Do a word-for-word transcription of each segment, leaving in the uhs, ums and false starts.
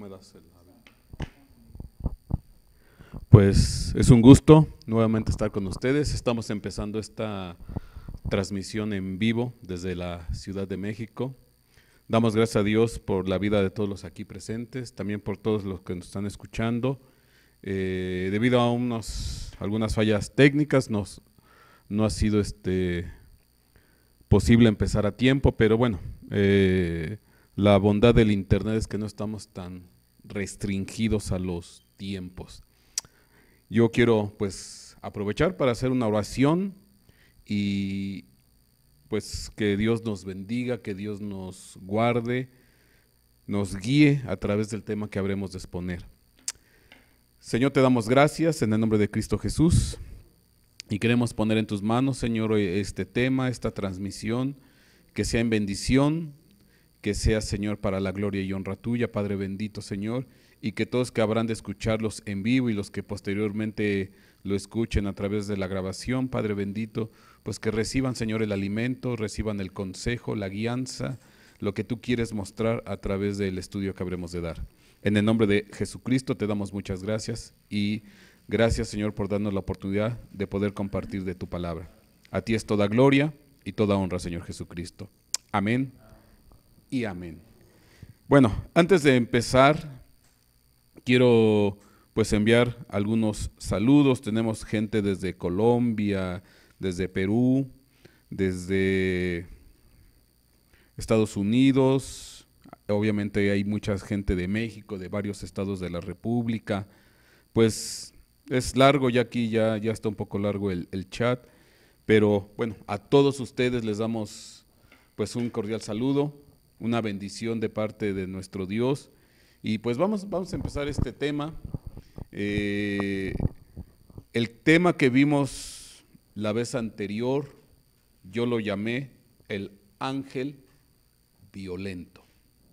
me das el avión? Pues es un gusto nuevamente estar con ustedes. Estamos empezando esta transmisión en vivo desde la Ciudad de México. Damos gracias a Dios por la vida de todos los aquí presentes, también por todos los que nos están escuchando. Eh, debido a unos, algunas fallas técnicas, nos, no ha sido este, posible empezar a tiempo, pero bueno, eh, la bondad del internet es que no estamos tan restringidos a los tiempos. Yo quiero pues aprovechar para hacer una oración y pues que Dios nos bendiga, que Dios nos guarde, nos guíe a través del tema que habremos de exponer. Señor, te damos gracias en el nombre de Cristo Jesús y queremos poner en tus manos, Señor, este tema, esta transmisión, que sea en bendición, que sea, Señor, para la gloria y honra tuya, Padre bendito, Señor, y que todos que habrán de escucharlos en vivo y los que posteriormente lo escuchen a través de la grabación, Padre bendito, pues que reciban, Señor, el alimento, reciban el consejo, la guianza, lo que tú quieres mostrar a través del estudio que habremos de dar. En el nombre de Jesucristo te damos muchas gracias y gracias, Señor, por darnos la oportunidad de poder compartir de tu palabra. A ti es toda gloria y toda honra, Señor Jesucristo. Amén y amén. Bueno, antes de empezar, quiero pues enviar algunos saludos. Tenemos gente desde Colombia, desde Perú, desde Estados Unidos, obviamente hay mucha gente de México, de varios estados de la República. Pues es largo, ya aquí ya, ya está un poco largo el, el chat, pero bueno, a todos ustedes les damos pues un cordial saludo, una bendición de parte de nuestro Dios. Y pues vamos, vamos a empezar este tema. Eh, el tema que vimos la vez anterior, yo lo llamé el ángel violento.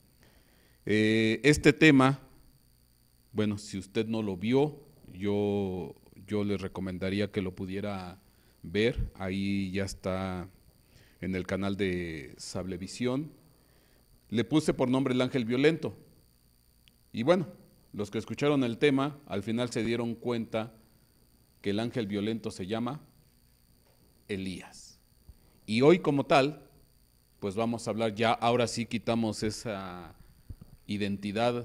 Eh, este tema, bueno, si usted no lo vio, yo, yo le recomendaría que lo pudiera ver. Ahí ya está en el canal de Sablevisión. Le puse por nombre el ángel violento. Y bueno, los que escucharon el tema, al final se dieron cuenta que el ángel violento se llama Elías. Y hoy como tal, pues vamos a hablar ya, ahora sí quitamos esa identidad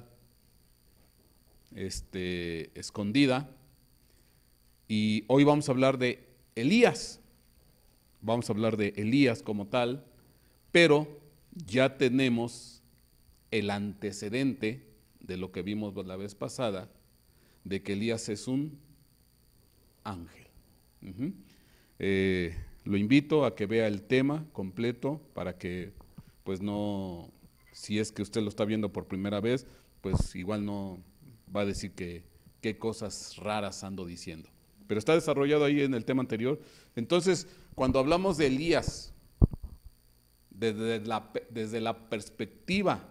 este, escondida, y hoy vamos a hablar de Elías. Vamos a hablar de Elías como tal, pero ya tenemos el antecedente de lo que vimos la vez pasada, de que Elías es un ángel. Uh-huh. eh, lo invito a que vea el tema completo para que, pues no, si es que usted lo está viendo por primera vez, pues igual no va a decir que qué cosas raras ando diciendo. Pero está desarrollado ahí en el tema anterior. Entonces, cuando hablamos de Elías, desde la, desde la perspectiva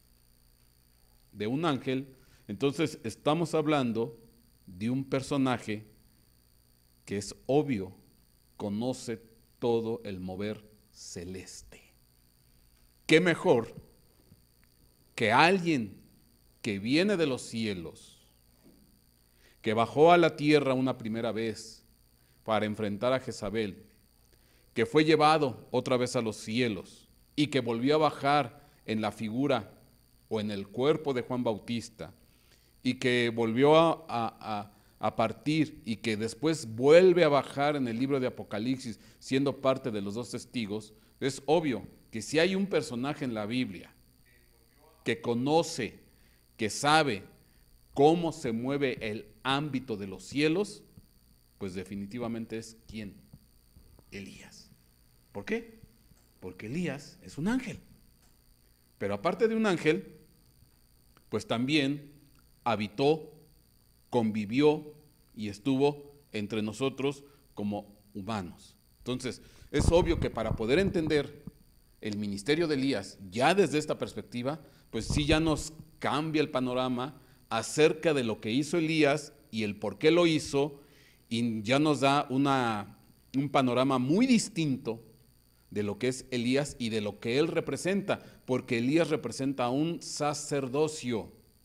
de un ángel, entonces estamos hablando de un personaje que es obvio, conoce todo el mover celeste. ¿Qué mejor que alguien que viene de los cielos, que bajó a la tierra una primera vez para enfrentar a Jezabel, que fue llevado otra vez a los cielos y que volvió a bajar en la figura o en el cuerpo de Juan Bautista, y que volvió a, a, a partir y que después vuelve a bajar en el libro de Apocalipsis siendo parte de los dos testigos? Es obvio que si hay un personaje en la Biblia que conoce, que sabe cómo se mueve el ámbito de los cielos, pues definitivamente es ¿quién? Elías. ¿Por qué? Porque Elías es un ángel. Pero aparte de un ángel, pues también habitó, convivió y estuvo entre nosotros como humanos. Entonces, es obvio que para poder entender el ministerio de Elías, ya desde esta perspectiva, pues sí ya nos cambia el panorama acerca de lo que hizo Elías y el por qué lo hizo, y ya nos da una, un panorama muy distinto de lo que es Elías y de lo que él representa, porque Elías representa un sacerdocio.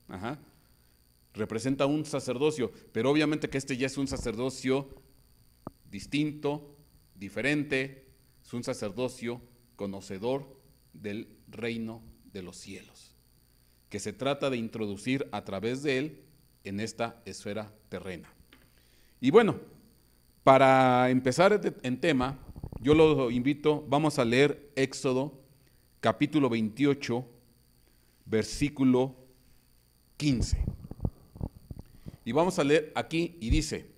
Ajá. Representa un sacerdocio, pero obviamente que este ya es un sacerdocio distinto, diferente, es un sacerdocio conocedor del reino de los cielos, que se trata de introducir a través de él en esta esfera terrena. Y bueno, para empezar en tema, yo lo invito, vamos a leer Éxodo capítulo veintiocho, versículo quince. Y vamos a leer aquí y dice: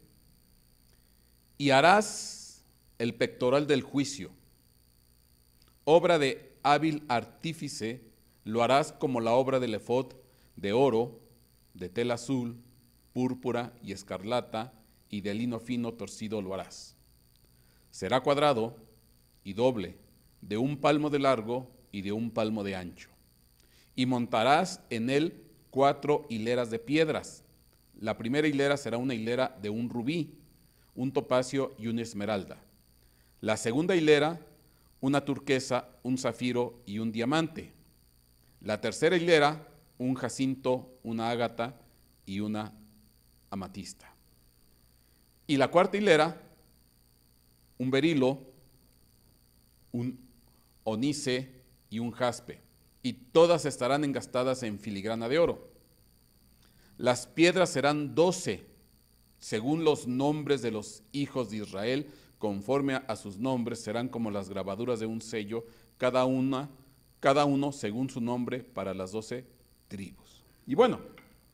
y harás el pectoral del juicio, obra de hábil artífice, lo harás como la obra del efod, de oro, de tela azul, púrpura y escarlata, y de lino fino torcido lo harás. Será cuadrado y doble, de un palmo de largo y de un palmo de ancho. Y montarás en él cuatro hileras de piedras. La primera hilera será una hilera de un rubí, un topacio y una esmeralda. La segunda hilera, una turquesa, un zafiro y un diamante. La tercera hilera, un jacinto, una ágata y una amatista. Y la cuarta hilera, un berilo, un onice y un jaspe. Y todas estarán engastadas en filigrana de oro. Las piedras serán doce, según los nombres de los hijos de Israel, conforme a sus nombres, serán como las grabaduras de un sello, cada una, cada uno según su nombre, para las doce tribus. Y bueno,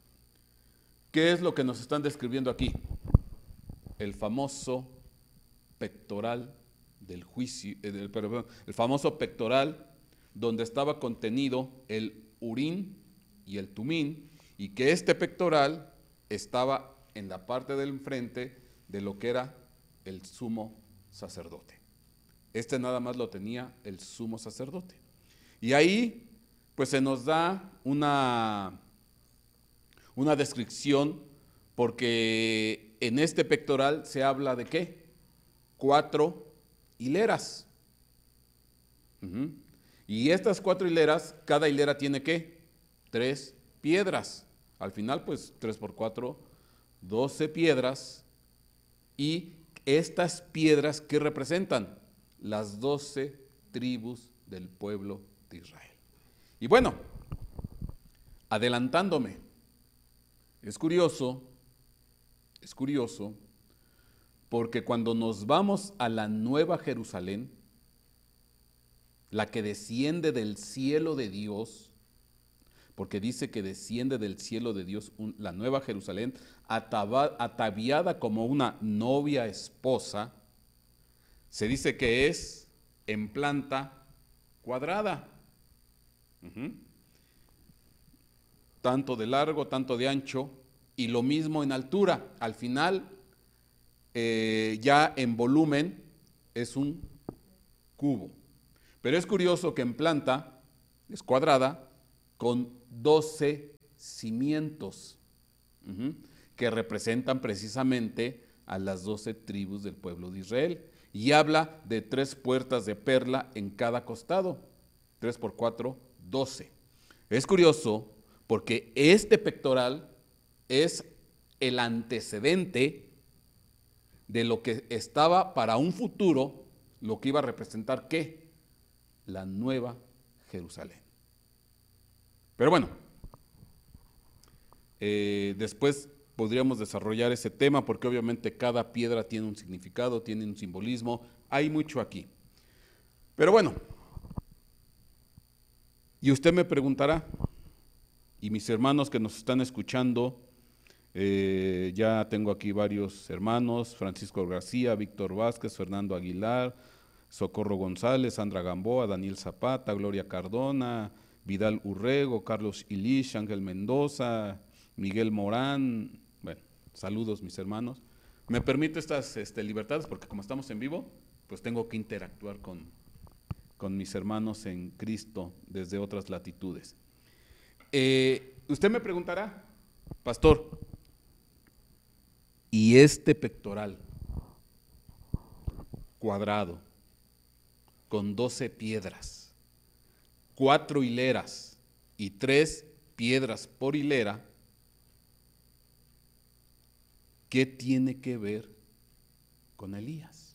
¿qué es lo que nos están describiendo aquí? El famoso pectoral del juicio, el, perdón, el famoso pectoral donde estaba contenido el Urín y el Tumín, y que este pectoral estaba en la parte del frente de lo que era el sumo sacerdote. Este nada más lo tenía el sumo sacerdote. Y ahí pues se nos da una, una descripción, porque en este pectoral se habla de ¿qué? Cuatro hileras. Uh-huh. Y estas cuatro hileras, cada hilera tiene ¿qué? Tres piedras. Al final pues tres por cuatro, doce piedras. Y estas piedras, ¿qué representan? Las doce tribus del pueblo de Israel. Y bueno, adelantándome, es curioso, es curioso, porque cuando nos vamos a la Nueva Jerusalén, la que desciende del cielo de Dios, porque dice que desciende del cielo de Dios un, la Nueva Jerusalén, ataba, ataviada como una novia esposa, se dice que es en planta cuadrada. Uh-huh. Tanto de largo, tanto de ancho, y lo mismo en altura. Al final, eh, ya en volumen, es un cubo. Pero es curioso que en planta es cuadrada con doce cimientos, uh-huh, que representan precisamente a las doce tribus del pueblo de Israel. Y habla de tres puertas de perla en cada costado. Tres por cuatro, doce. Es curioso porque este pectoral es el antecedente de lo que estaba para un futuro, lo que iba a representar ¿qué? La Nueva Jerusalén. Pero bueno, eh, después podríamos desarrollar ese tema, porque obviamente cada piedra tiene un significado, tiene un simbolismo, hay mucho aquí. Pero bueno, y usted me preguntará, y mis hermanos que nos están escuchando, eh, ya tengo aquí varios hermanos: Francisco García, Víctor Vázquez, Fernando Aguilar, Socorro González, Sandra Gamboa, Daniel Zapata, Gloria Cardona, Vidal Urrego, Carlos Ilish, Ángel Mendoza, Miguel Morán. Bueno, saludos mis hermanos. Me permito estas este, libertades porque como estamos en vivo, pues tengo que interactuar con, con mis hermanos en Cristo desde otras latitudes. Eh, usted me preguntará, pastor, ¿y este pectoral cuadrado con doce piedras, cuatro hileras y tres piedras por hilera, ¿qué tiene que ver con Elías?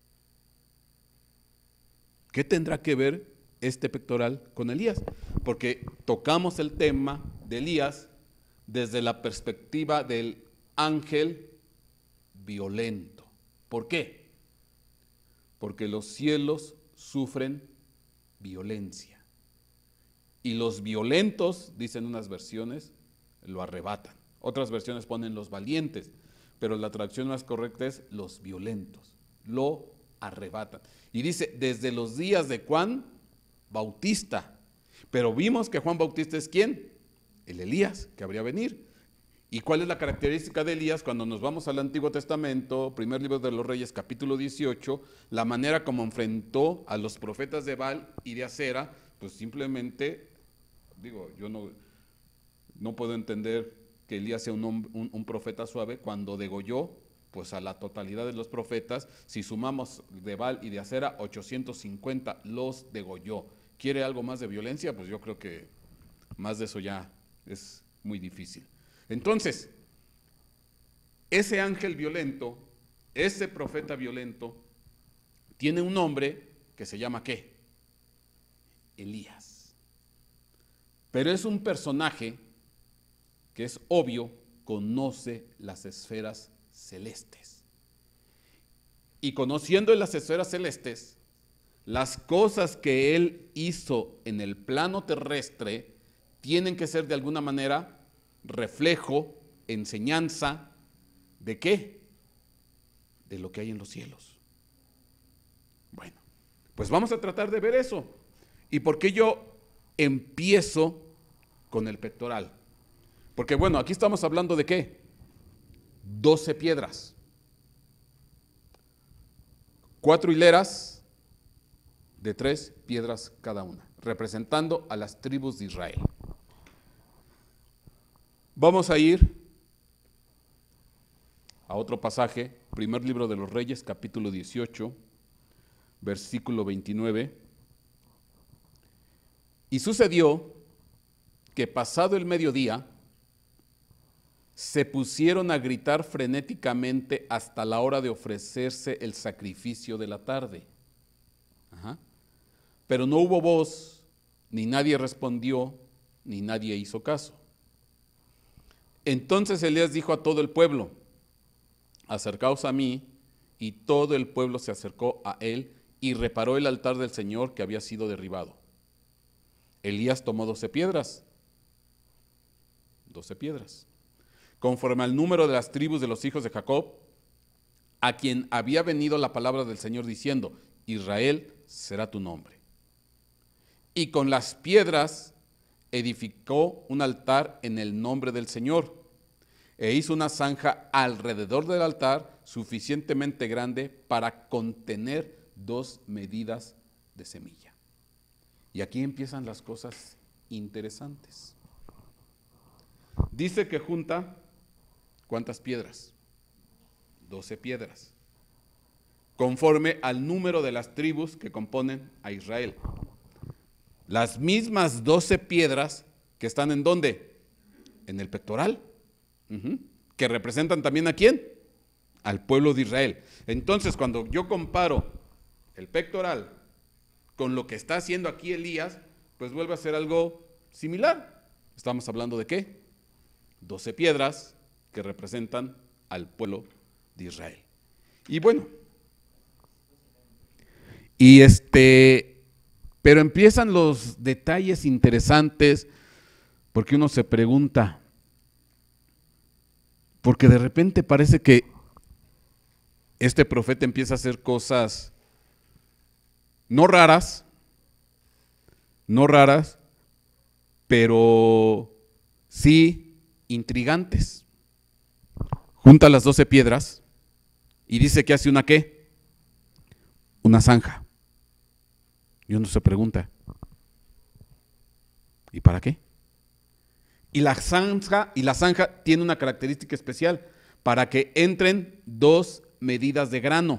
¿Qué tendrá que ver este pectoral con Elías? Porque tocamos el tema de Elías desde la perspectiva del ángel violento. ¿Por qué? Porque los cielos sufren violencia. Y los violentos, dicen unas versiones, lo arrebatan. Otras versiones ponen los valientes, pero la traducción más correcta es los violentos, lo arrebatan. Y dice, desde los días de Juan Bautista. Pero vimos que Juan Bautista es ¿quién? El Elías, que habría venir. ¿Y cuál es la característica de Elías? Cuando nos vamos al Antiguo Testamento, primer libro de los Reyes, capítulo dieciocho, la manera como enfrentó a los profetas de Baal y de Acera, pues simplemente, digo, yo no, no puedo entender que Elías sea un, un, un profeta suave cuando degolló pues a la totalidad de los profetas. Si sumamos de Baal y de Acera, ochocientos cincuenta los degolló. ¿Quiere algo más de violencia? Pues yo creo que más de eso ya es muy difícil. Entonces, ese ángel violento, ese profeta violento, tiene un nombre que se llama ¿qué? Elías. Pero es un personaje que es obvio, conoce las esferas celestes. Y conociendo las esferas celestes, las cosas que él hizo en el plano terrestre tienen que ser de alguna manera reflejo, enseñanza, ¿de qué? De lo que hay en los cielos. Bueno, pues vamos a tratar de ver eso. ¿Y por qué yo empiezo con el pectoral? Porque bueno, aquí estamos hablando de ¿qué? doce piedras. Cuatro hileras de tres piedras cada una, representando a las tribus de Israel. Vamos a ir a otro pasaje, primer libro de los Reyes, capítulo dieciocho, versículo veintinueve. Y sucedió que pasado el mediodía, se pusieron a gritar frenéticamente hasta la hora de ofrecerse el sacrificio de la tarde. Ajá. Pero no hubo voz, ni nadie respondió, ni nadie hizo caso. Entonces Elías dijo a todo el pueblo: acercaos a mí, y todo el pueblo se acercó a él y reparó el altar del Señor que había sido derribado. Elías tomó doce piedras, doce piedras, conforme al número de las tribus de los hijos de Jacob, a quien había venido la palabra del Señor diciendo: Israel será tu nombre. Y con las piedras edificó un altar en el nombre del Señor, e hizo una zanja alrededor del altar suficientemente grande para contener dos medidas de semilla. Y aquí empiezan las cosas interesantes. Dice que junta, ¿cuántas piedras? Doce piedras, conforme al número de las tribus que componen a Israel. Las mismas doce piedras que están ¿en dónde? En el pectoral, uh-huh. que representan también ¿a quién? Al pueblo de Israel. Entonces, cuando yo comparo el pectoral con lo que está haciendo aquí Elías, pues vuelve a ser algo similar. Estamos hablando de ¿qué? doce piedras que representan al pueblo de Israel. Y bueno, y este, pero empiezan los detalles interesantes, porque uno se pregunta, porque de repente parece que este profeta empieza a hacer cosas no raras, no raras, pero sí intrigantes. Junta las doce piedras y dice que hace una ¿qué? Una zanja. Y uno se pregunta, ¿y para qué? Y la zanja, y la zanja tiene una característica especial, para que entren dos medidas de grano.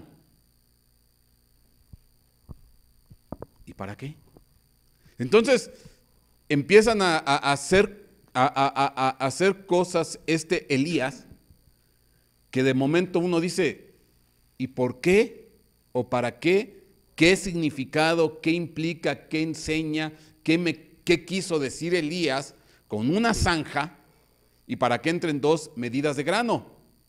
¿Y para qué? Entonces empiezan a, a, hacer, a, a, a hacer cosas este Elías que de momento uno dice, ¿y por qué? ¿O para qué? ¿Qué significado? ¿Qué implica? ¿Qué enseña? ¿Qué, me, qué quiso decir Elías con una zanja y para que entren dos medidas de grano?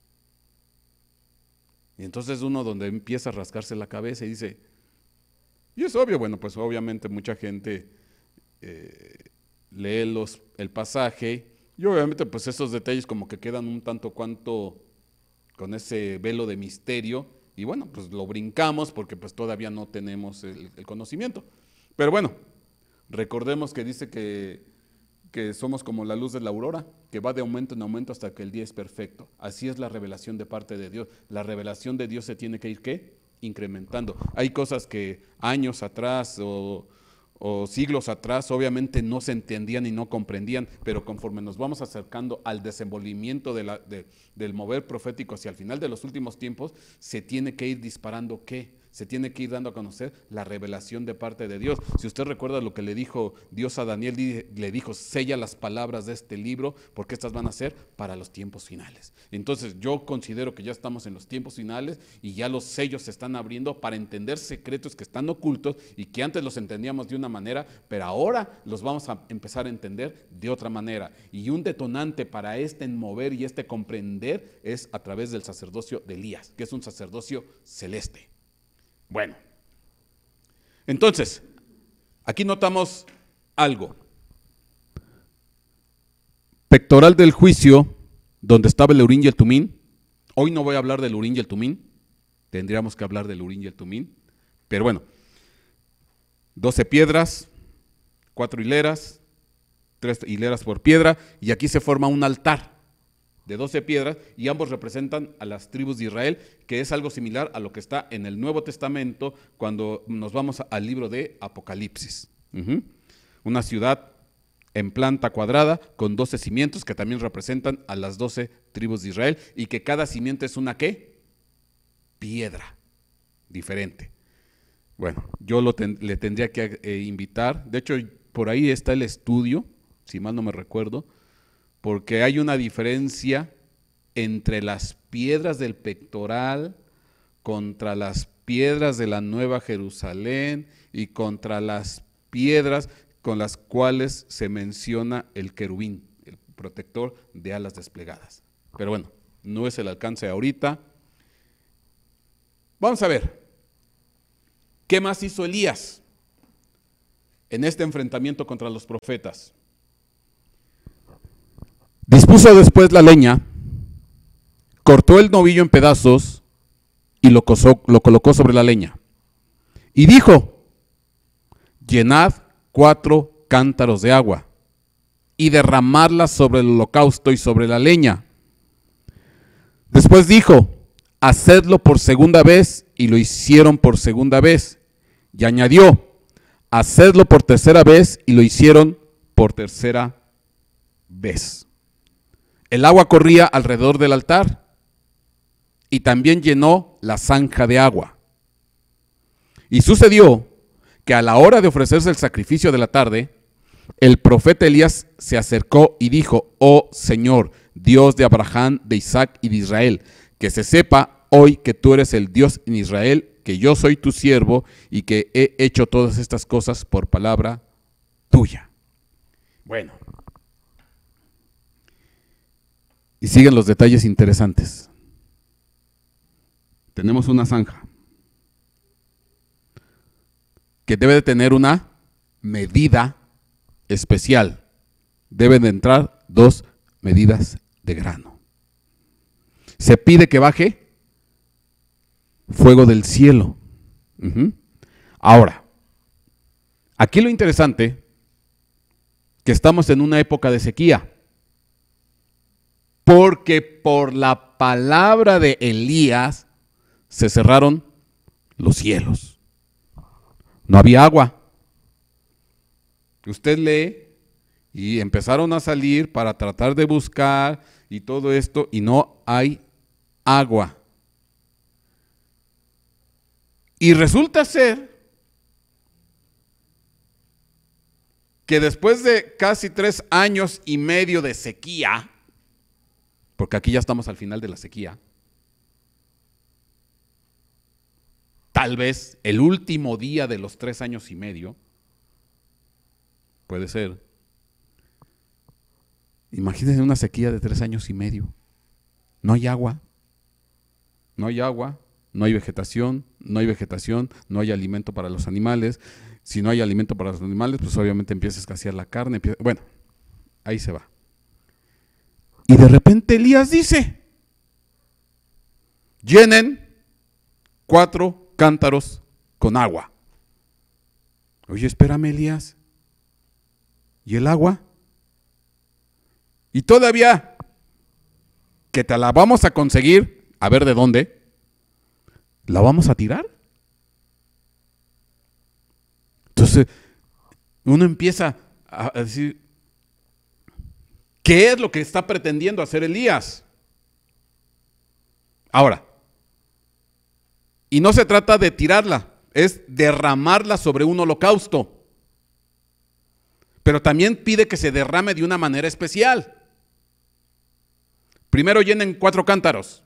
Y entonces uno donde empieza a rascarse la cabeza y dice, y es obvio, bueno, pues obviamente mucha gente eh, lee los, el pasaje y obviamente pues esos detalles como que quedan un tanto cuanto con ese velo de misterio y bueno, pues lo brincamos porque pues todavía no tenemos el, el conocimiento. Pero bueno, recordemos que dice que, que somos como la luz de la aurora, que va de aumento en aumento hasta que el día es perfecto. Así es la revelación de parte de Dios. La revelación de Dios se tiene que ir, ¿qué? Incrementando. Hay cosas que años atrás o, o siglos atrás obviamente no se entendían y no comprendían, pero conforme nos vamos acercando al desenvolvimiento de la, de, del mover profético hacia el final de los últimos tiempos, se tiene que ir disparando, ¿qué? Se tiene que ir dando a conocer la revelación de parte de Dios. Si usted recuerda lo que le dijo Dios a Daniel, le dijo, sella las palabras de este libro, porque estas van a ser para los tiempos finales. Entonces yo considero que ya estamos en los tiempos finales y ya los sellos se están abriendo para entender secretos que están ocultos y que antes los entendíamos de una manera, pero ahora los vamos a empezar a entender de otra manera. Y un detonante para este mover y este comprender es a través del sacerdocio de Elías, que es un sacerdocio celeste. Bueno, entonces, aquí notamos algo. Pectoral del juicio, donde estaba el Urín y el Tumín. Hoy no voy a hablar del Urín y el Tumín, tendríamos que hablar del Urín y el Tumín, pero bueno, doce piedras, cuatro hileras, tres hileras por piedra, y aquí se forma un altar de doce piedras, y ambos representan a las tribus de Israel, que es algo similar a lo que está en el Nuevo Testamento cuando nos vamos al libro de Apocalipsis. Uh-huh. Una ciudad en planta cuadrada con doce cimientos que también representan a las doce tribus de Israel, y que cada cimiento es una ¿qué? Piedra diferente. Bueno, yo lo ten, le tendría que eh, invitar, de hecho por ahí está el estudio, si mal no me recuerdo, porque hay una diferencia entre las piedras del pectoral contra las piedras de la Nueva Jerusalén y contra las piedras con las cuales se menciona el querubín, el protector de alas desplegadas. Pero bueno, no es el alcance ahorita. Vamos a ver, ¿qué más hizo Elías en este enfrentamiento contra los profetas? Dispuso después la leña, cortó el novillo en pedazos y lo, cosó, lo colocó sobre la leña. Y dijo, llenad cuatro cántaros de agua y derramadla sobre el holocausto y sobre la leña. Después dijo, hacedlo por segunda vez, y lo hicieron por segunda vez. Y añadió, hacedlo por tercera vez, y lo hicieron por tercera vez. El agua corría alrededor del altar y también llenó la zanja de agua. Y sucedió que a la hora de ofrecerse el sacrificio de la tarde, el profeta Elías se acercó y dijo, oh Señor, Dios de Abraham, de Isaac y de Israel, que se sepa hoy que tú eres el Dios en Israel, que yo soy tu siervo y que he hecho todas estas cosas por palabra tuya. Bueno. Y siguen los detalles interesantes. Tenemos una zanja que debe de tener una medida especial. Deben de entrar dos medidas de grano. Se pide que baje fuego del cielo. Uh-huh. Ahora, aquí lo interesante, que estamos en una época de sequía. Porque por la palabra de Elías se cerraron los cielos. No había agua. Usted lee y empezaron a salir para tratar de buscar y todo esto y no hay agua. Y resulta ser que después de casi tres años y medio de sequía, porque aquí ya estamos al final de la sequía, tal vez el último día de los tres años y medio, puede ser. Imagínense una sequía de tres años y medio. No hay agua, no hay agua, no hay vegetación, no hay vegetación, no hay alimento para los animales. Si no hay alimento para los animales, pues obviamente empieza a escasear la carne. Empieza, bueno, ahí se va. Y de repente Elías dice, llenen cuatro cántaros con agua. Oye, espérame, Elías. ¿Y el agua? Y todavía que te la vamos a conseguir, a ver de dónde, ¿la vamos a tirar? Entonces, uno empieza a decir, ¿qué es lo que está pretendiendo hacer Elías? Ahora, y no se trata de tirarla, es derramarla sobre un holocausto. Pero también pide que se derrame de una manera especial. Primero llenen cuatro cántaros.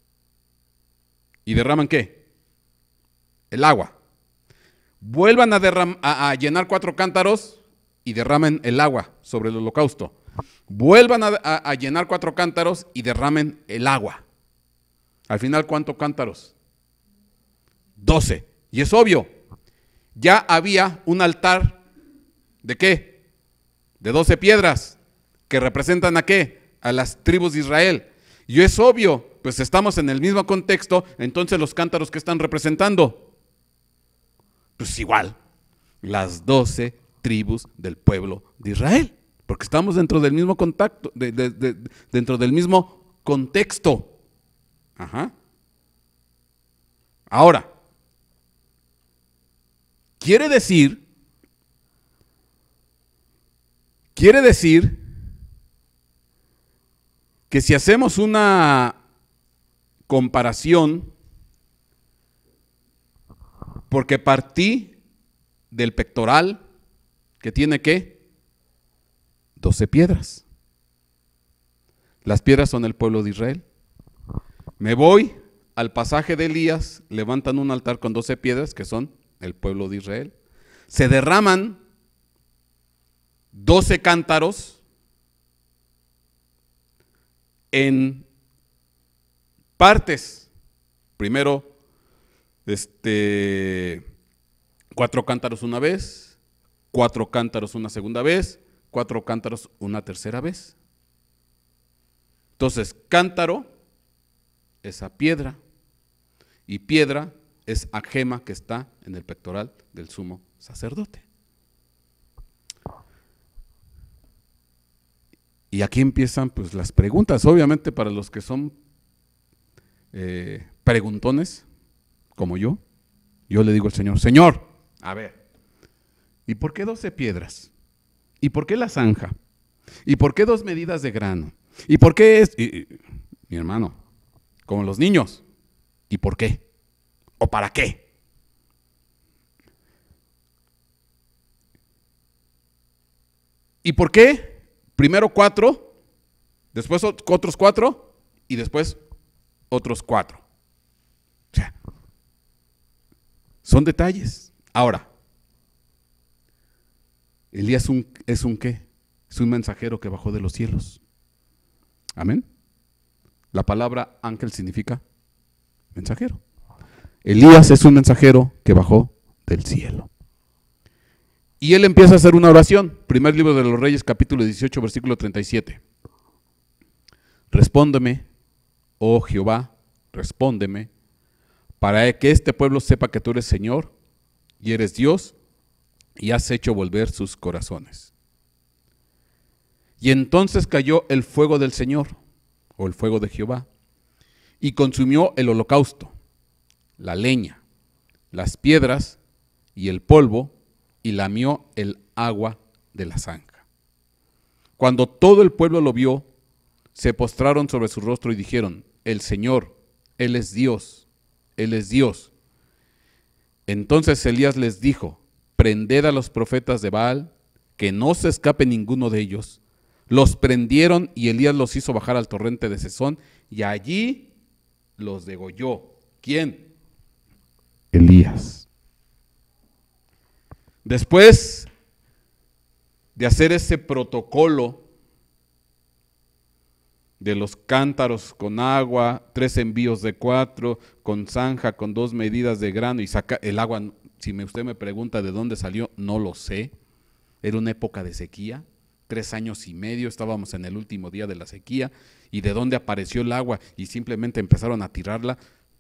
¿Y derraman qué? El agua. Vuelvan a, derram- a, a llenar cuatro cántaros y derramen el agua sobre el holocausto. Vuelvan a, a, a llenar cuatro cántaros y derramen el agua. Al final, ¿cuántos cántaros? Doce. Y es obvio, ya había un altar ¿de qué? De doce piedras, que representan ¿a qué? A las tribus de Israel. Y es obvio, pues estamos en el mismo contexto, entonces los cántaros que están representando, pues igual, las doce tribus del pueblo de Israel, porque estamos dentro del mismo contacto, de, de, de, dentro del mismo contexto. Ajá. Ahora, quiere decir, quiere decir que si hacemos una comparación, porque partí del pectoral que tiene ¿qué? doce piedras. Las piedras son el pueblo de Israel. Me voy al pasaje de Elías, levantan un altar con doce piedras que son el pueblo de Israel. Se derraman doce cántaros en partes. Primero, este, cuatro cántaros una vez, cuatro cántaros una segunda vez, cuatro cántaros una tercera vez. Entonces, cántaro es a piedra y piedra es a gema que está en el pectoral del sumo sacerdote. Y aquí empiezan pues las preguntas, obviamente para los que son eh, preguntones, como yo, yo le digo al Señor, Señor, a ver, ¿y por qué doce piedras? ¿Y por qué la zanja? ¿Y por qué dos medidas de grano? ¿Y por qué es? Y, y, mi hermano, como los niños, ¿y por qué? ¿O para qué? ¿Y por qué? Primero cuatro, después otros cuatro y después otros cuatro. O sea, son detalles. Ahora, Elías un, es un ¿qué? Es un mensajero que bajó de los cielos. Amén. La palabra ángel significa mensajero. Elías es un mensajero que bajó del cielo. Y él empieza a hacer una oración. Primer libro de los Reyes, capítulo dieciocho, versículo treinta y siete. Respóndeme, oh Jehová, respóndeme, para que este pueblo sepa que tú eres Señor y eres Dios y has hecho volver sus corazones. Y entonces cayó el fuego del Señor, o el fuego de Jehová, y consumió el holocausto, la leña, las piedras y el polvo, y lamió el agua de la zanja. Cuando todo el pueblo lo vio, se postraron sobre su rostro y dijeron, el Señor, Él es Dios, Él es Dios. Entonces Elías les dijo, prended a los profetas de Baal, que no se escape ninguno de ellos. Los prendieron y Elías los hizo bajar al torrente de Cesón y allí los degolló. ¿Quién? Elías. Después de hacer ese protocolo de los cántaros con agua, tres envíos de cuatro, con zanja, con dos medidas de grano, y saca el agua, si usted me pregunta de dónde salió, no lo sé. Era una época de sequía, tres años y medio, estábamos en el último día de la sequía, y de dónde apareció el agua y simplemente empezaron a tirarla.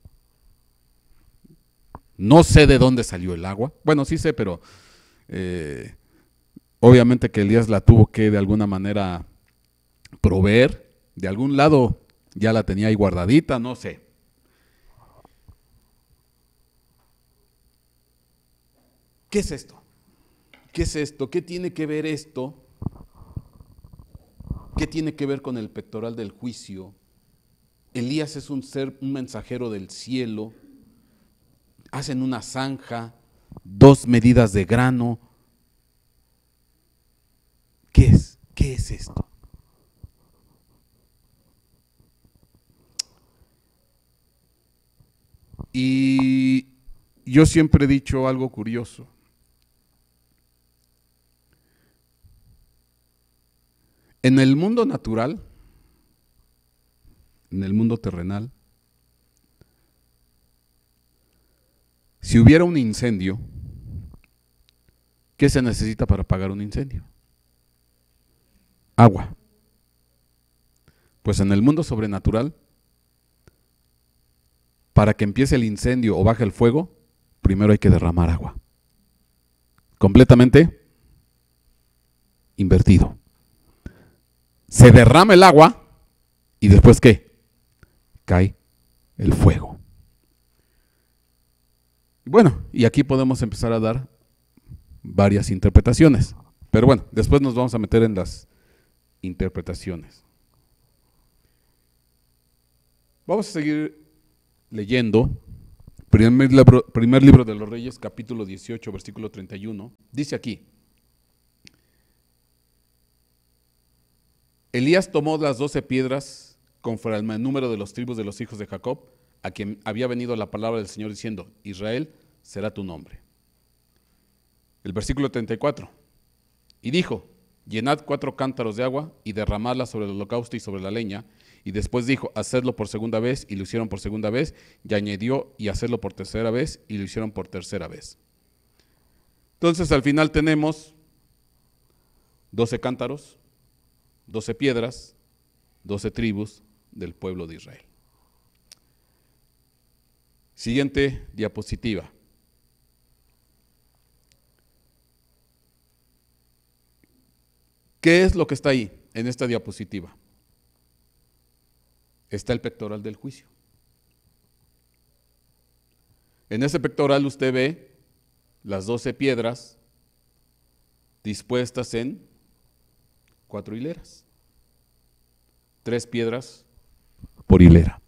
No sé de dónde salió el agua, bueno, sí sé, pero eh, obviamente que Elías la tuvo que de alguna manera proveer, de algún lado ya la tenía ahí guardadita, no sé. ¿Qué es esto? ¿Qué es esto? ¿Qué tiene que ver esto? ¿Qué tiene que ver con el pectoral del juicio? Elías es un ser, un mensajero del cielo. Hacen una zanja, dos medidas de grano. ¿Qué es? ¿Qué es esto? Y yo siempre he dicho algo curioso. En el mundo natural, en el mundo terrenal, si hubiera un incendio, ¿qué se necesita para apagar un incendio? Agua. Pues en el mundo sobrenatural, para que empiece el incendio o baje el fuego, primero hay que derramar agua. Completamente invertido. Se derrama el agua y después ¿qué? Cae el fuego. Bueno, y aquí podemos empezar a dar varias interpretaciones. Pero bueno, después nos vamos a meter en las interpretaciones. Vamos a seguir leyendo. Primer libro, primer libro de los Reyes, capítulo dieciocho, versículo treinta y uno. Dice aquí: Elías tomó las doce piedras conforme al número de los tribus de los hijos de Jacob, a quien había venido la palabra del Señor diciendo: Israel será tu nombre. El versículo treinta y cuatro. Y dijo: llenad cuatro cántaros de agua y derramadla sobre el holocausto y sobre la leña. Y después dijo: hacedlo por segunda vez, y lo hicieron por segunda vez. Y añadió: y hacedlo por tercera vez, y lo hicieron por tercera vez. Entonces al final tenemos doce cántaros, doce piedras, doce tribus del pueblo de Israel. Siguiente diapositiva. ¿Qué es lo que está ahí en esta diapositiva? Está el pectoral del juicio. En ese pectoral usted ve las doce piedras dispuestas en cuatro hileras. Tres piedras por hilera.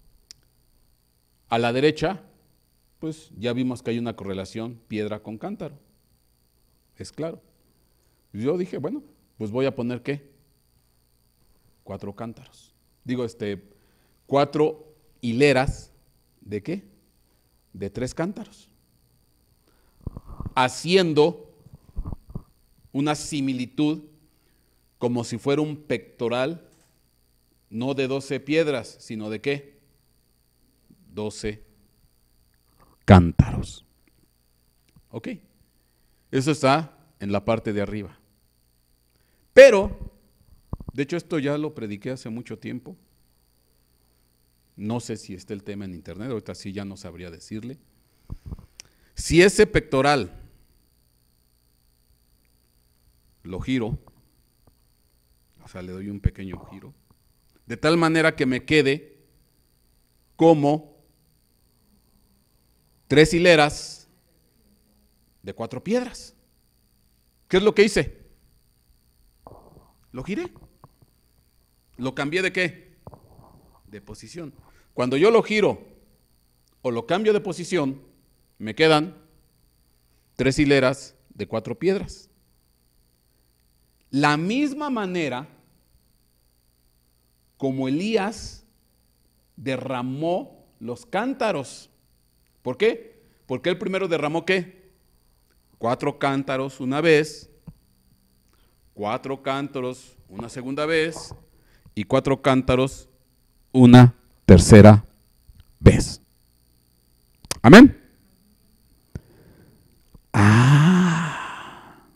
A la derecha, pues ya vimos que hay una correlación piedra con cántaro. Es claro. Yo dije, bueno, pues voy a poner ¿qué? Cuatro cántaros. Digo, este, cuatro hileras ¿de qué? De tres cántaros. Haciendo una similitud como si fuera un pectoral, no de doce piedras, sino de ¿qué? doce cántaros. ¿Ok? Eso está en la parte de arriba. Pero, de hecho esto ya lo prediqué hace mucho tiempo. No sé si está el tema en internet, ahorita sí ya no sabría decirle. Si ese pectoral lo giro, o sea, le doy un pequeño giro, de tal manera que me quede como tres hileras de cuatro piedras. ¿Qué es lo que hice? Lo giré. ¿Lo cambié de qué? De posición. Cuando yo lo giro o lo cambio de posición, me quedan tres hileras de cuatro piedras. La misma manera como Elías derramó los cántaros. ¿Por qué? Porque el primero derramó ¿qué? Cuatro cántaros una vez, cuatro cántaros una segunda vez y cuatro cántaros una tercera vez. Amén. Ah.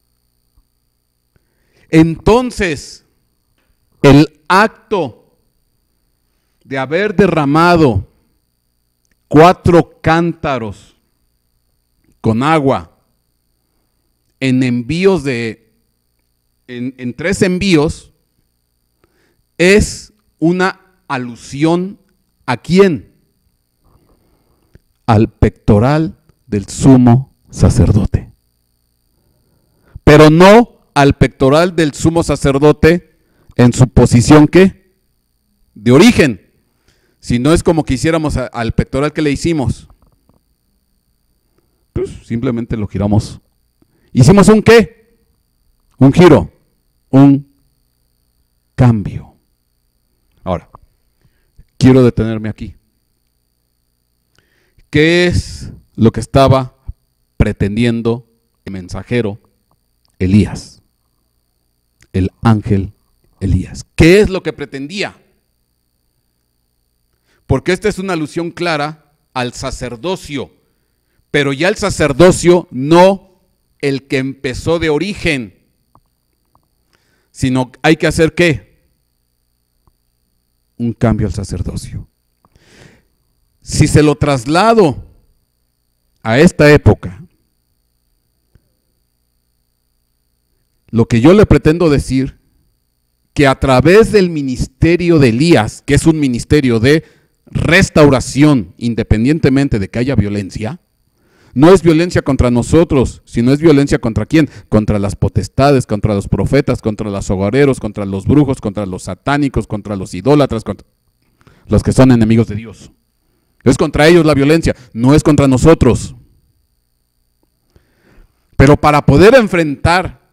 Entonces, el acto de haber derramado cuatro cántaros con agua en envíos de, en, en tres envíos, es una alusión ¿a quién? Al pectoral del sumo sacerdote. Pero no al pectoral del sumo sacerdote en su posición ¿qué? De origen. Si no es como quisiéramos a, al pectoral que le hicimos. Pues simplemente lo giramos. Hicimos un ¿qué? Un giro. Un cambio. Ahora, quiero detenerme aquí. ¿Qué es lo que estaba pretendiendo el mensajero Elías? El ángel Elías. ¿Qué es lo que pretendía? Porque esta es una alusión clara al sacerdocio, pero ya el sacerdocio no el que empezó de origen, sino hay que hacer ¿qué? Un cambio al sacerdocio. Si se lo traslado a esta época, lo que yo le pretendo decir, que a través del ministerio de Elías, que es un ministerio de restauración, independientemente de que haya violencia, no es violencia contra nosotros, sino es violencia contra quién, contra las potestades, contra los profetas, contra los hogareros, contra los brujos, contra los satánicos, contra los idólatras, contra los que son enemigos de Dios. Es contra ellos la violencia, no es contra nosotros. Pero para poder enfrentar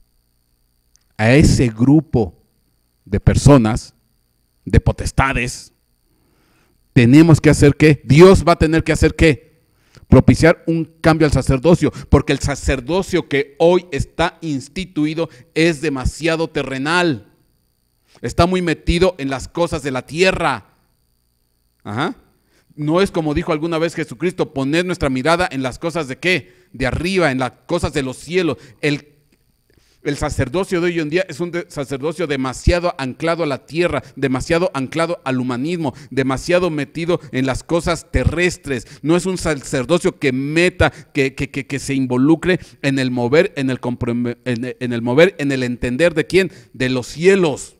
a ese grupo de personas, de potestades, tenemos que hacer ¿qué? Dios va a tener que hacer ¿qué? Propiciar un cambio al sacerdocio, porque el sacerdocio que hoy está instituido es demasiado terrenal. Está muy metido en las cosas de la tierra. Ajá. No es como dijo alguna vez Jesucristo, poner nuestra mirada en las cosas de ¿qué? De arriba, en las cosas de los cielos. El, el sacerdocio de hoy en día es un de, sacerdocio demasiado anclado a la tierra, demasiado anclado al humanismo, demasiado metido en las cosas terrestres. No es un sacerdocio que meta, que, que, que, que se involucre en el mover, en el, en, en el mover, en el entender de quién, de los cielos.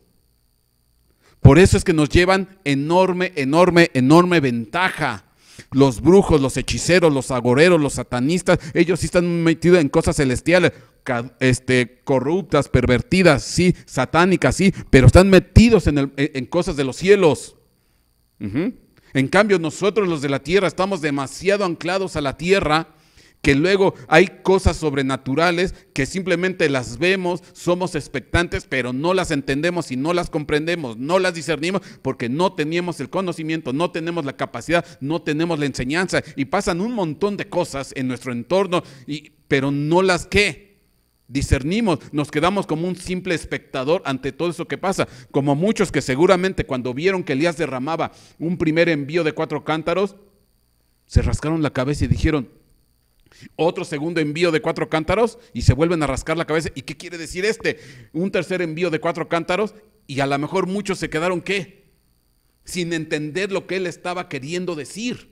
Por eso es que nos llevan enorme, enorme, enorme ventaja. Los brujos, los hechiceros, los agoreros, los satanistas, ellos sí están metidos en cosas celestiales, este, corruptas, pervertidas, sí, satánicas, sí, pero están metidos en, el, en cosas de los cielos. Uh-huh. En cambio, nosotros los de la tierra estamos demasiado anclados a la tierra, que luego hay cosas sobrenaturales que simplemente las vemos, somos expectantes, pero no las entendemos y no las comprendemos, no las discernimos porque no teníamos el conocimiento, no tenemos la capacidad, no tenemos la enseñanza y pasan un montón de cosas en nuestro entorno, y, pero no las ¿qué? Discernimos, nos quedamos como un simple espectador ante todo eso que pasa, como muchos que seguramente cuando vieron que Elías derramaba un primer envío de cuatro cántaros, se rascaron la cabeza y dijeron, otro segundo envío de cuatro cántaros y se vuelven a rascar la cabeza. ¿Y qué quiere decir este? Un tercer envío de cuatro cántaros y a lo mejor muchos se quedaron ¿qué? Sin entender lo que él estaba queriendo decir.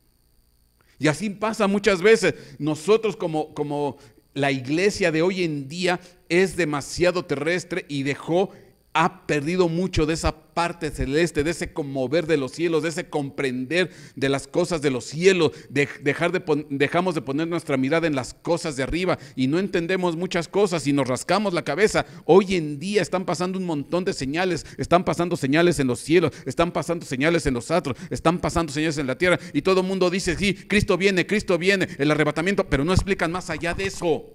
Y así pasa muchas veces. Nosotros como, como la iglesia de hoy en día es demasiado terrestre y dejó, ha perdido mucho de esa parte celeste, de ese conmover de los cielos, de ese comprender de las cosas de los cielos, de dejar de pon, dejamos de poner nuestra mirada en las cosas de arriba y no entendemos muchas cosas y nos rascamos la cabeza. Hoy en día están pasando un montón de señales, están pasando señales en los cielos, están pasando señales en los astros, están pasando señales en la tierra y todo el mundo dice, sí, Cristo viene, Cristo viene, el arrebatamiento, pero no explican más allá de eso.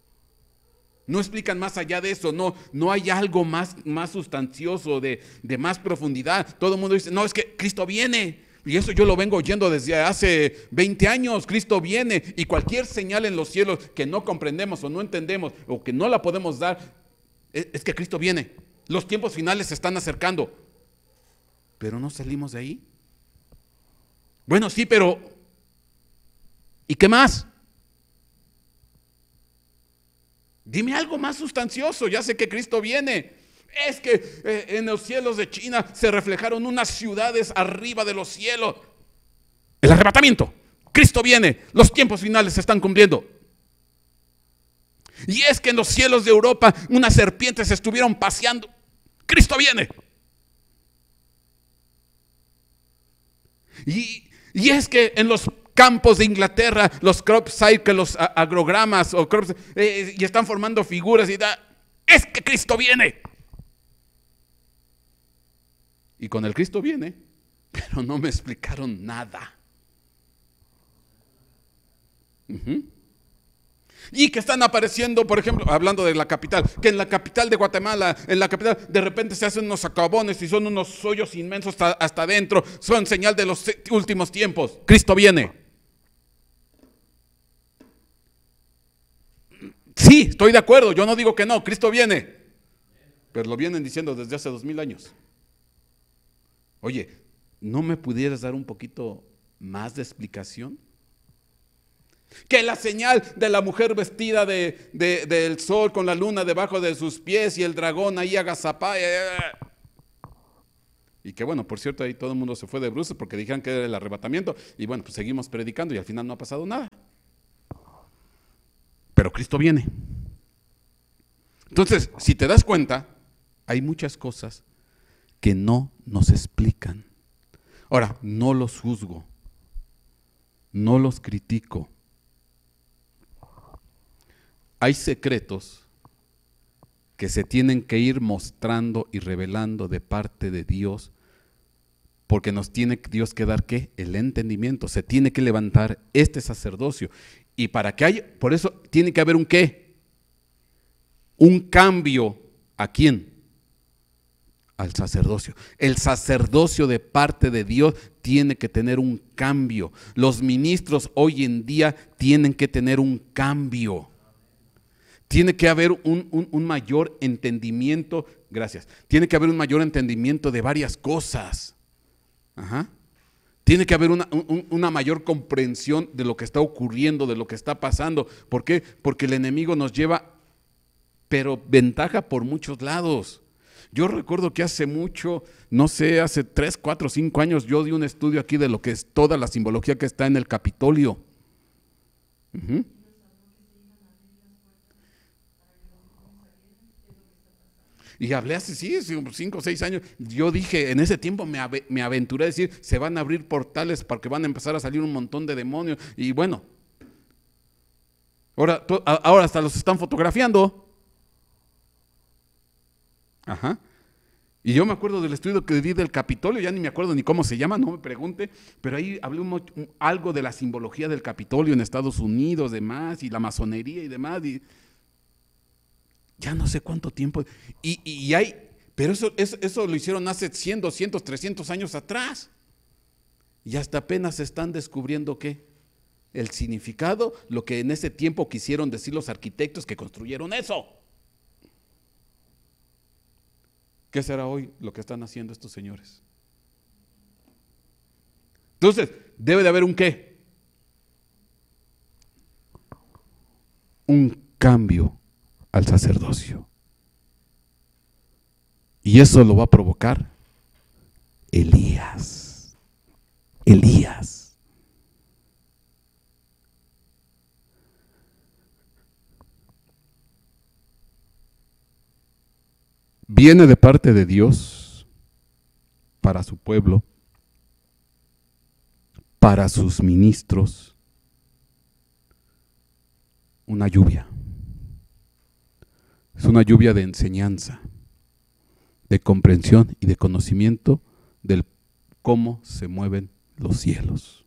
No explican más allá de eso, no, no hay algo más, más sustancioso, de, de más profundidad. Todo el mundo dice, no, es que Cristo viene, Y eso yo lo vengo oyendo desde hace veinte años. Cristo viene, y cualquier señal en los cielos que no comprendemos o no entendemos o que no la podemos dar, es, es que Cristo viene. Los tiempos finales se están acercando. Pero no salimos de ahí. Bueno, sí, pero ¿y qué más? Dime algo más sustancioso. Ya sé que Cristo viene. Es que eh, en los cielos de China se reflejaron unas ciudades arriba de los cielos. El arrebatamiento. Cristo viene. Los tiempos finales se están cumpliendo. Y es que en los cielos de Europa unas serpientes estuvieron paseando. Cristo viene. Y, y es que en los campos de Inglaterra, los crop circles, los agrogramas, o crop, eh, y están formando figuras y da, es que Cristo viene. Y con el Cristo viene, pero no me explicaron nada. Uh-huh. Y que están apareciendo, por ejemplo, hablando de la capital, que en la capital de Guatemala, en la capital, de repente se hacen unos socavones y son unos hoyos inmensos hasta, hasta adentro, son señal de los últimos tiempos. Cristo viene. Sí, estoy de acuerdo, yo no digo que no, Cristo viene, pero lo vienen diciendo desde hace dos mil años. Oye, ¿no me pudieras dar un poquito más de explicación? Que la señal de la mujer vestida de, de, del sol con la luna debajo de sus pies y el dragón ahí agazapá. Y que bueno, por cierto, ahí todo el mundo se fue de bruces porque dijeron que era el arrebatamiento. Y bueno, pues seguimos predicando y al final no ha pasado nada. Pero Cristo viene. Entonces, si te das cuenta, hay muchas cosas que no nos explican. Ahora, no los juzgo, no los critico. Hay secretos que se tienen que ir mostrando y revelando de parte de Dios, porque nos tiene Dios que dar, ¿qué? El entendimiento. Se tiene que levantar este sacerdocio. Y para que haya, por eso tiene que haber un ¿qué? Un cambio. ¿A quién? Al sacerdocio. El sacerdocio de parte de Dios tiene que tener un cambio. Los ministros hoy en día tienen que tener un cambio. Tiene que haber un, un, un mayor entendimiento, gracias, tiene que haber un mayor entendimiento de varias cosas. Ajá. Tiene que haber una, un, una mayor comprensión de lo que está ocurriendo, de lo que está pasando. ¿Por qué? Porque el enemigo nos lleva, pero ventaja por muchos lados. Yo recuerdo que hace mucho, no sé, hace tres, cuatro, cinco años, yo di un estudio aquí de lo que es toda la simbología que está en el Capitolio. Uh-huh. Y hablé hace sí, cinco o seis años. Yo dije, en ese tiempo me, ave, me aventuré a decir, se van a abrir portales porque van a empezar a salir un montón de demonios. Y bueno, ahora, to, ahora hasta los están fotografiando. Ajá. Y yo me acuerdo del estudio que di del Capitolio, ya ni me acuerdo ni cómo se llama, no me pregunte, pero ahí hablé un, un, algo de la simbología del Capitolio en Estados Unidos, demás, y la masonería y demás, y ya no sé cuánto tiempo, y, y, y hay, pero eso, eso, eso lo hicieron hace cien, doscientos, trescientos años atrás, y hasta apenas están descubriendo qué, el significado, lo que en ese tiempo quisieron decir los arquitectos que construyeron eso. ¿Qué será hoy lo que están haciendo estos señores? Entonces, debe de haber un qué. Un cambio al sacerdocio. Y eso lo va a provocar Elías. Elías. Viene de parte de Dios para su pueblo, para sus ministros, una lluvia. Es una lluvia de enseñanza, de comprensión y de conocimiento del cómo se mueven los cielos.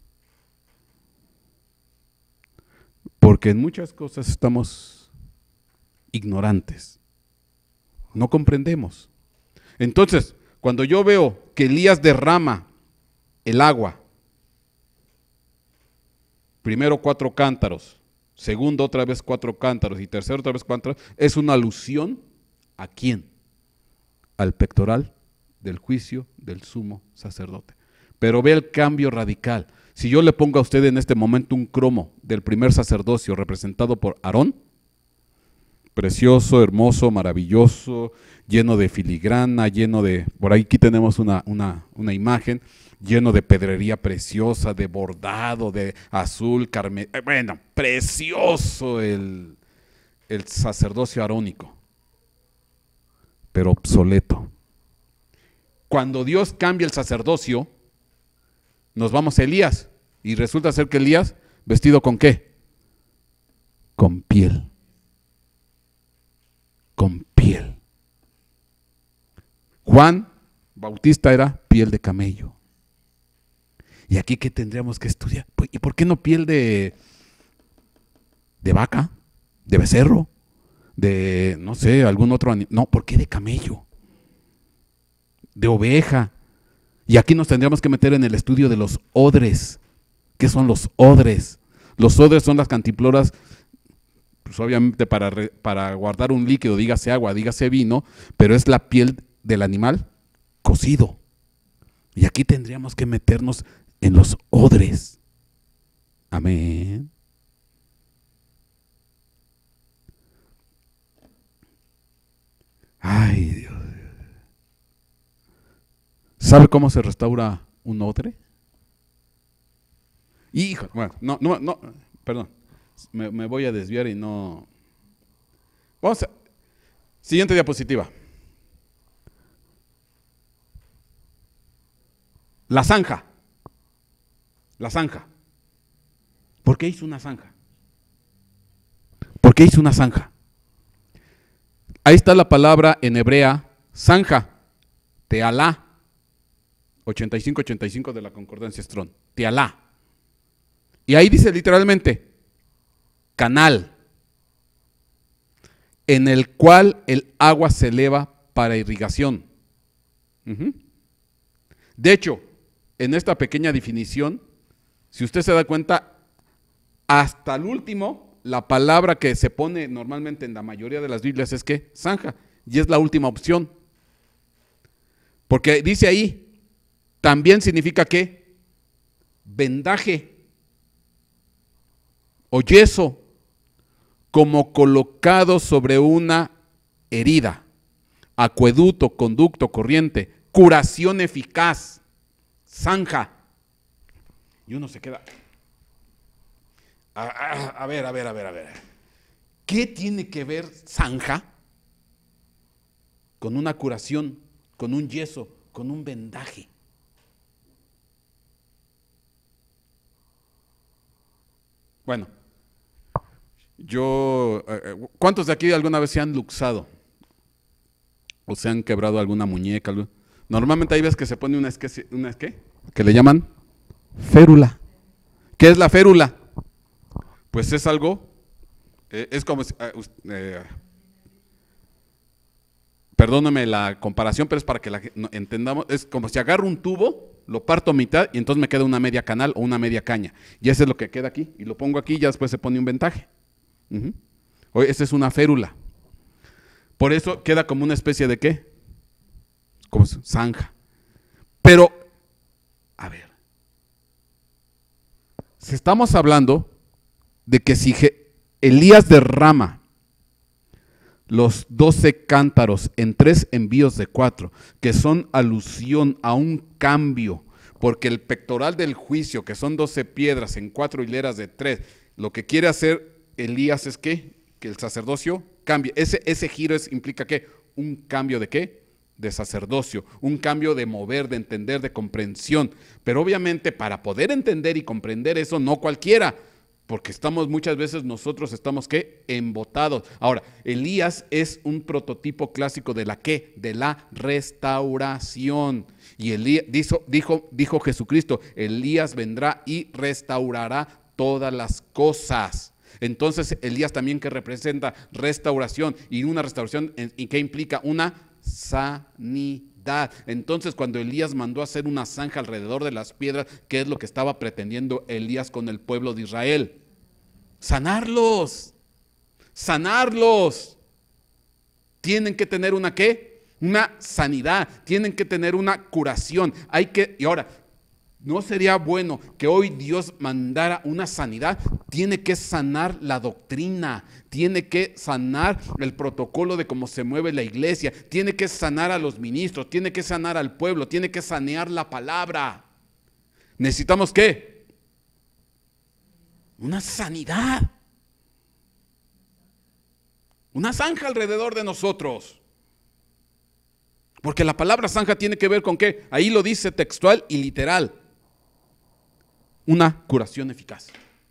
Porque en muchas cosas estamos ignorantes. No comprendemos. Entonces, cuando yo veo que Elías derrama el agua primero cuatro cántaros, segundo otra vez cuatro cántaros y tercero otra vez cuatro, es una alusión ¿a quién? Al pectoral del juicio del sumo sacerdote. Pero ve el cambio radical. Si yo le pongo a usted en este momento un cromo del primer sacerdocio representado por Aarón, precioso, hermoso, maravilloso, lleno de filigrana, lleno de, por aquí tenemos una, una, una imagen, lleno de pedrería preciosa, de bordado, de azul, carmen, bueno, precioso el, el sacerdocio arónico, pero obsoleto. Cuando Dios cambia el sacerdocio, nos vamos a Elías, y resulta ser que Elías, ¿vestido con qué? Con piel. Con piel. Juan Bautista era piel de camello. ¿Y aquí qué tendríamos que estudiar? ¿Y por qué no piel de, de vaca? ¿De becerro? ¿De, no sé, algún otro animal? No, ¿por qué de camello? De oveja. Y aquí nos tendríamos que meter en el estudio de los odres. ¿Qué son los odres? Los odres son las cantimploras, pues obviamente para, re, para guardar un líquido, dígase agua, dígase vino, pero es la piel del animal cocido. Y aquí tendríamos que meternos en los odres. Amén. Ay, Dios. ¿Sabe cómo se restaura un odre? Hijo, bueno, no, no, no, perdón, me, me voy a desviar y no. Vamos a. Siguiente diapositiva. La zanja. La zanja. ¿Por qué hizo una zanja? ¿Por qué hizo una zanja? Ahí está la palabra en hebrea, zanja, tealá, ochenta y cinco ochenta y cinco de la concordancia Strong, tealá. Y ahí dice literalmente, canal, en el cual el agua se eleva para irrigación. Uh-huh. De hecho, en esta pequeña definición, si usted se da cuenta, hasta el último, la palabra que se pone normalmente en la mayoría de las Biblias es que zanja, y es la última opción. Porque dice ahí, también significa que vendaje o yeso, como colocado sobre una herida, acueducto, conducto, corriente, curación eficaz, zanja. Y uno se queda, a, a, a ver, a ver, a ver, a ver, ¿qué tiene que ver zanja con una curación, con un yeso, con un vendaje? Bueno, yo, ¿cuántos de aquí alguna vez se han luxado? ¿O se han quebrado alguna muñeca? Normalmente hay veces que se pone una, una ¿qué? Que le llaman férula. ¿Qué es la férula? Pues es algo, eh, es como, eh, eh, perdóname la comparación, pero es para que la, no, entendamos, es como si agarro un tubo, lo parto a mitad y entonces me queda una media canal o una media caña. Y eso es lo que queda aquí, y lo pongo aquí y ya después se pone un vendaje. Uh-huh. Oye, esa es una férula. Por eso queda como una especie de ¿qué? Como zanja. Pero, a ver, si estamos hablando de que si Elías derrama los doce cántaros en tres envíos de cuatro, que son alusión a un cambio, porque el pectoral del juicio, que son doce piedras en cuatro hileras de tres, lo que quiere hacer Elías es que, que el sacerdocio cambie. Ese, ese giro es, implica ¿qué? Un cambio de ¿qué? De sacerdocio, un cambio de mover, de entender, de comprensión. Pero obviamente para poder entender y comprender eso, no cualquiera, porque estamos muchas veces nosotros estamos ¿qué? Embotados. Ahora, Elías es un prototipo clásico de la ¿qué? De la restauración. Y Elías, dijo, dijo, dijo Jesucristo, Elías vendrá y restaurará todas las cosas. Entonces Elías también que representa restauración, y una restauración ¿y qué implica? Una sanidad. sanidad. Entonces, cuando Elías mandó hacer una zanja alrededor de las piedras, ¿qué es lo que estaba pretendiendo Elías con el pueblo de Israel? Sanarlos, sanarlos. Tienen que tener una ¿qué? Una sanidad, tienen que tener una curación. Hay que, y ahora, ¿no sería bueno que hoy Dios mandara una sanidad? Tiene que sanar la doctrina, tiene que sanar el protocolo de cómo se mueve la iglesia, tiene que sanar a los ministros, tiene que sanar al pueblo, tiene que sanear la palabra. ¿Necesitamos qué? Una sanidad. Una zanja alrededor de nosotros. Porque la palabra zanja tiene que ver con qué? Ahí lo dice textual y literal. Una curación eficaz.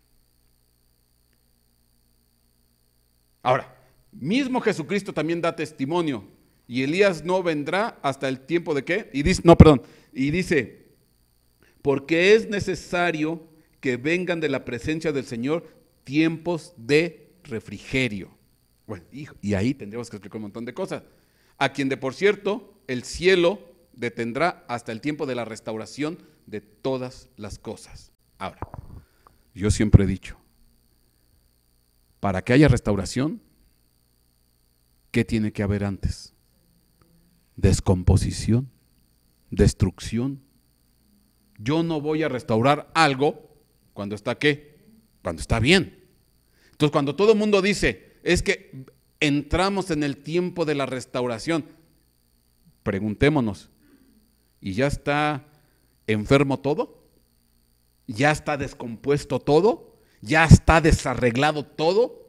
Ahora, mismo Jesucristo también da testimonio. Y Elías no vendrá hasta el tiempo de qué? Y dice, no, perdón. Y dice, porque es necesario que vengan de la presencia del Señor tiempos de refrigerio. Bueno, y ahí tendríamos que explicar un montón de cosas. A quien de por cierto, el cielo detendrá hasta el tiempo de la restauración de todas las cosas. Ahora, yo siempre he dicho, para que haya restauración, ¿qué tiene que haber antes? Descomposición, destrucción. Yo no voy a restaurar algo cuando está ¿qué? Cuando está bien. Entonces, cuando todo el mundo dice, es que entramos en el tiempo de la restauración, preguntémonos, ¿y ya está enfermo todo? ¿Ya está descompuesto todo? ¿Ya está desarreglado todo?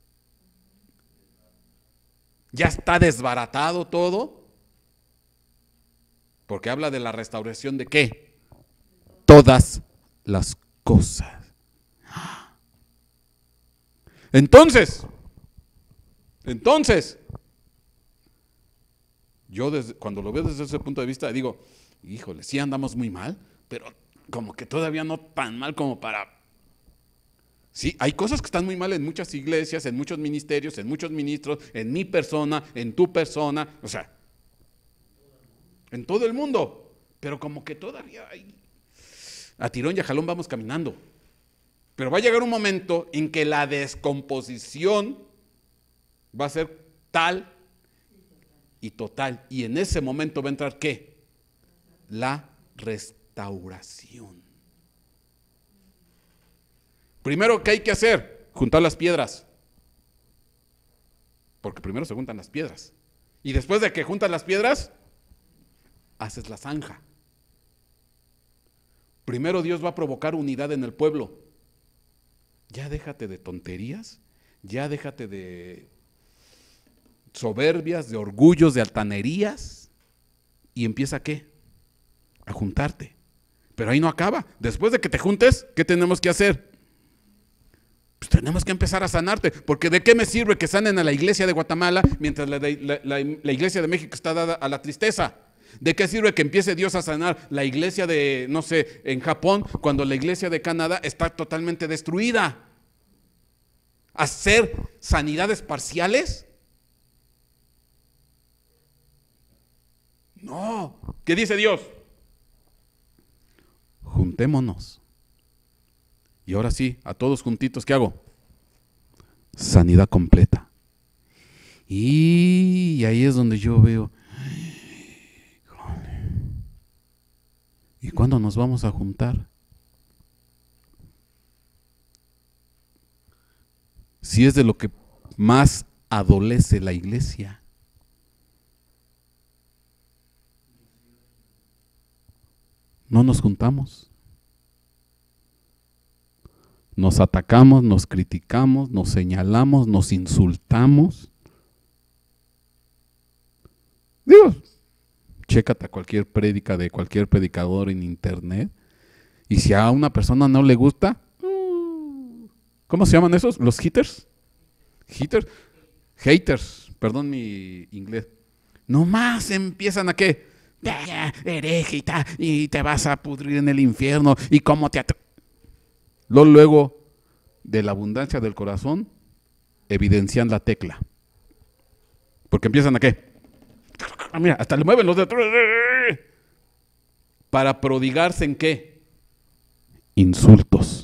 ¿Ya está desbaratado todo? Porque habla de la restauración de ¿qué? Todas las cosas. Entonces, entonces, yo desde, cuando lo veo desde ese punto de vista, digo, híjole, sí andamos muy mal, pero como que todavía no tan mal como para... Sí, hay cosas que están muy mal en muchas iglesias, en muchos ministerios, en muchos ministros, en mi persona, en tu persona, o sea, en todo el mundo, pero como que todavía hay... A tirón y a jalón vamos caminando. Pero va a llegar un momento en que la descomposición va a ser tal y total. Y en ese momento va a entrar ¿qué? La restauración. Primero, ¿qué hay que hacer? Juntar las piedras. Porque primero se juntan las piedras. Y después de que juntas las piedras, haces la zanja. Primero Dios va a provocar unidad en el pueblo. Ya déjate de tonterías, ya déjate de soberbias, de orgullos, de altanerías, y empieza ¿a qué? A juntarte. Pero ahí no acaba. Después de que te juntes, ¿qué tenemos que hacer? Pues tenemos que empezar a sanarte, porque ¿de qué me sirve que sanen a la iglesia de Guatemala mientras la, la, la, la iglesia de México está dada a la tristeza? ¿De qué sirve que empiece Dios a sanar la iglesia de, no sé, en Japón, cuando la iglesia de Canadá está totalmente destruida? ¿Hacer sanidades parciales? No. ¿Qué dice Dios? Juntémonos. Y ahora sí, a todos juntitos, ¿qué hago? Sanidad completa. Y ahí es donde yo veo, ¿y cuándo nos vamos a juntar? Si es de lo que más adolece la iglesia. No nos juntamos. Nos atacamos, nos criticamos, nos señalamos, nos insultamos. Digo, chécate a cualquier prédica de cualquier predicador en internet, y si a una persona no le gusta, ¿cómo se llaman esos? ¿Los haters? ¿Haters? Haters, perdón mi inglés. Nomás empiezan a qué, herejita, y te vas a pudrir en el infierno, y cómo te atra- Luego, luego, de la abundancia del corazón, evidencian la tecla. Porque empiezan a qué, Mira, hasta le mueven los dedos. ¿Para prodigarse en qué? Insultos.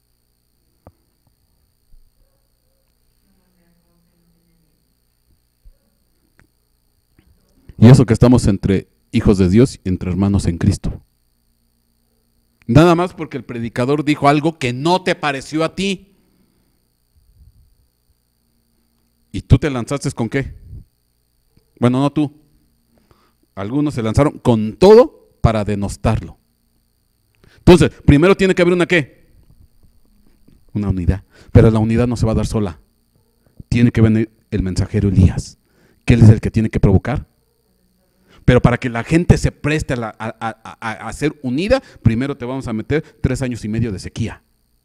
Y eso que estamos entre hijos de Dios y entre hermanos en Cristo. Nada más porque el predicador dijo algo que no te pareció a ti. ¿Y tú te lanzaste con qué? Bueno, no tú. Algunos se lanzaron con todo para denostarlo. Entonces, primero tiene que haber una ¿qué? Una unidad. Pero la unidad no se va a dar sola. Tiene que venir el mensajero Elías, que él es el que tiene que provocar. Pero para que la gente se preste a, la, a, a, a, a ser unida, primero te vamos a meter tres años y medio de sequía.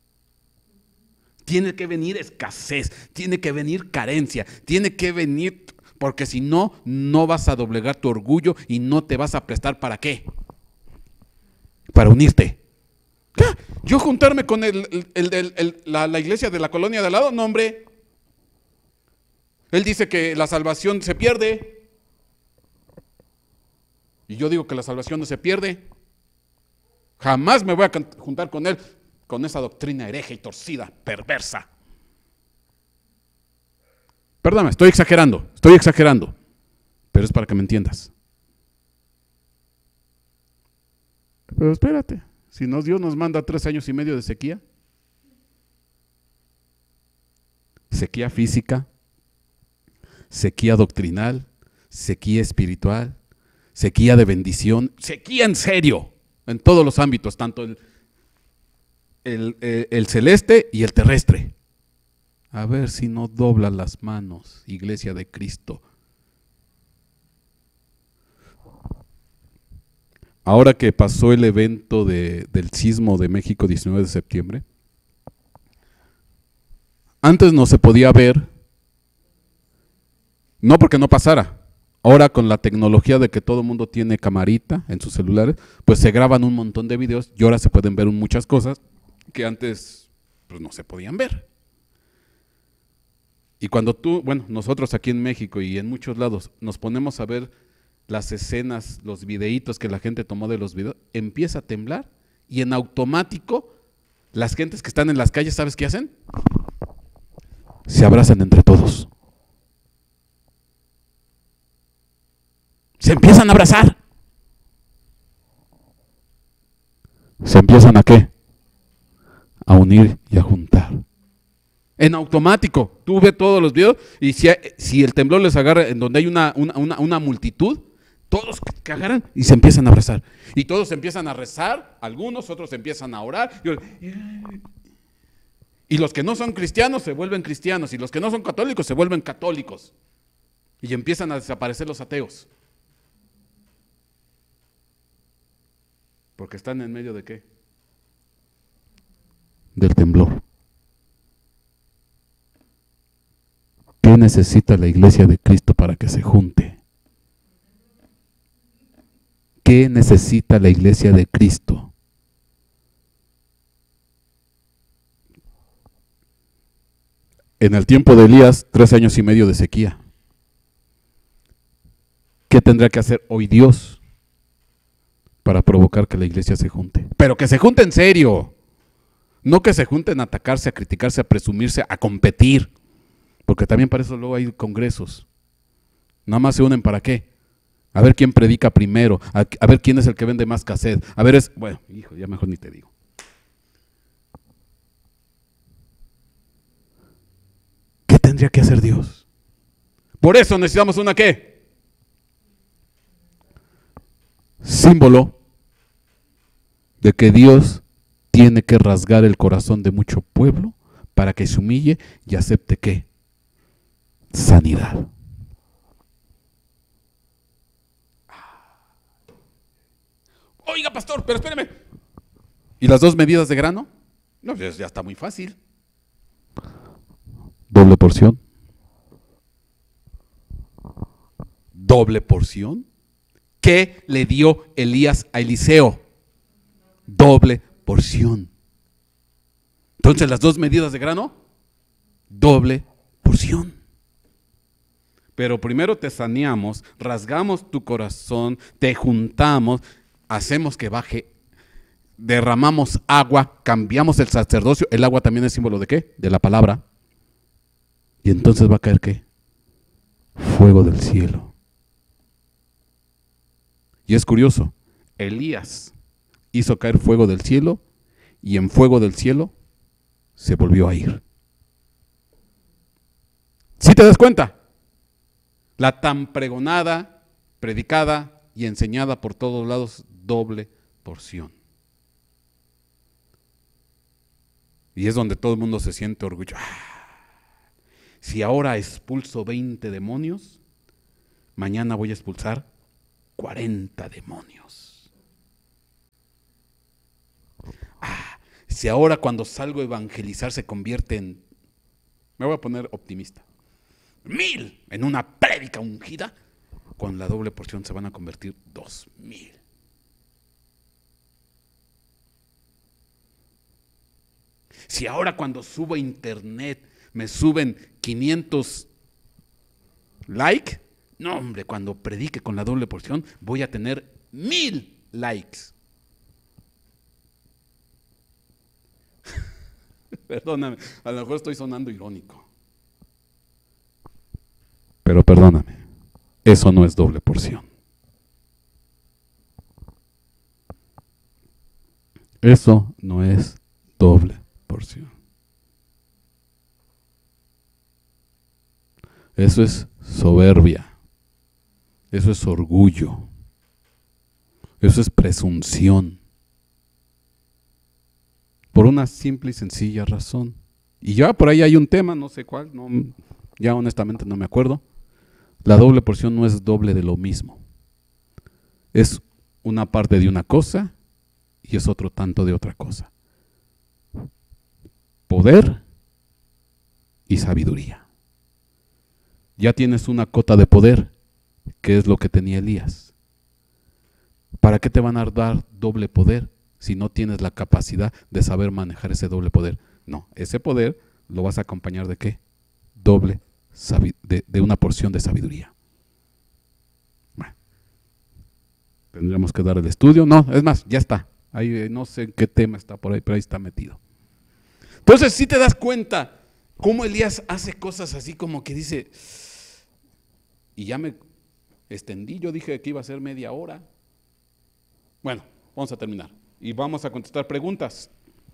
Tiene que venir escasez, tiene que venir carencia, tiene que venir, porque si no, no vas a doblegar tu orgullo y no te vas a prestar ¿para qué? Para unirte. ¿Qué? Yo juntarme con el, el, el, el, el, la, la iglesia de la colonia de al lado, no hombre. Él dice que la salvación se pierde. Y yo digo que la salvación no se pierde. Jamás me voy a juntar con él, con esa doctrina hereje y torcida, perversa. Perdóname, estoy exagerando, estoy exagerando, pero es para que me entiendas. Pero espérate, si no, Dios nos manda tres años y medio de sequía. Sequía física, sequía doctrinal, sequía espiritual, sequía de bendición, sequía en serio, en todos los ámbitos, tanto el, el, el, el celeste y el terrestre. A ver si no dobla las manos, Iglesia de Cristo. Ahora que pasó el evento de, del sismo de México, diecinueve de septiembre, antes no se podía ver, no porque no pasara. Ahora con la tecnología de que todo el mundo tiene camarita en sus celulares, pues se graban un montón de videos y ahora se pueden ver muchas cosas que antes pues, no se podían ver. Y cuando tú, bueno, nosotros aquí en México y en muchos lados nos ponemos a ver las escenas, los videitos que la gente tomó de los videos, empieza a temblar y en automático las gentes que están en las calles, ¿sabes qué hacen? Se abrazan entre todos. Se empiezan a abrazar. ¿Se empiezan a qué? A unir y a juntar. En automático. Tú ves todos los videos y si, si el temblor les agarra en donde hay una, una, una, una multitud, todos que agarran y se empiezan a abrazar. Y todos empiezan a rezar, algunos, otros empiezan a orar. Y los que no son cristianos se vuelven cristianos y los que no son católicos se vuelven católicos. Y empiezan a desaparecer los ateos. Porque están en medio de ¿qué? Del temblor. ¿Qué necesita la iglesia de Cristo para que se junte? ¿Qué necesita la iglesia de Cristo? En el tiempo de Elías, tres años y medio de sequía. ¿Qué tendrá que hacer hoy Dios para provocar que la iglesia se junte? Pero que se junte en serio. No que se junten a atacarse, a criticarse, a presumirse, a competir. Porque también para eso luego hay congresos. Nada más se unen ¿para qué? A ver quién predica primero, a, a ver quién es el que vende más cassette. A ver es, bueno, hijo, ya mejor ni te digo. ¿Qué tendría que hacer Dios? Por eso necesitamos una ¿qué? Símbolo de que Dios tiene que rasgar el corazón de mucho pueblo para que se humille y acepte ¿qué? Sanidad. Oiga, pastor, pero espéreme. ¿Y las dos medidas de grano? No, pues ya está muy fácil. Doble porción. Doble porción. ¿Qué le dio Elías a Eliseo? Doble porción. Entonces las dos medidas de grano, doble porción. Pero primero te saneamos, rasgamos tu corazón, te juntamos, hacemos que baje, derramamos agua, cambiamos el sacerdocio. El agua también es símbolo ¿de qué? De la palabra. Y entonces va a caer ¿qué? Fuego del cielo. Y es curioso, Elías hizo caer fuego del cielo y en fuego del cielo se volvió a ir. ¿Sí te das cuenta? La tan pregonada, predicada y enseñada por todos lados, doble porción. Y es donde todo el mundo se siente orgulloso. ¡Ah! Si ahora expulso veinte demonios, mañana voy a expulsar cuarenta demonios. Ah, si ahora cuando salgo a evangelizar se convierte en, me voy a poner optimista, mil en una prédica ungida, con la doble porción se van a convertir dos mil. Si ahora cuando subo a internet me suben quinientos likes, no hombre, cuando predique con la doble porción voy a tener mil likes. Perdóname, a lo mejor estoy sonando irónico. Pero perdóname, eso no es doble porción. Eso no es doble porción. Eso es soberbia. Eso es orgullo. Eso es presunción. Por una simple y sencilla razón. Y ya por ahí hay un tema, no sé cuál, no, ya honestamente no me acuerdo. La doble porción no es doble de lo mismo. Es una parte de una cosa y es otro tanto de otra cosa. Poder y sabiduría. Ya tienes una cota de poder, que es lo que tenía Elías. ¿Para qué te van a dar doble poder si no tienes la capacidad de saber manejar ese doble poder? No, ese poder lo vas a acompañar de ¿qué? Doble de, de una porción de sabiduría. Bueno, tendríamos que dar el estudio. No, es más, ya está. Ahí, no sé en qué tema está por ahí, pero ahí está metido. Entonces, si te das cuenta cómo Elías hace cosas así como que dice, y ya me extendí, yo dije que iba a ser media hora. Bueno, vamos a terminar y vamos a contestar preguntas.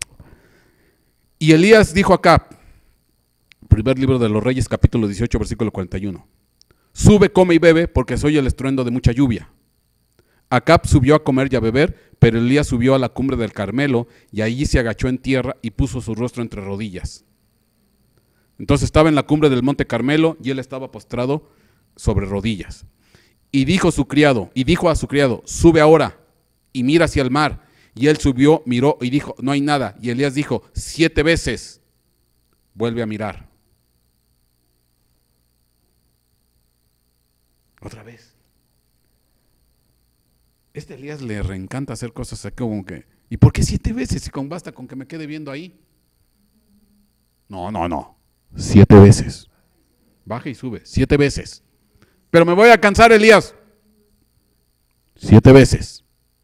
Y Elías dijo acá, primer libro de los Reyes, capítulo dieciocho, versículo cuarenta y uno. Sube, come y bebe, porque soy el estruendo de mucha lluvia. Acab subió a comer y a beber, pero Elías subió a la cumbre del Carmelo y allí se agachó en tierra y puso su rostro entre rodillas. Entonces estaba en la cumbre del monte Carmelo y él estaba postrado sobre rodillas. Y dijo su criado, y dijo a su criado, sube ahora y mira hacia el mar. Y él subió, miró y dijo, no hay nada. Y Elías dijo, siete veces, vuelve a mirar. Otra vez. Este Elías le reencanta hacer cosas así como que, ¿y por qué siete veces? Si con basta con que me quede viendo ahí. No, no, no. Siete veces. Baja y sube, siete veces. Pero me voy a cansar, Elías. Siete veces.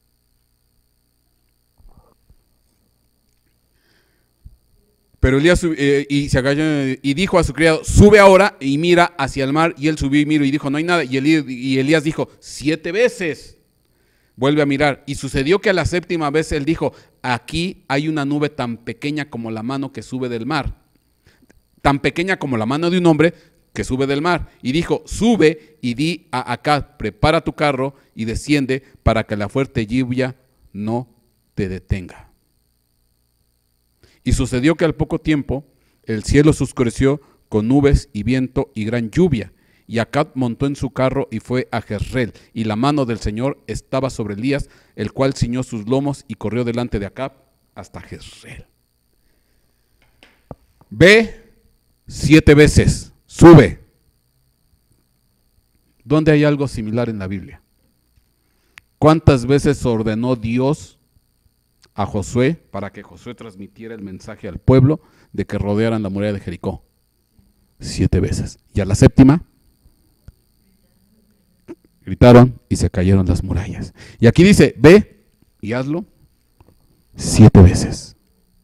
Pero Elías eh, y se agachó y dijo a su criado, sube ahora y mira hacia el mar. Y él subió y miró y dijo, no hay nada. Y Elías, y Elías dijo, siete veces, vuelve a mirar. Y sucedió que a la séptima vez él dijo, aquí hay una nube tan pequeña como la mano que sube del mar. Tan pequeña como la mano de un hombre que sube del mar. Y dijo, sube y di a Acab, prepara tu carro y desciende para que la fuerte lluvia no te detenga. Y sucedió que al poco tiempo el cielo se oscureció con nubes y viento y gran lluvia. Y Acab montó en su carro y fue a Jezreel. Y la mano del Señor estaba sobre Elías, el cual ciñó sus lomos y corrió delante de Acab hasta Jezreel. Ve siete veces, sube. ¿Dónde hay algo similar en la Biblia? ¿Cuántas veces ordenó Dios a Josué para que Josué transmitiera el mensaje al pueblo de que rodearan la muralla de Jericó? Siete veces. Y a la séptima, Gritaron y se cayeron las murallas. Y aquí dice, ve y hazlo siete veces.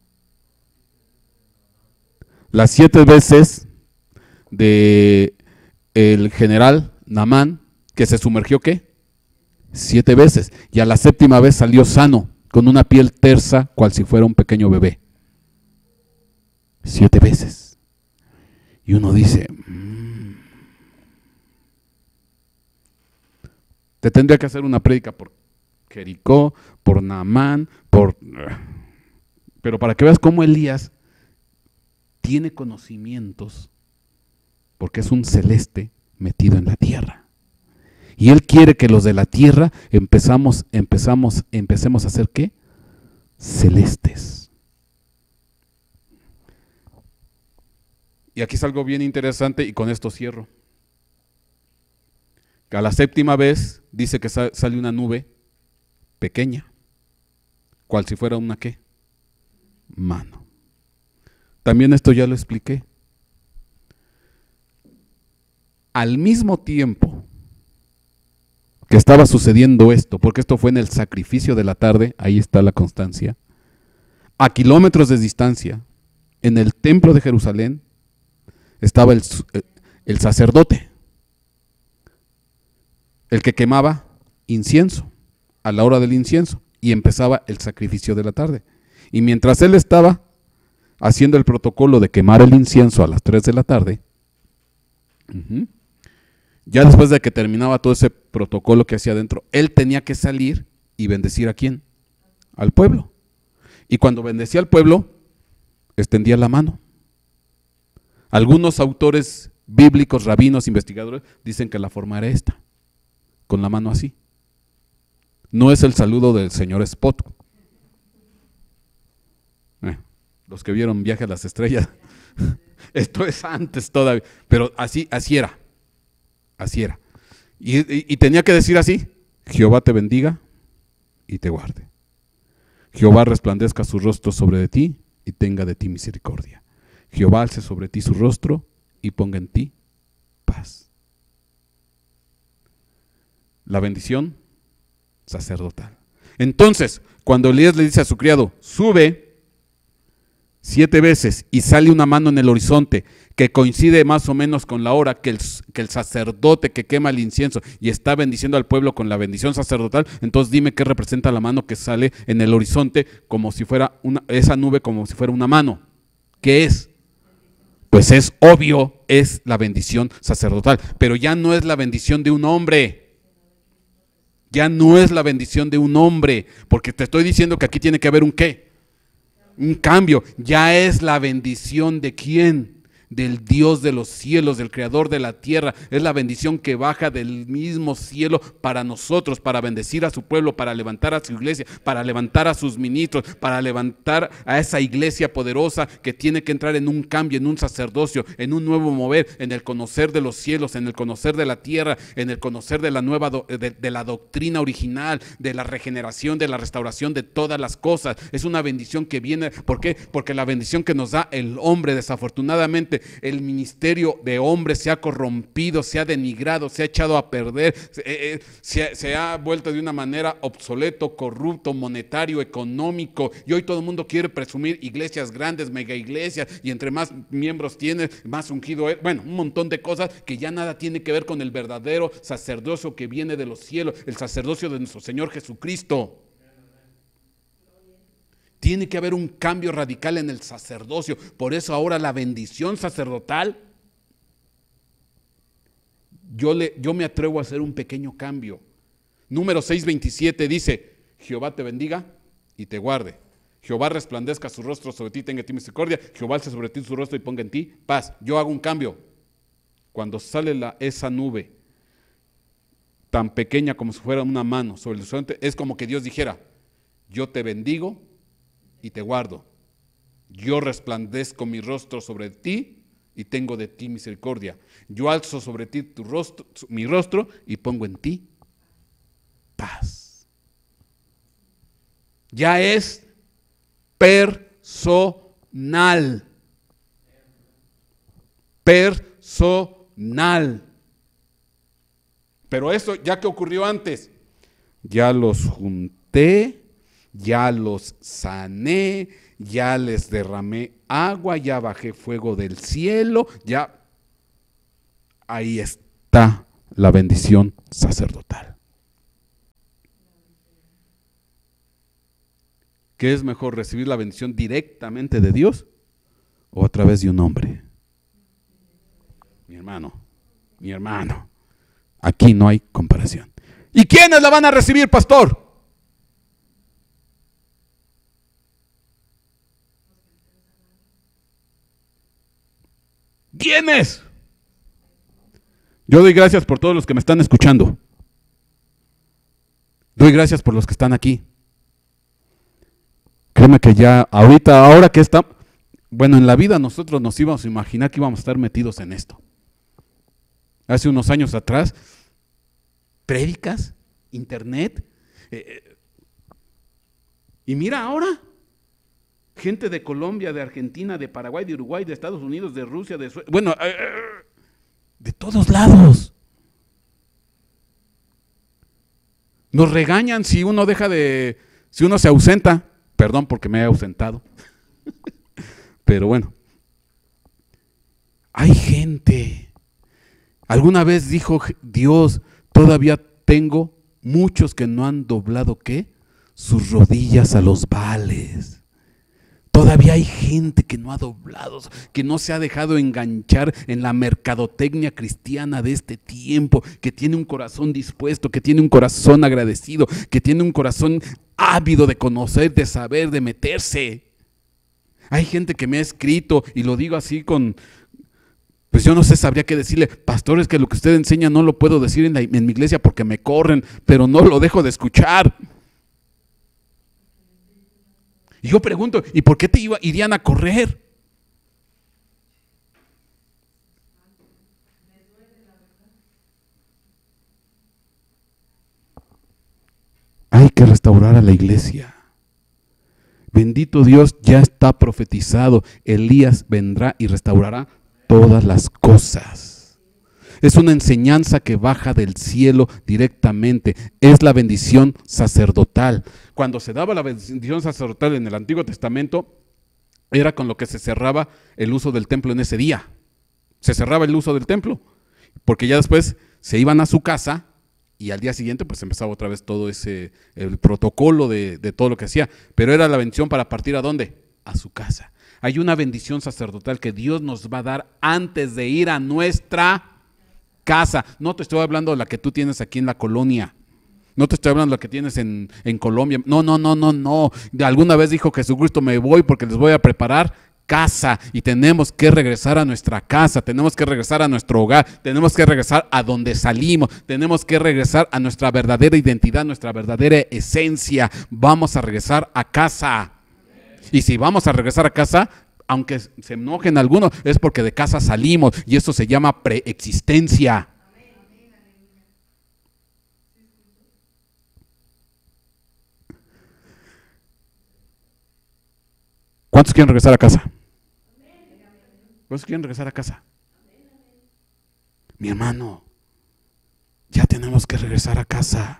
Las siete veces de el general Naamán, que se sumergió, ¿qué? Siete veces. Y a la séptima vez salió sano, con una piel tersa, cual si fuera un pequeño bebé. Siete veces. Y uno dice, mmm, te tendría que hacer una prédica por Jericó, por Naamán, por... Pero para que veas cómo Elías tiene conocimientos, porque es un celeste metido en la tierra. Y él quiere que los de la tierra empezamos, empezamos, empecemos a ser ¿qué? Celestes. Y aquí es algo bien interesante y con esto cierro. A la séptima vez dice que sale una nube pequeña, cual si fuera una ¿qué? Mano. También esto ya lo expliqué. Al mismo tiempo que estaba sucediendo esto, porque esto fue en el sacrificio de la tarde, ahí está la constancia, a kilómetros de distancia, en el templo de Jerusalén, estaba el, el sacerdote, el que quemaba incienso, a la hora del incienso, y empezaba el sacrificio de la tarde. Y mientras él estaba haciendo el protocolo de quemar el incienso a las tres de la tarde, uh-huh, ya después de que terminaba todo ese protocolo que hacía adentro, él tenía que salir y bendecir ¿a quién? Al pueblo. Y cuando bendecía al pueblo, extendía la mano. Algunos autores bíblicos, rabinos, investigadores, dicen que la forma era esta, con la mano así. No es el saludo del señor Spot. Eh, los que vieron Viaje a las Estrellas, esto es antes todavía, pero así, así era. Así era. Y, y, y tenía que decir así: Jehová te bendiga y te guarde. Jehová resplandezca su rostro sobre de ti y tenga de ti misericordia. Jehová alce sobre ti su rostro y ponga en ti paz. La bendición sacerdotal. Entonces, cuando Elías le dice a su criado, sube siete veces y sale una mano en el horizonte, que coincide más o menos con la hora que el, que el sacerdote que quema el incienso y está bendiciendo al pueblo con la bendición sacerdotal, entonces dime qué representa la mano que sale en el horizonte como si fuera una, esa nube como si fuera una mano. ¿Qué es? Pues es obvio, es la bendición sacerdotal, pero ya no es la bendición de un hombre. Ya no es la bendición de un hombre, porque te estoy diciendo que aquí tiene que haber un ¿qué? Un cambio. Ya es la bendición de ¿quién? Del Dios de los cielos, del creador de la tierra. Es la bendición que baja del mismo cielo para nosotros, para bendecir a su pueblo, para levantar a su iglesia, para levantar a sus ministros, para levantar a esa iglesia poderosa que tiene que entrar en un cambio, en un sacerdocio, en un nuevo mover, en el conocer de los cielos, en el conocer de la tierra, en el conocer de la nueva do, de, de la doctrina original, de la regeneración, de la restauración de todas las cosas. Es una bendición que viene, ¿por qué? Porque la bendición que nos da el hombre, desafortunadamente, el ministerio de hombres se ha corrompido, se ha denigrado, se ha echado a perder, se, eh, se, se ha vuelto de una manera obsoleto, corrupto, monetario, económico, y hoy todo el mundo quiere presumir iglesias grandes, mega iglesias, y entre más miembros tiene, más ungido es. Bueno, un montón de cosas que ya nada tiene que ver con el verdadero sacerdocio que viene de los cielos, el sacerdocio de nuestro Señor Jesucristo. Tiene que haber un cambio radical en el sacerdocio. Por eso ahora la bendición sacerdotal, yo, le, yo me atrevo a hacer un pequeño cambio. Número seis veintisiete dice, Jehová te bendiga y te guarde. Jehová resplandezca su rostro sobre ti, tenga en ti misericordia. Jehová alce sobre ti su rostro y ponga en ti paz. Yo hago un cambio. Cuando sale la, esa nube tan pequeña como si fuera una mano sobre el horizonte, es como que Dios dijera, yo te bendigo y te guardo. Yo resplandezco mi rostro sobre ti y tengo de ti misericordia. Yo alzo sobre ti tu rostro, mi rostro y pongo en ti paz. Ya es personal. Personal. Pero eso ya que ocurrió antes, ya los junté, ya los sané, ya les derramé agua, ya bajé fuego del cielo, ya ahí está la bendición sacerdotal. ¿Qué es mejor, recibir la bendición directamente de Dios o a través de un hombre? Mi hermano, mi hermano, aquí no hay comparación. ¿Y quiénes la van a recibir, pastor? ¿Quiénes? Yo doy gracias por todos los que me están escuchando. Doy gracias por los que están aquí. Créeme que ya ahorita, ahora que está, bueno, en la vida nosotros nos íbamos a imaginar que íbamos a estar metidos en esto. Hace unos años atrás, prédicas, internet, eh, y mira ahora, gente de Colombia, de Argentina, de Paraguay, de Uruguay, de Estados Unidos, de Rusia, de Suecia, bueno, eh, de todos lados. Nos regañan si uno deja de, si uno se ausenta. Perdón porque me he ausentado. Pero bueno. Hay gente. Alguna vez dijo Dios, todavía tengo muchos que no han doblado, ¿qué? Sus rodillas a los Baales. Todavía hay gente que no ha doblado, que no se ha dejado enganchar en la mercadotecnia cristiana de este tiempo, que tiene un corazón dispuesto, que tiene un corazón agradecido, que tiene un corazón ávido de conocer, de saber, de meterse. Hay gente que me ha escrito, y lo digo así con, pues yo no sé, sabría qué decirle, pastor, es que lo que usted enseña no lo puedo decir en, la, en mi iglesia porque me corren, pero no lo dejo de escuchar. Y yo pregunto, ¿y por qué te iba, irían a correr? Hay que restaurar a la iglesia. Bendito Dios, ya está profetizado. Elías vendrá y restaurará todas las cosas. Es una enseñanza que baja del cielo directamente. Es la bendición sacerdotal. Cuando se daba la bendición sacerdotal en el Antiguo Testamento, era con lo que se cerraba el uso del templo en ese día. Se cerraba el uso del templo, porque ya después se iban a su casa y al día siguiente pues empezaba otra vez todo ese, el protocolo de, de todo lo que hacía. Pero era la bendición para partir ¿a dónde? A su casa. Hay una bendición sacerdotal que Dios nos va a dar antes de ir a nuestra casa. No te estoy hablando de la que tú tienes aquí en la colonia. No te estoy hablando de la que tienes en, en Colombia. No, no, no, no, no. Alguna vez dijo Jesucristo, me voy porque les voy a preparar casa. Y tenemos que regresar a nuestra casa. Tenemos que regresar a nuestro hogar. Tenemos que regresar a donde salimos. Tenemos que regresar a nuestra verdadera identidad, nuestra verdadera esencia. Vamos a regresar a casa. Y si vamos a regresar a casa, aunque se enojen algunos, es porque de casa salimos. Y eso se llama preexistencia. ¿Cuántos quieren regresar a casa? ¿Cuántos quieren regresar a casa? Mi hermano, ya tenemos que regresar a casa.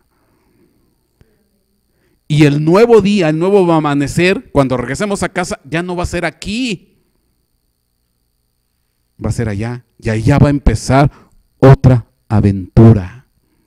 Y el nuevo día, el nuevo amanecer, cuando regresemos a casa, ya no va a ser aquí. Va a ser allá. Y allá va a empezar otra aventura.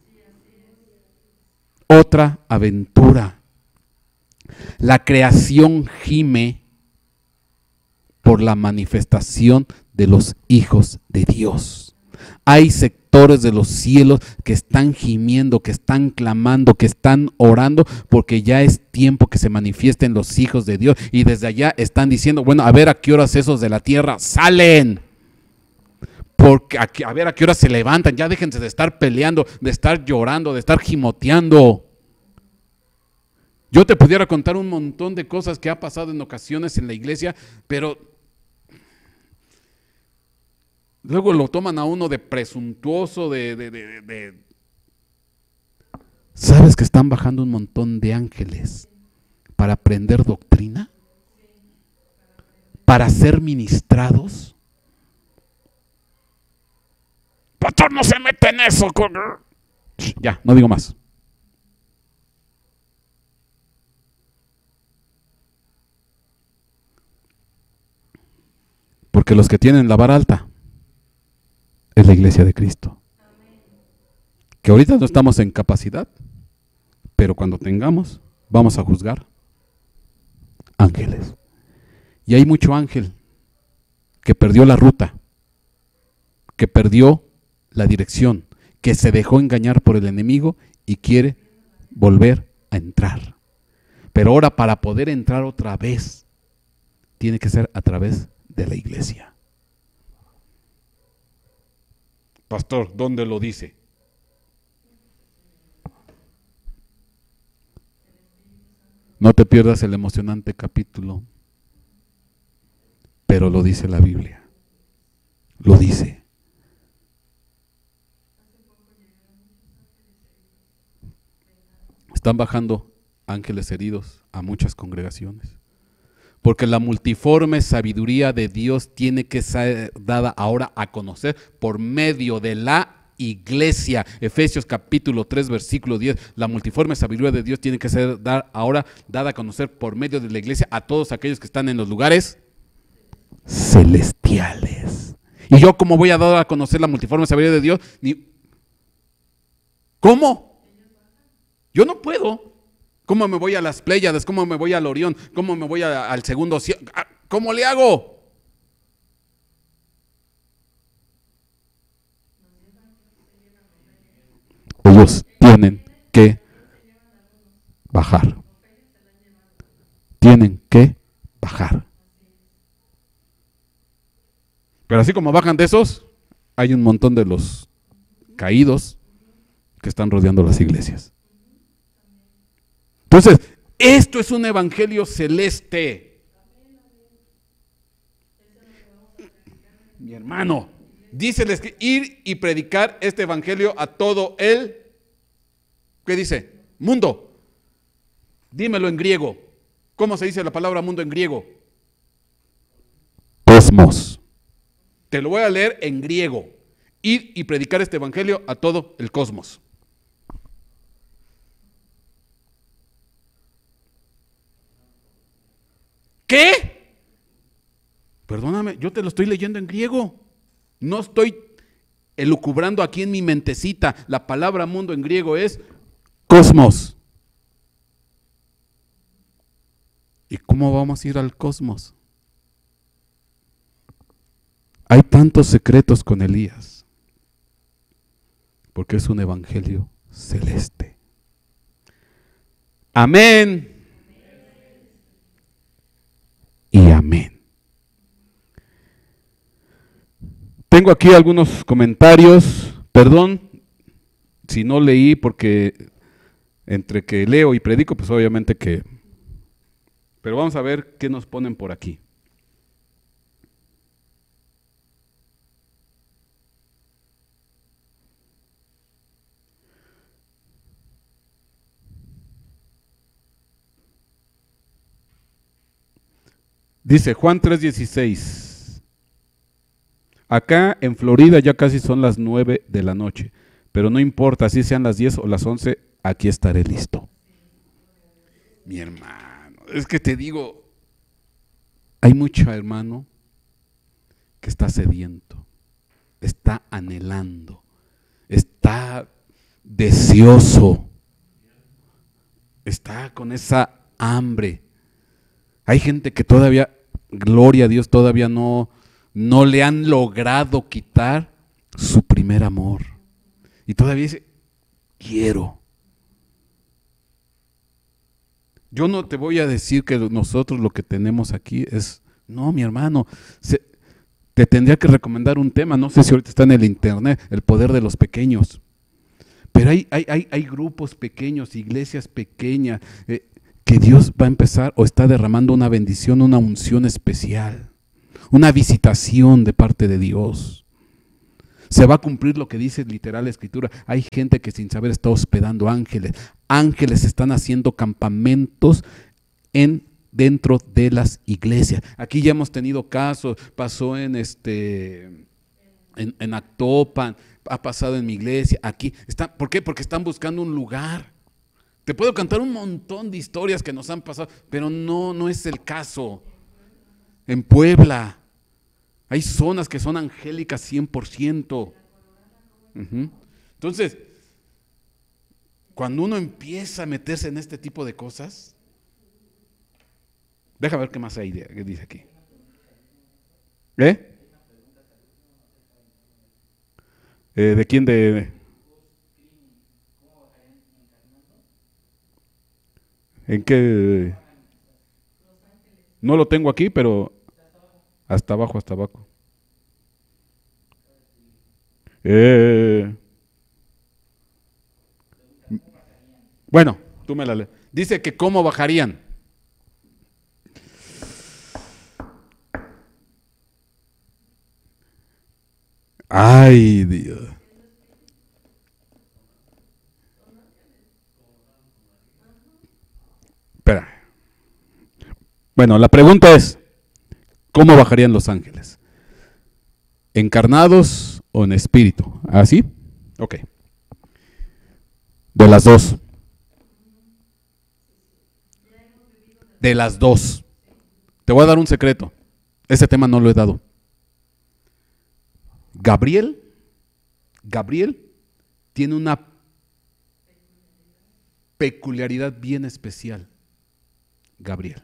Otra aventura. La creación gime por la manifestación de los hijos de Dios. Hay sectores de los cielos que están gimiendo, que están clamando, que están orando, porque ya es tiempo que se manifiesten los hijos de Dios. Y desde allá están diciendo, bueno, a ver a qué horas esos de la tierra salen. Porque a, a ver a qué horas se levantan. Ya déjense de estar peleando, de estar llorando, de estar gimoteando. Yo te pudiera contar un montón de cosas que ha pasado en ocasiones en la iglesia, pero luego lo toman a uno de presuntuoso, de, de, de, de... ¿Sabes que están bajando un montón de ángeles para aprender doctrina? ¿Para ser ministrados? Pastor, no se mete en eso. Ya, no digo más. Porque los que tienen la vara alta es la iglesia de Cristo. Que ahorita no estamos en capacidad, pero cuando tengamos, vamos a juzgar ángeles. Y hay mucho ángel que perdió la ruta, que perdió la dirección, que se dejó engañar por el enemigo y quiere volver a entrar. Pero ahora, para poder entrar otra vez, tiene que ser a través de la iglesia. Pastor, ¿dónde lo dice? No te pierdas el emocionante capítulo, pero lo dice la Biblia. Lo dice. Están bajando ángeles heridos a muchas congregaciones. Porque la multiforme sabiduría de Dios tiene que ser dada ahora a conocer por medio de la iglesia. Efesios capítulo tres, versículo diez. La multiforme sabiduría de Dios tiene que ser dar, ahora dada a conocer por medio de la iglesia a todos aquellos que están en los lugares celestiales. ¿Y yo cómo voy a dar a conocer la multiforme sabiduría de Dios? Ni... ¿Cómo? Yo no puedo. ¿Cómo me voy a las Pléyades? ¿Cómo me voy al Orión? ¿Cómo me voy a, al segundo cielo? ¿Cómo le hago? Ellos tienen que bajar. Tienen que bajar. Pero así como bajan de esos, hay un montón de los caídos que están rodeando las iglesias. Entonces, esto es un evangelio celeste. Mi hermano, díceles que ir y predicar este evangelio a todo el, ¿qué dice? Mundo. Dímelo en griego. ¿Cómo se dice la palabra mundo en griego? Cosmos. Te lo voy a leer en griego. Ir y predicar este evangelio a todo el cosmos. ¿Qué? Perdóname, yo te lo estoy leyendo en griego. No estoy elucubrando aquí en mi mentecita. La palabra mundo en griego es cosmos. ¿Y cómo vamos a ir al cosmos? Hay tantos secretos con Elías, porque es un evangelio celeste. Amén. Y amén. Tengo aquí algunos comentarios. Perdón si no leí, porque entre que leo y predico, pues obviamente que... Pero vamos a ver qué nos ponen por aquí. Dice Juan tres dieciséis. Acá en Florida ya casi son las nueve de la noche, pero no importa si sean las diez o las once, aquí estaré listo. Mi hermano, es que te digo, hay mucho hermano que está sediento, está anhelando, está deseoso, está con esa hambre. Hay gente que todavía, gloria a Dios, todavía no, no le han logrado quitar su primer amor. Y todavía dice, quiero. Yo no te voy a decir que nosotros lo que tenemos aquí es, no, mi hermano, se, te tendría que recomendar un tema, no sé si ahorita está en el internet, el poder de los pequeños. Pero hay, hay, hay, hay grupos pequeños, iglesias pequeñas, eh, que Dios va a empezar o está derramando una bendición, una unción especial, una visitación de parte de Dios. Se va a cumplir lo que dice literal la Escritura. Hay gente que sin saber está hospedando ángeles. Ángeles están haciendo campamentos en, dentro de las iglesias. Aquí ya hemos tenido casos, pasó en este... En, en Actopan, ha pasado en mi iglesia, aquí. Está, ¿por qué? Porque están buscando un lugar. Te puedo contar un montón de historias que nos han pasado, pero no, no es el caso. En Puebla hay zonas que son angélicas cien por ciento. Uh-huh. Entonces, cuando uno empieza a meterse en este tipo de cosas, deja ver qué más hay, qué dice aquí. ¿Eh? ¿Eh? ¿De quién? De... ¿En qué? No lo tengo aquí, pero hasta abajo, hasta abajo. Eh, bueno, tú me la lees. Dice que cómo bajarían. Ay, Dios. Espera. Bueno, la pregunta es, ¿cómo bajarían los ángeles? ¿Encarnados o en espíritu? ¿Así? Ok. De las dos. De las dos. Te voy a dar un secreto. Ese tema no lo he dado. Gabriel, Gabriel tiene una peculiaridad bien especial. Gabriel.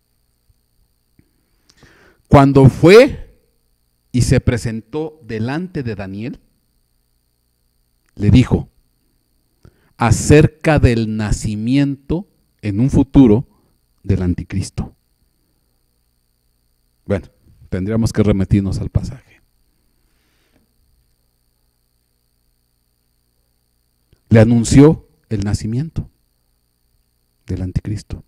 Cuando fue y se presentó delante de Daniel, le dijo acerca del nacimiento en un futuro del anticristo. Bueno, tendríamos que remitirnos al pasaje. Le anunció el nacimiento del anticristo.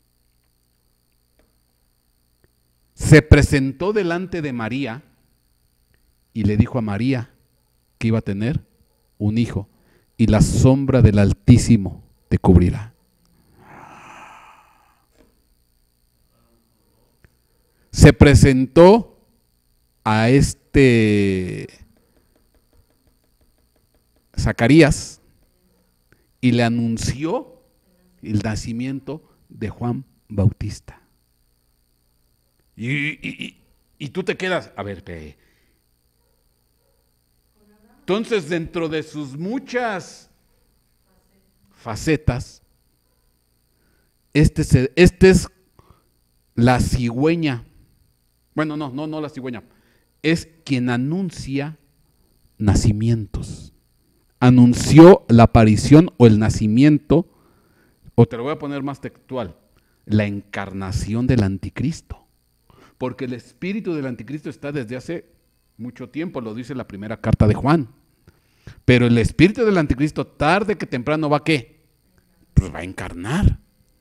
Se presentó delante de María y le dijo a María que iba a tener un hijo y la sombra del Altísimo te cubrirá. Se presentó a este Zacarías y le anunció el nacimiento de Juan Bautista. Y, y, y, y tú te quedas, a ver, ¿qué? Entonces, dentro de sus muchas facetas, este, se, este es la cigüeña. Bueno, no, no, no la cigüeña. Es quien anuncia nacimientos. Anunció la aparición o el nacimiento, o te lo voy a poner más textual, la encarnación del anticristo. Porque el espíritu del anticristo está desde hace mucho tiempo, lo dice la primera carta de Juan. Pero el espíritu del anticristo tarde que temprano va a ¿qué? Pues va a encarnar.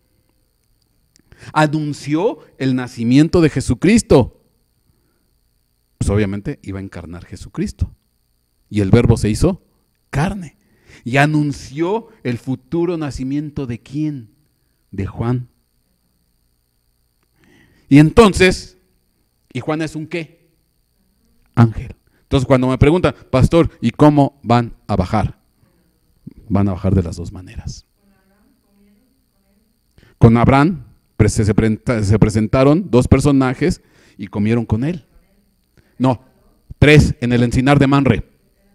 Anunció el nacimiento de Jesucristo. Pues obviamente iba a encarnar Jesucristo. Y el verbo se hizo carne. Y anunció el futuro nacimiento de ¿quién? De Juan. Y entonces, ¿y Juan es un qué? Ángel. Entonces cuando me preguntan, pastor, ¿y cómo van a bajar? Van a bajar de las dos maneras. Con Abraham se presentaron dos personajes y comieron con él. No, tres en el encinar de Manre.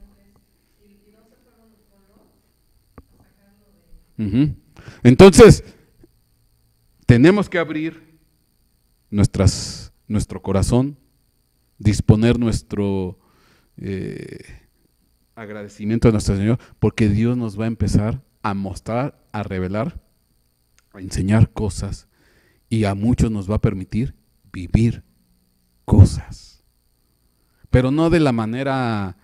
Uh-huh. Entonces, tenemos que abrir nuestras, nuestro corazón, disponer nuestro eh, agradecimiento a nuestro Señor, porque Dios nos va a empezar a mostrar, a revelar, a enseñar cosas, y a muchos nos va a permitir vivir cosas, pero no de la manera,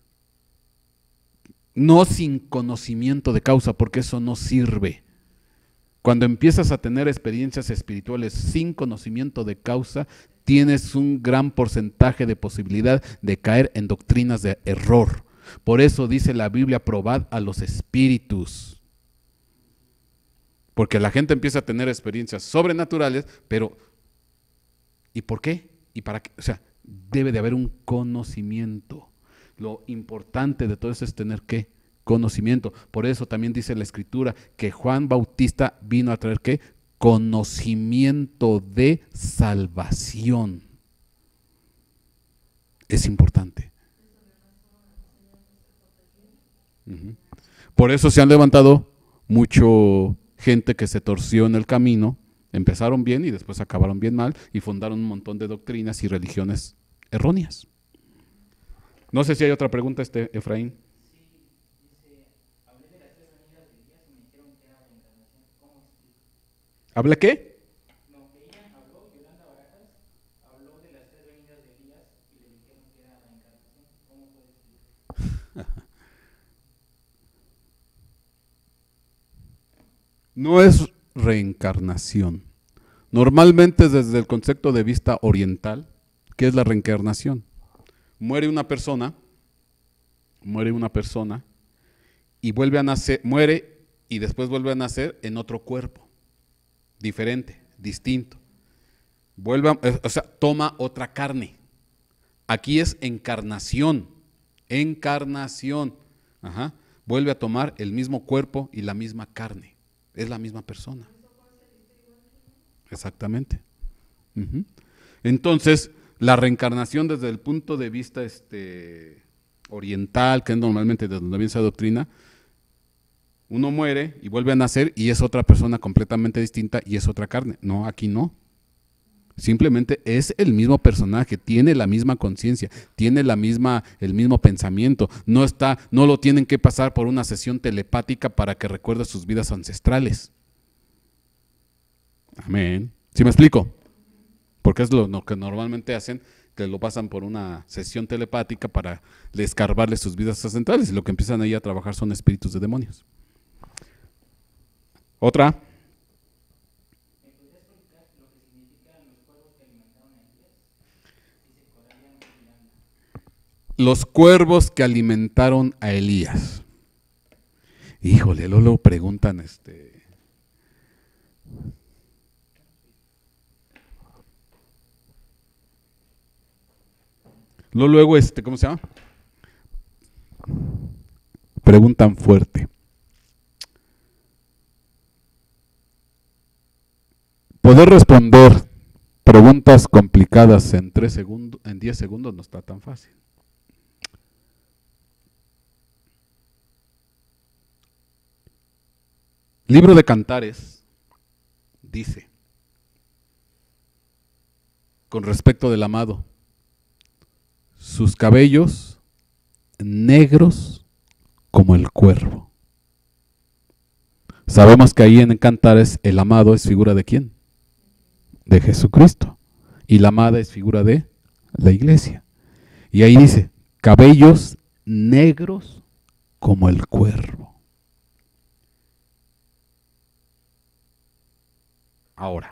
no sin conocimiento de causa, porque eso no sirve. Cuando empiezas a tener experiencias espirituales sin conocimiento de causa, tienes un gran porcentaje de posibilidad de caer en doctrinas de error. Por eso dice la Biblia, probad a los espíritus. Porque la gente empieza a tener experiencias sobrenaturales, pero ¿y por qué? ¿Y para qué? O sea, debe de haber un conocimiento. Lo importante de todo eso es tener ¿qué? Conocimiento. Por eso también dice la Escritura que Juan Bautista vino a traer ¿qué? Conocimiento de salvación. Es importante. Uh-huh. Por eso se han levantado mucho gente que se torció en el camino, empezaron bien y después acabaron bien mal y fundaron un montón de doctrinas y religiones erróneas. No sé si hay otra pregunta, este Efraín. Sí, dice, hablé de las tres venidas de Elías y me dijeron que era la encarnación. ¿Cómo explico? ¿Habla qué? No, que ella habló, Yolanda Barajas, habló de las tres venidas de Elías y le dijeron que era la encarnación. ¿Cómo puede explicar? No es reencarnación. Normalmente desde el concepto de vista oriental, ¿qué es la reencarnación? Muere una persona, muere una persona y vuelve a nacer, muere y después vuelve a nacer en otro cuerpo, diferente, distinto. Vuelve a, o sea, toma otra carne. Aquí es encarnación, encarnación. Ajá. Vuelve a tomar el mismo cuerpo y la misma carne. Es la misma persona. Exactamente. Uh-huh. Entonces, la reencarnación desde el punto de vista este, oriental, que es normalmente de donde viene esa doctrina, uno muere y vuelve a nacer y es otra persona completamente distinta y es otra carne. No, aquí no. Simplemente es el mismo personaje, tiene la misma conciencia, tiene la misma, el mismo pensamiento. No está, no lo tienen que pasar por una sesión telepática para que recuerde sus vidas ancestrales. Amén. ¿Sí me explico? Porque es lo, lo que normalmente hacen, que lo pasan por una sesión telepática para escarbarle sus vidas ancestrales y lo que empiezan ahí a trabajar son espíritus de demonios. Otra. Los cuervos que alimentaron a Elías. Híjole, luego preguntan este. Luego, luego este, ¿cómo se llama? Preguntan fuerte. Poder responder preguntas complicadas en tres segundos, en diez segundos no está tan fácil. Libro de Cantares dice, con respecto del amado, sus cabellos negros como el cuervo. Sabemos que ahí en Cantares el amado es figura de ¿quién? De Jesucristo. Y la amada es figura de la iglesia. Y ahí dice, cabellos negros como el cuervo. Ahora,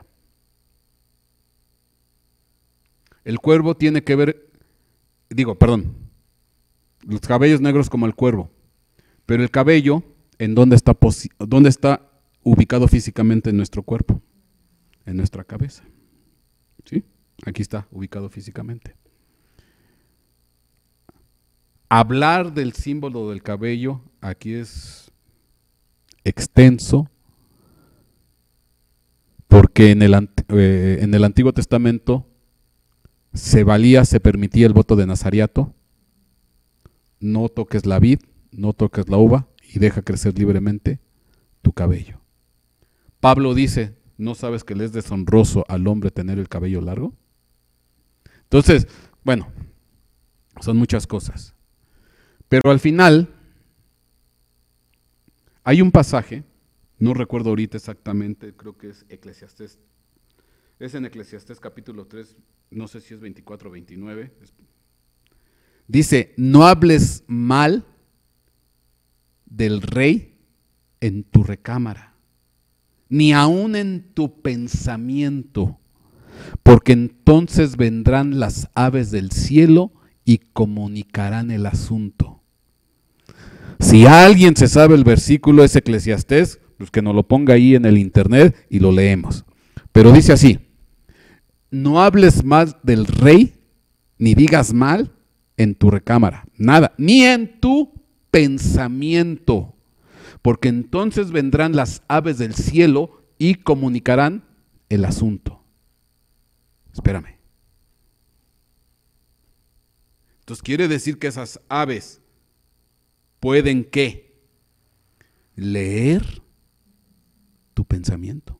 el cuervo tiene que ver, digo, perdón, los cabellos negros como el cuervo, pero el cabello, ¿en dónde está, dónde está ubicado físicamente en nuestro cuerpo? En nuestra cabeza. ¿Sí? Aquí está ubicado físicamente. Hablar del símbolo del cabello aquí es extenso, porque en el, eh, en el Antiguo Testamento se valía, se permitía el voto de nazariato, no toques la vid, no toques la uva y deja crecer libremente tu cabello. Pablo dice, ¿no sabes que le es deshonroso al hombre tener el cabello largo? Entonces, bueno, son muchas cosas. Pero al final, hay un pasaje, no recuerdo ahorita exactamente, creo que es Eclesiastés, es en Eclesiastés capítulo tres, no sé si es veinticuatro o veintinueve. Dice, no hables mal del rey en tu recámara, ni aun en tu pensamiento, porque entonces vendrán las aves del cielo y comunicarán el asunto. Si alguien se sabe el versículo, es Eclesiastés, pues que nos lo ponga ahí en el internet y lo leemos. Pero dice así, no hables mal del rey, ni digas mal en tu recámara, nada, ni en tu pensamiento, porque entonces vendrán las aves del cielo y comunicarán el asunto. Espérame. Entonces quiere decir que esas aves pueden ¿qué? Leer tu pensamiento.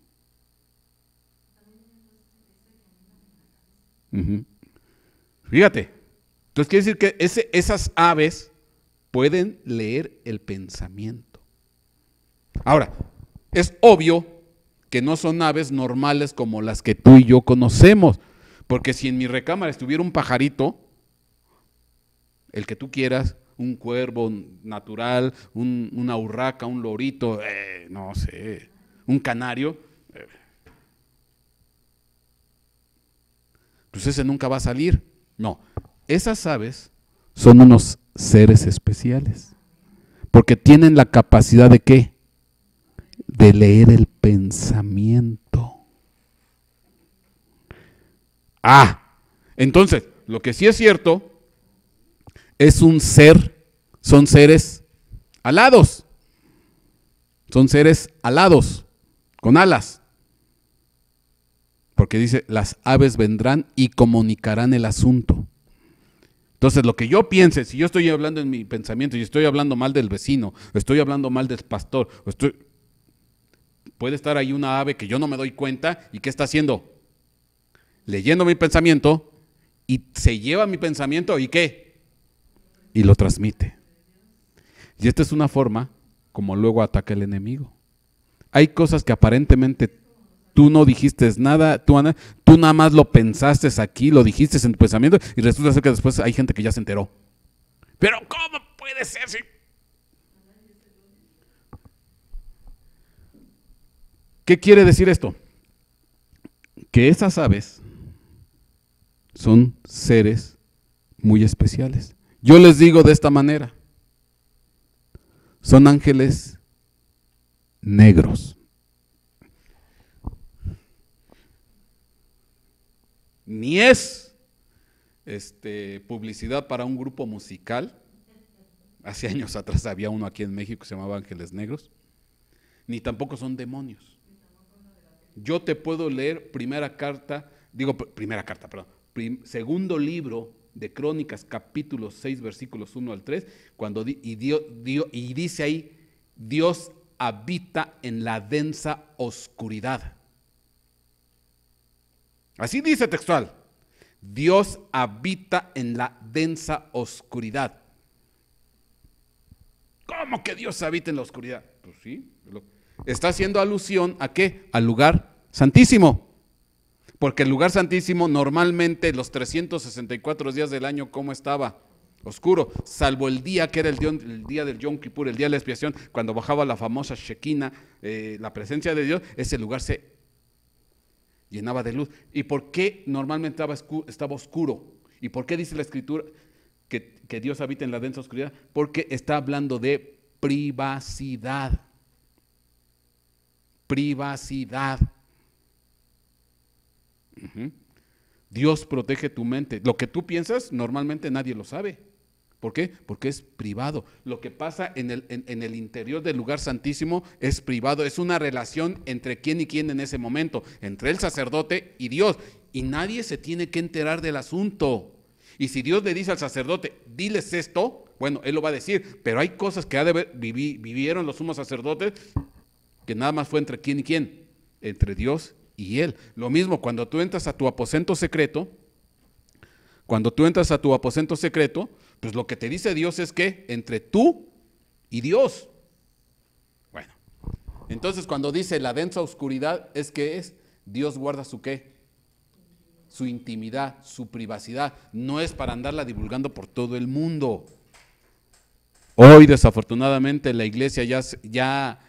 Uh-huh. Fíjate. Entonces quiere decir que ese, esas aves pueden leer el pensamiento. Ahora, es obvio que no son aves normales como las que tú y yo conocemos, porque si en mi recámara estuviera un pajarito, el que tú quieras, un cuervo natural, un, una urraca, un lorito, eh, no sé, un canario, eh, pues ese nunca va a salir. No, esas aves son unos seres especiales, porque tienen la capacidad de ¿qué? De leer el pensamiento. Ah, entonces, lo que sí es cierto es un ser, son seres alados, son seres alados, con alas, porque dice, las aves vendrán y comunicarán el asunto. Entonces, lo que yo piense, si yo estoy hablando en mi pensamiento y estoy hablando mal del vecino, estoy hablando mal del pastor, estoy, puede estar ahí una ave que yo no me doy cuenta y ¿qué está haciendo? Leyendo mi pensamiento y se lleva mi pensamiento y ¿qué? Y lo transmite. Y esta es una forma como luego ataca el enemigo. Hay cosas que aparentemente tú no dijiste nada, tú, tú nada más lo pensaste aquí, lo dijiste en tu pensamiento y resulta ser que después hay gente que ya se enteró. Pero ¿cómo puede ser? Si... ¿Qué quiere decir esto? Que esas aves son seres muy especiales. Yo les digo de esta manera, son ángeles negros. Ni es este, publicidad para un grupo musical. Hace años atrás había uno aquí en México que se llamaba Ángeles Negros. Ni tampoco son demonios. Yo te puedo leer primera carta, digo primera carta, perdón, prim, segundo libro de Crónicas, capítulo seis, versículos uno al tres, cuando di, y, dio, dio, y dice ahí, Dios habita en la densa oscuridad. Así dice textual, Dios habita en la densa oscuridad. ¿Cómo que Dios habita en la oscuridad? Pues sí, está haciendo alusión ¿a qué? Al lugar santísimo. Porque el lugar santísimo normalmente los trescientos sesenta y cuatro días del año, ¿cómo estaba? Oscuro, salvo el día que era el, el día del Yom Kippur, el día de la expiación, cuando bajaba la famosa Shekinah, eh, la presencia de Dios, ese lugar se llenaba de luz. ¿Y por qué normalmente estaba oscuro? Estaba oscuro? ¿Y por qué dice la Escritura que, que Dios habita en la densa oscuridad? Porque está hablando de privacidad. Privacidad. Uh-huh. Dios protege tu mente. Lo que tú piensas, normalmente nadie lo sabe. ¿Por qué? Porque es privado. Lo que pasa en el, en, en el interior del lugar santísimo es privado. Es una relación entre quién y quién en ese momento, entre el sacerdote y Dios. Y nadie se tiene que enterar del asunto. Y si Dios le dice al sacerdote, diles esto, bueno, él lo va a decir. Pero hay cosas que ha de ver, viví, vivieron los sumos sacerdotes que nada más fue entre quién y quién, entre Dios y él. Lo mismo cuando tú entras a tu aposento secreto, cuando tú entras a tu aposento secreto, pues lo que te dice Dios es que entre tú y Dios. Bueno, entonces cuando dice la densa oscuridad, es que es Dios guarda su qué, su intimidad, su privacidad. No es para andarla divulgando por todo el mundo. Hoy desafortunadamente la iglesia ya, ya,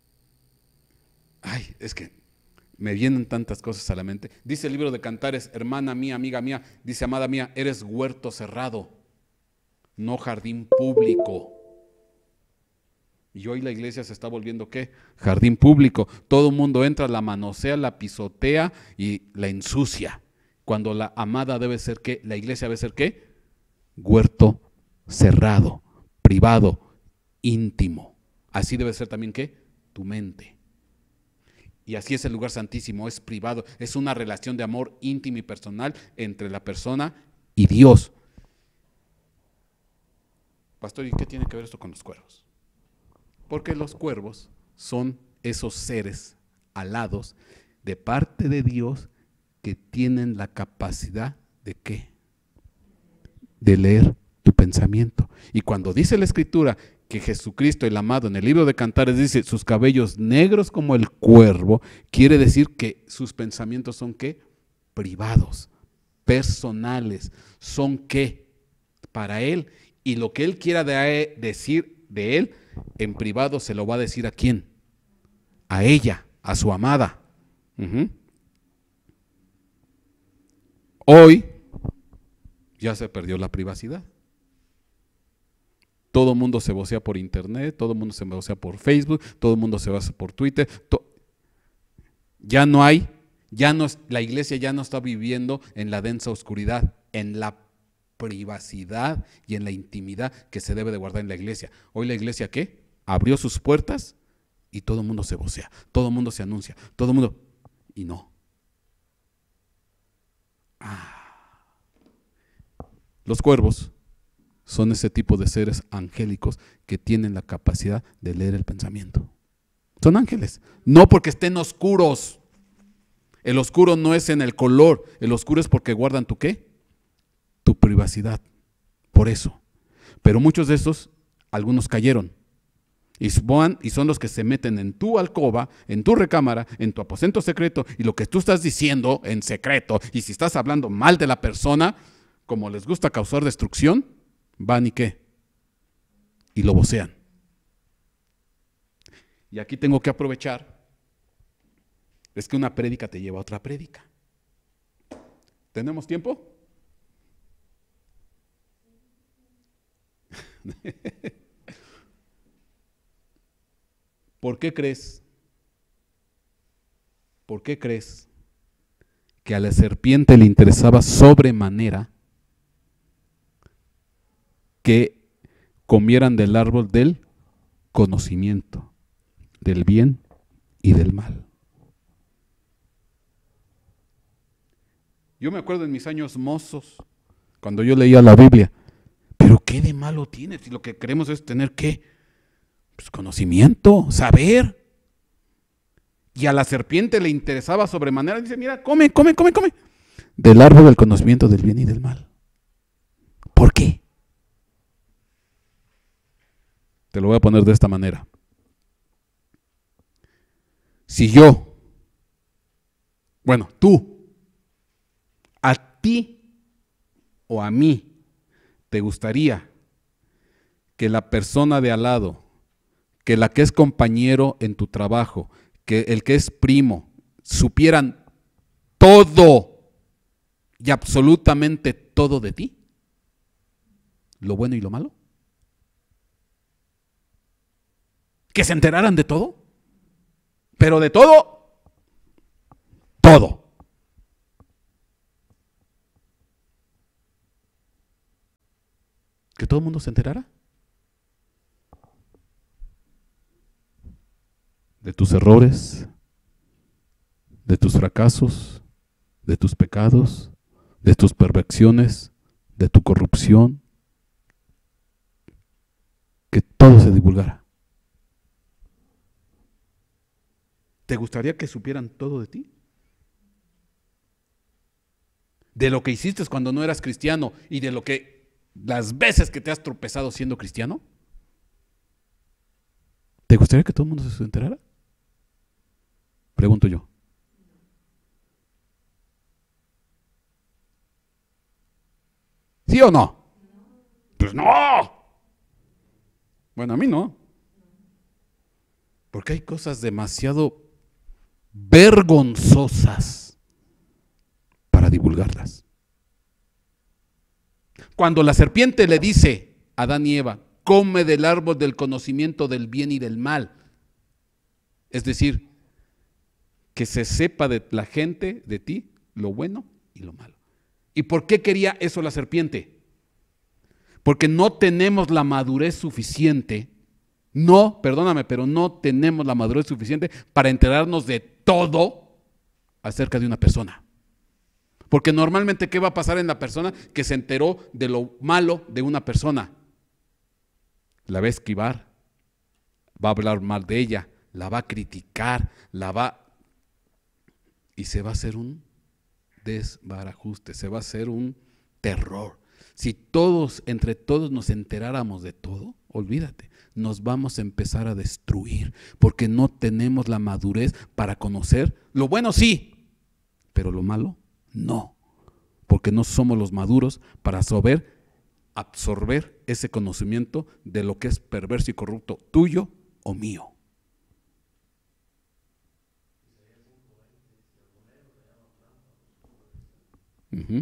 ay, es que me vienen tantas cosas a la mente. Dice el libro de Cantares, hermana mía, amiga mía, dice amada mía, eres huerto cerrado, no jardín público. Y hoy la iglesia se está volviendo ¿qué? Jardín público. Todo el mundo entra, la manosea, la pisotea y la ensucia. Cuando la amada debe ser ¿qué? La iglesia debe ser ¿qué? huerto cerrado, privado, íntimo. Así debe ser también, ¿qué? Tu mente. Y así es el lugar santísimo, es privado, es una relación de amor íntimo y personal entre la persona y Dios. Pastor, ¿y qué tiene que ver esto con los cuervos? Porque los cuervos son esos seres alados de parte de Dios que tienen la capacidad de ¿qué? De leer tu pensamiento. Y cuando dice la Escritura que Jesucristo, el amado, en el libro de Cantares dice sus cabellos negros como el cuervo, quiere decir que sus pensamientos son ¿qué? Privados, personales, son ¿qué? Para Él. Y lo que Él quiera de, decir de Él, en privado se lo va a decir ¿a quién? A ella, a su amada. Uh-huh. Hoy ya se perdió la privacidad. Todo el mundo se vocea por internet, todo el mundo se vocea por Facebook, todo el mundo se vocea por Twitter. To- ya no hay, ya no es, la iglesia ya no está viviendo en la densa oscuridad, en la privacidad y en la intimidad que se debe de guardar en la iglesia. Hoy la iglesia ¿qué? Abrió sus puertas y todo el mundo se vocea, todo el mundo se anuncia, todo el mundo, y no. Ah. Los cuervos son ese tipo de seres angélicos que tienen la capacidad de leer el pensamiento. Son ángeles, no porque estén oscuros. El oscuro no es en el color, el oscuro es porque guardan tu ¿qué? Tu privacidad. Por eso. Pero muchos de estos, algunos cayeron. Y son los que se meten en tu alcoba, en tu recámara, en tu aposento secreto, y lo que tú estás diciendo en secreto, y si estás hablando mal de la persona, como les gusta causar destrucción, van y qué, y lo vocean. Y aquí tengo que aprovechar, es que una prédica te lleva a otra prédica. ¿Tenemos tiempo? ¿Por qué crees? ¿Por qué crees que a la serpiente le interesaba sobremanera que comieran del árbol del conocimiento, del bien y del mal? Yo me acuerdo en mis años mozos, cuando yo leía la Biblia, pero ¿qué de malo tiene? Si lo que queremos es tener ¿qué? Pues conocimiento, saber. Y a la serpiente le interesaba sobremanera, dice, mira, come, come, come, come. Del árbol del conocimiento del bien y del mal. ¿Por qué? Te lo voy a poner de esta manera. Si yo, bueno, tú, a ti o a mí, te gustaría que la persona de al lado, que la que es compañero en tu trabajo, que el que es primo, supieran todo y absolutamente todo de ti, lo bueno y lo malo, que se enteraran de todo, pero de todo, todo. Que todo el mundo se enterara de tus errores, de tus fracasos, de tus pecados, de tus perversiones, de tu corrupción, que todo se divulgara. ¿Te gustaría que supieran todo de ti? De lo que hiciste cuando no eras cristiano y de lo que las veces que te has tropezado siendo cristiano. ¿Te gustaría que todo el mundo se enterara? Pregunto yo. ¿Sí o no? Pues no. Bueno, a mí no. Porque hay cosas demasiado vergonzosas para divulgarlas. Cuando la serpiente le dice a Adán y Eva, come del árbol del conocimiento del bien y del mal, es decir, que se sepa de la gente, de ti, lo bueno y lo malo. ¿Y por qué quería eso la serpiente? Porque no tenemos la madurez suficiente. No, perdóname, pero no tenemos la madurez suficiente para enterarnos de todo acerca de una persona. Porque normalmente, ¿qué va a pasar en la persona que se enteró de lo malo de una persona? La va a esquivar, va a hablar mal de ella, la va a criticar, la va... Y se va a hacer un desbarajuste, se va a hacer un terror. Si todos, entre todos nos enteráramos de todo, olvídate, nos vamos a empezar a destruir, porque no tenemos la madurez para conocer. Lo bueno sí, pero lo malo no, porque no somos los maduros para saber absorber ese conocimiento de lo que es perverso y corrupto, tuyo o mío. Uh-huh.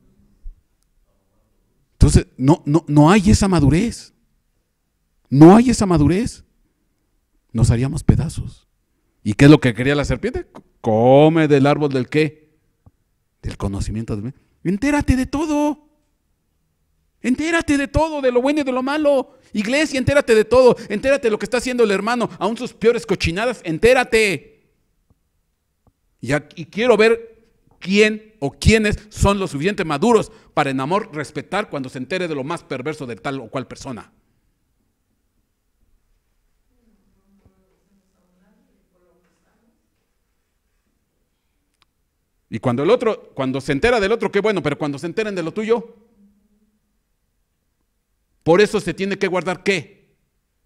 Entonces, no, no, no hay esa madurez. No hay esa madurez. Nos haríamos pedazos. ¿Y qué es lo que quería la serpiente? Come del árbol del qué? Del conocimiento. Del... Entérate de todo. Entérate de todo, de lo bueno y de lo malo. Iglesia, entérate de todo. Entérate de lo que está haciendo el hermano, aún sus peores cochinadas, entérate. Y, aquí, y quiero ver quién o quiénes son lo suficiente maduros para en amor respetar cuando se entere de lo más perverso de tal o cual persona. Y cuando el otro, cuando se entera del otro, qué bueno, pero cuando se enteren de lo tuyo, por eso se tiene que guardar ¿qué?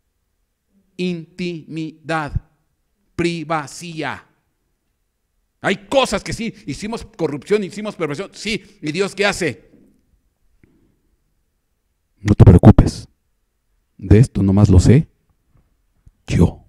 Intimidad, privacidad. Hay cosas que sí, hicimos corrupción, hicimos perversión, sí, ¿y Dios qué hace? No te preocupes, de esto nomás lo sé yo.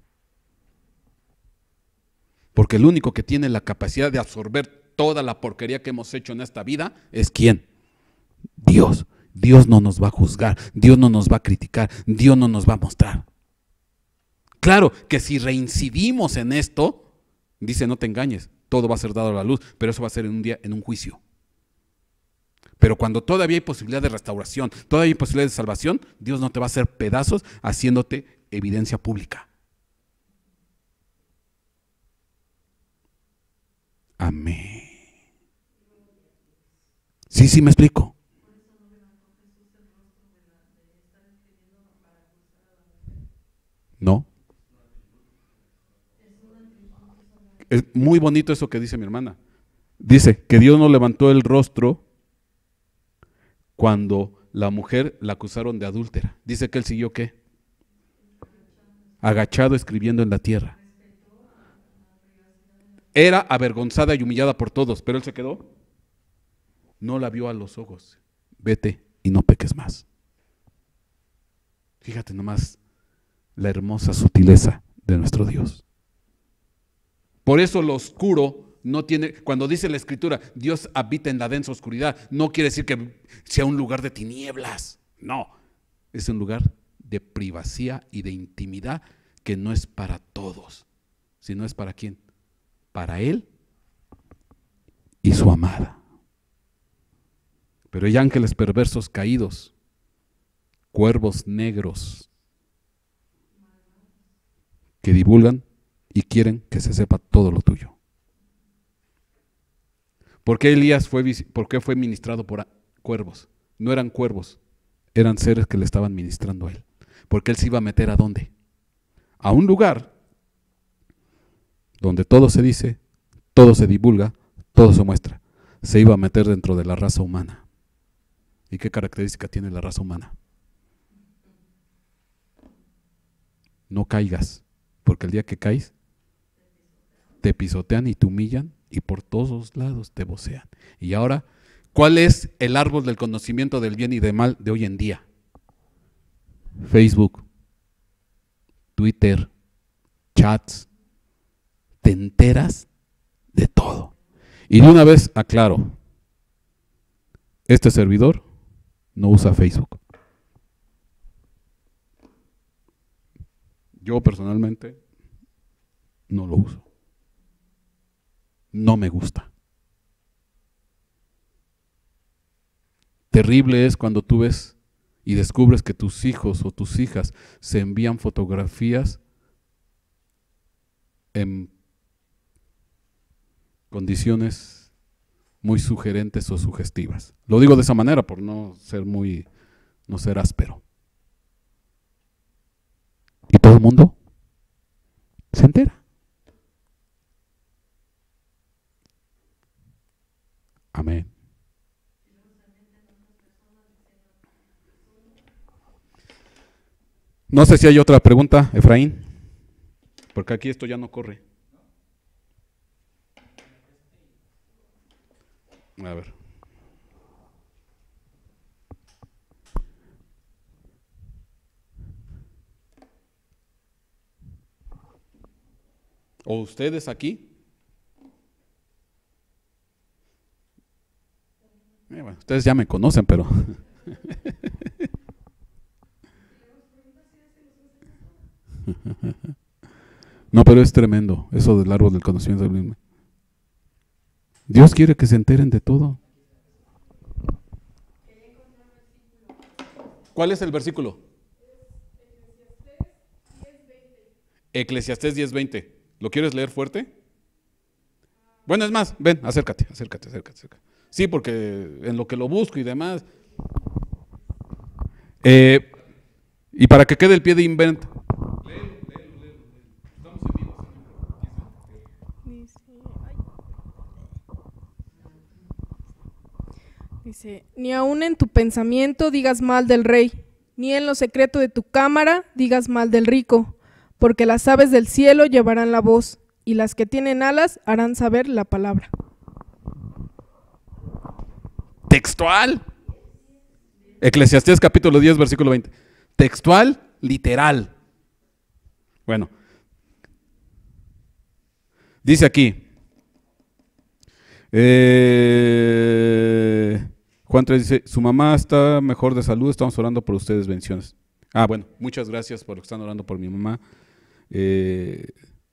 Porque el único que tiene la capacidad de absorber toda la porquería que hemos hecho en esta vida es ¿quién? Dios. Dios no nos va a juzgar, Dios no nos va a criticar, Dios no nos va a mostrar. Claro que si reincidimos en esto, dice no te engañes, todo va a ser dado a la luz, pero eso va a ser en un día, en un juicio. Pero cuando todavía hay posibilidad de restauración, todavía hay posibilidad de salvación, Dios no te va a hacer pedazos haciéndote evidencia pública. Amén. Sí, sí me explico. No. Es muy bonito eso que dice mi hermana. Dice que Dios no levantó el rostro cuando la mujer la acusaron de adúltera. Dice que él siguió ¿qué? Agachado escribiendo en la tierra. Era avergonzada y humillada por todos, pero él se quedó. No la vio a los ojos. Vete y no peques más. Fíjate nomás la hermosa sutileza de nuestro Dios. Por eso lo oscuro no tiene, cuando dice la Escritura, Dios habita en la densa oscuridad, no quiere decir que sea un lugar de tinieblas, no, es un lugar de privacidad y de intimidad que no es para todos, sino es para quién, para Él y su amada. Pero hay ángeles perversos caídos, cuervos negros, que divulgan y quieren que se sepa todo lo tuyo. ¿Por qué Elías fue, por qué fue ministrado por cuervos? No eran cuervos, eran seres que le estaban ministrando a él. Porque él se iba a meter ¿a dónde? A un lugar donde todo se dice, todo se divulga, todo se muestra. Se iba a meter dentro de la raza humana. ¿Y qué característica tiene la raza humana? No caigas, porque el día que caes, te pisotean y te humillan y por todos lados te vocean. Y ahora, ¿cuál es el árbol del conocimiento del bien y del mal de hoy en día? Facebook, Twitter, chats. Te enteras de todo. Y de una vez aclaro, este servidor no usa Facebook. Yo personalmente no lo uso. No me gusta. Terrible es cuando tú ves y descubres que tus hijos o tus hijas se envían fotografías en condiciones muy sugerentes o sugestivas. Lo digo de esa manera por no ser muy, no ser áspero. Y todo el mundo se entera. Amén. No sé si hay otra pregunta, Efraín, porque aquí esto ya no corre. A ver. ¿O ustedes aquí? Eh, bueno, ustedes ya me conocen, pero... No, pero es tremendo eso del árbol del conocimiento del mismo. Dios quiere que se enteren de todo. ¿Cuál es el versículo? Eclesiastés diez veinte. ¿Lo quieres leer fuerte? Bueno, es más, ven, acércate, acércate, acércate, acércate. Sí, porque en lo que lo busco y demás. Eh, y para que quede el pie de invento. Dice, ni aun en tu pensamiento digas mal del rey, ni en lo secreto de tu cámara digas mal del rico, porque las aves del cielo llevarán la voz, y las que tienen alas harán saber la palabra. Textual. Eclesiastés capítulo diez, versículo veinte. Textual, literal. Bueno. Dice aquí. Eh, Juan tres dice, su mamá está mejor de salud, estamos orando por ustedes, bendiciones. Ah, bueno, muchas gracias por lo que están orando por mi mamá. Eh,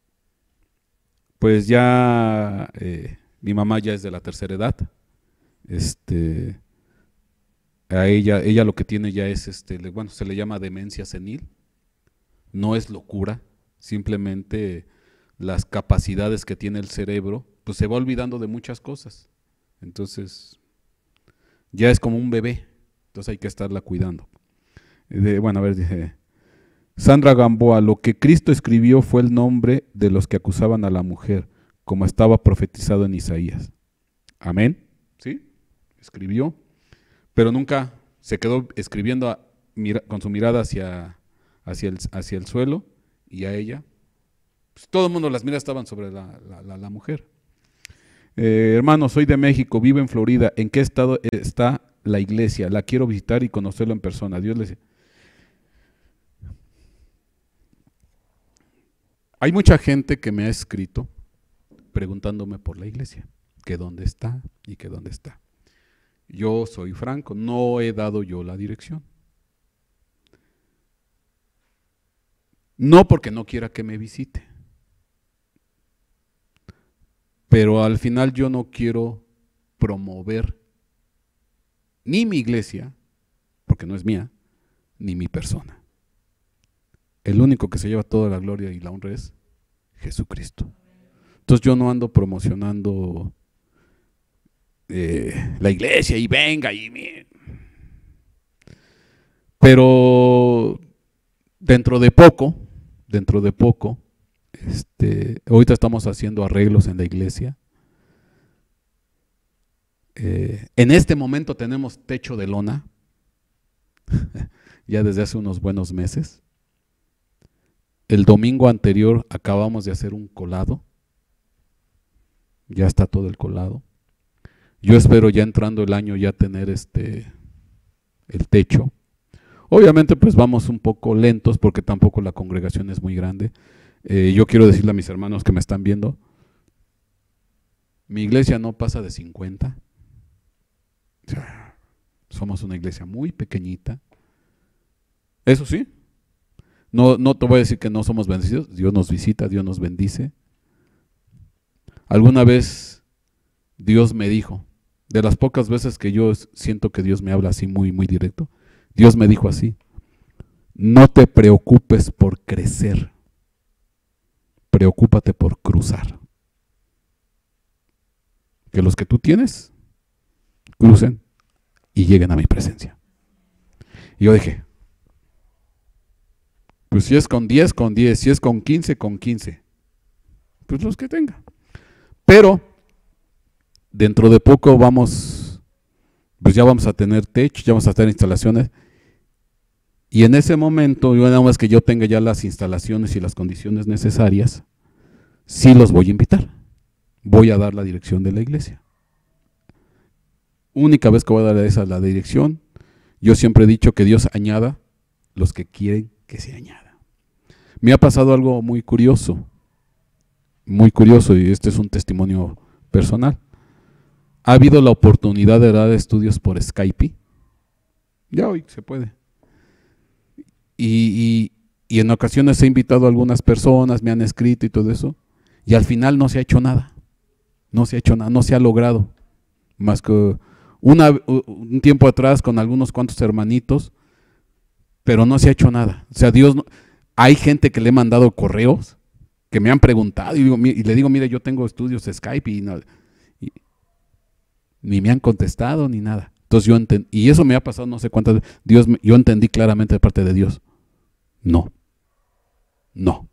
pues ya, eh, mi mamá ya es de la tercera edad. Este, a ella, ella lo que tiene ya es, este, bueno, se le llama demencia senil. No es locura, simplemente las capacidades que tiene el cerebro, pues se va olvidando de muchas cosas. Entonces, ya es como un bebé, entonces hay que estarla cuidando. De, bueno, a ver, dije, Sandra Gamboa, lo que Cristo escribió fue el nombre de los que acusaban a la mujer, como estaba profetizado en Isaías. Amén, ¿sí? Escribió, pero nunca se quedó escribiendo a, mira, con su mirada hacia, hacia, el, hacia el suelo y a ella. Pues todo el mundo, las miradas estaban sobre la, la, la, la mujer. Eh, hermano, soy de México, vivo en Florida. ¿En qué estado está la iglesia? La quiero visitar y conocerlo en persona. Dios les... Hay mucha gente que me ha escrito preguntándome por la iglesia, que dónde está y que dónde está. Yo soy franco, no he dado yo la dirección. No porque no quiera que me visite, pero al final yo no quiero promover ni mi iglesia, porque no es mía, ni mi persona. El único que se lleva toda la gloria y la honra es Jesucristo. Entonces yo no ando promocionando eh, la iglesia y venga y me... Pero dentro de poco, dentro de poco, este, ahorita estamos haciendo arreglos en la iglesia. Eh, en este momento tenemos techo de lona, ya desde hace unos buenos meses. El domingo anterior acabamos de hacer un colado, ya está todo el colado. Yo espero ya entrando el año ya tener este el techo. Obviamente pues vamos un poco lentos porque tampoco la congregación es muy grande. Eh, yo quiero decirle a mis hermanos que me están viendo, mi iglesia no pasa de cincuenta. O sea, somos una iglesia muy pequeñita. Eso sí, no, no te voy a decir que no somos bendecidos. Dios nos visita, Dios nos bendice. Alguna vez Dios me dijo, de las pocas veces que yo siento que Dios me habla así muy, muy directo, Dios me dijo así: no te preocupes por crecer, preocúpate por cruzar. Que los que tú tienes crucen y lleguen a mi presencia. Y yo dije, pues si es con diez, con diez, si es con quince, con quince, pues los que tenga. Pero dentro de poco vamos, pues ya vamos a tener techo, ya vamos a tener instalaciones, y en ese momento, yo nada más que yo tenga ya las instalaciones y las condiciones necesarias, sí los voy a invitar, voy a dar la dirección de la iglesia. Única vez que voy a dar esa la dirección. Yo siempre he dicho que Dios añada los que quieren que se añada. Me ha pasado algo muy curioso, muy curioso, y este es un testimonio personal. Ha habido la oportunidad de dar estudios por Skype. Ya hoy se puede. Y, y, y en ocasiones he invitado a algunas personas, me han escrito y todo eso, y al final no se ha hecho nada. No se ha hecho nada, no se ha logrado. Más que una, un tiempo atrás con algunos cuantos hermanitos, pero no se ha hecho nada. O sea, Dios no, hay gente que le he mandado correos, que me han preguntado, y, digo, y le digo, mire, yo tengo estudios de Skype, y, no, y ni me han contestado, ni nada. Entonces yo entendí, y eso me ha pasado no sé cuántas veces, Dios, yo entendí claramente de parte de Dios, no, no,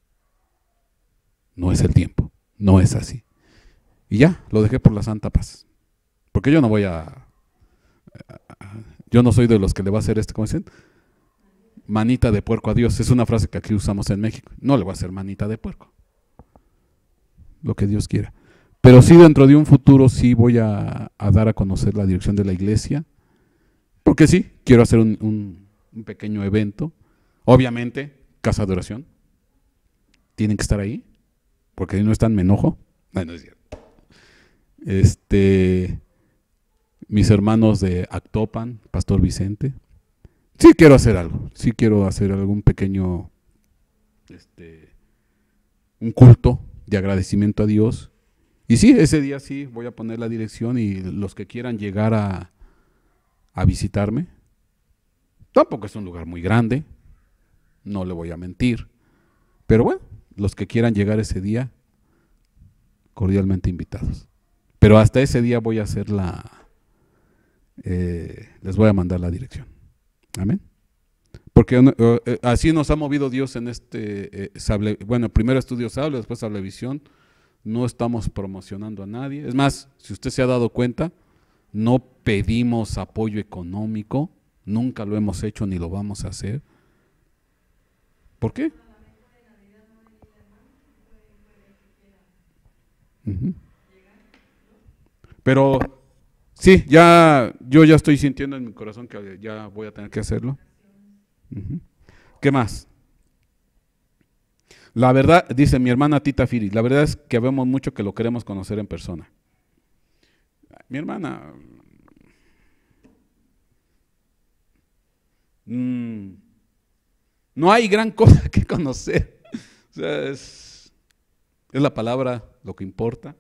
no es el tiempo, no es así. Y ya, lo dejé por la santa paz. Porque yo no voy a, a, a, yo no soy de los que le va a hacer este, ¿cómo dicen? Manita de puerco a Dios. Es una frase que aquí usamos en México. No le voy a hacer manita de puerco. Lo que Dios quiera. Pero sí, dentro de un futuro sí voy a, a dar a conocer la dirección de la iglesia. Porque sí, quiero hacer un, un, un pequeño evento. Obviamente, casa de oración. Tienen que estar ahí. Porque si no están, me enojo. No, no es cierto. Este... mis hermanos de Actopan, Pastor Vicente. Sí quiero hacer algo, sí quiero hacer algún pequeño, este, un culto de agradecimiento a Dios. Y sí, ese día sí voy a poner la dirección, y los que quieran llegar a, a visitarme. Tampoco es un lugar muy grande, no le voy a mentir, pero bueno, los que quieran llegar ese día, cordialmente invitados. Pero hasta ese día voy a hacer la... Eh, les voy a mandar la dirección. Amén. Porque eh, así nos ha movido Dios en este eh, sable, bueno, primero estudio Sable, después Sablevisión. No estamos promocionando a nadie. Es más, si usted se ha dado cuenta, no pedimos apoyo económico, nunca lo hemos hecho ni lo vamos a hacer. ¿Por qué? Uh-huh. Pero sí, ya yo ya estoy sintiendo en mi corazón que ya voy a tener que hacerlo. Uh-huh. ¿Qué más? La verdad, dice mi hermana Tita Firi, la verdad es que vemos mucho que lo queremos conocer en persona. Mi hermana, mmm, no hay gran cosa que conocer. O sea, es, es la palabra lo que importa.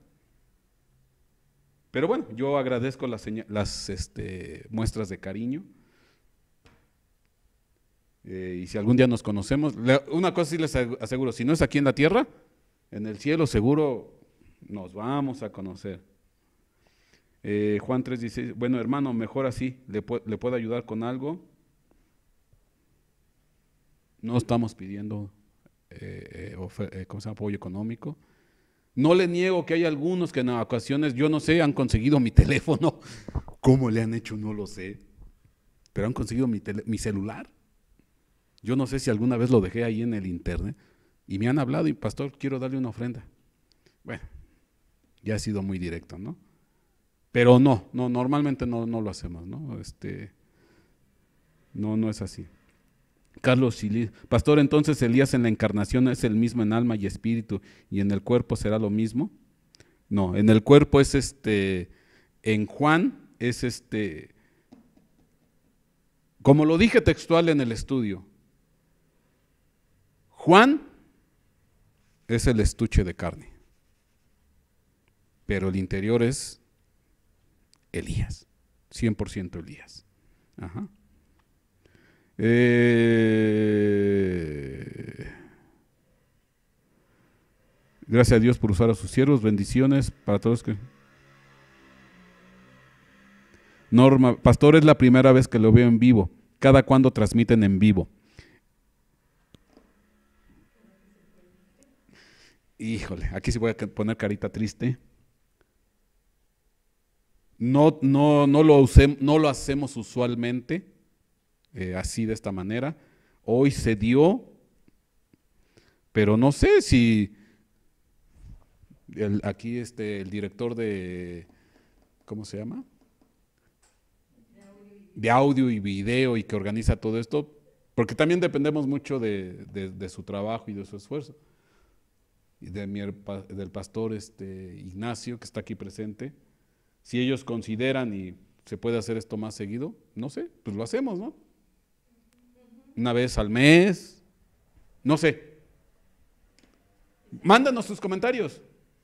Pero bueno, yo agradezco las, las este, muestras de cariño. Eh, y si algún día nos conocemos, una cosa sí les aseguro, si no es aquí en la tierra, en el cielo seguro nos vamos a conocer. Eh, Juan tres dieciséis, bueno hermano, mejor así, ¿le, ¿le puedo ayudar con algo? No estamos pidiendo eh, eh, ¿cómo se llama? Apoyo económico. No le niego que hay algunos que en ocasiones, yo no sé, han conseguido mi teléfono. ¿Cómo le han hecho? No lo sé. Pero han conseguido mi, tele, mi celular. Yo no sé si alguna vez lo dejé ahí en el internet y me han hablado y pastor, quiero darle una ofrenda. Bueno, ya ha sido muy directo, ¿no? Pero no, no, normalmente no, no lo hacemos, ¿no? Este, no, no es así. Carlos Silis, pastor, entonces Elías en la encarnación es el mismo en alma y espíritu, y en el cuerpo será lo mismo. No, en el cuerpo es este, en Juan es este, como lo dije textual en el estudio, Juan es el estuche de carne, pero el interior es Elías, cien por ciento Elías. Ajá. Eh, gracias a Dios por usar a sus siervos. Bendiciones para todos que... Norma, pastor, es la primera vez que lo veo en vivo. ¿Cada cuándo transmiten en vivo? Híjole, aquí sí voy a poner carita triste. No, no, no, lo, usé, no lo hacemos usualmente, eh, así de esta manera. Hoy se dio, pero no sé si el, aquí este, el director de, ¿cómo se llama? De audio y video y que organiza todo esto, porque también dependemos mucho de, de, de su trabajo y de su esfuerzo. Y de mi, del pastor este, Ignacio, que está aquí presente. Si ellos consideran y se puede hacer esto más seguido, no sé, pues lo hacemos, ¿no? Una vez al mes, no sé. Mándanos sus comentarios.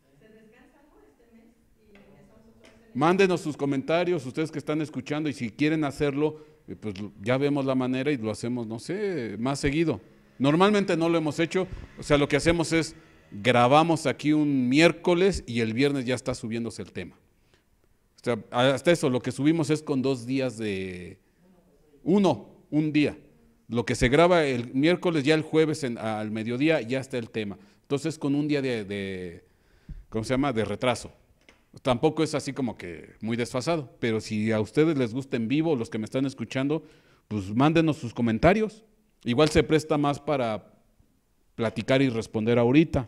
Mándenos sus comentarios, ustedes que están escuchando, y si quieren hacerlo, pues ya vemos la manera y lo hacemos, no sé, más seguido. Normalmente no lo hemos hecho, o sea, lo que hacemos es grabamos aquí un miércoles y el viernes ya está subiéndose el tema. O sea, hasta eso, lo que subimos es con dos días de... Uno, un día. Lo que se graba el miércoles, ya el jueves en, al mediodía ya está el tema. Entonces con un día de, de, ¿cómo se llama?, de retraso. Tampoco es así como que muy desfasado, pero si a ustedes les gusta en vivo, los que me están escuchando, pues mándenos sus comentarios. Igual se presta más para platicar y responder ahorita.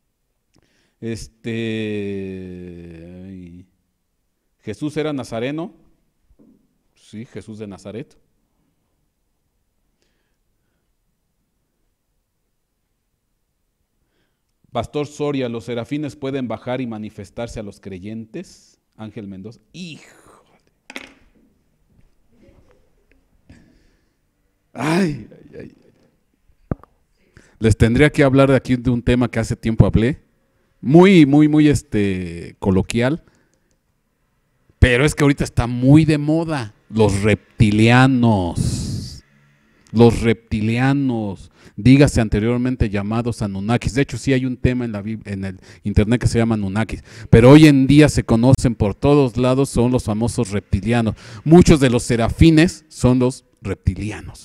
Este, Jesús era nazareno, sí, Jesús de Nazaret. Pastor Soria, ¿los serafines pueden bajar y manifestarse a los creyentes? Ángel Mendoza, híjole. Ay, ay, ay. Les tendría que hablar de aquí de un tema que hace tiempo hablé, muy, muy, muy este, coloquial, pero es que ahorita está muy de moda, los reptilianos, los reptilianos, dígase anteriormente llamados Anunnakis. De hecho sí hay un tema en, la, en el internet que se llama Anunnakis, pero hoy en día se conocen por todos lados, son los famosos reptilianos. Muchos de los serafines son los reptilianos.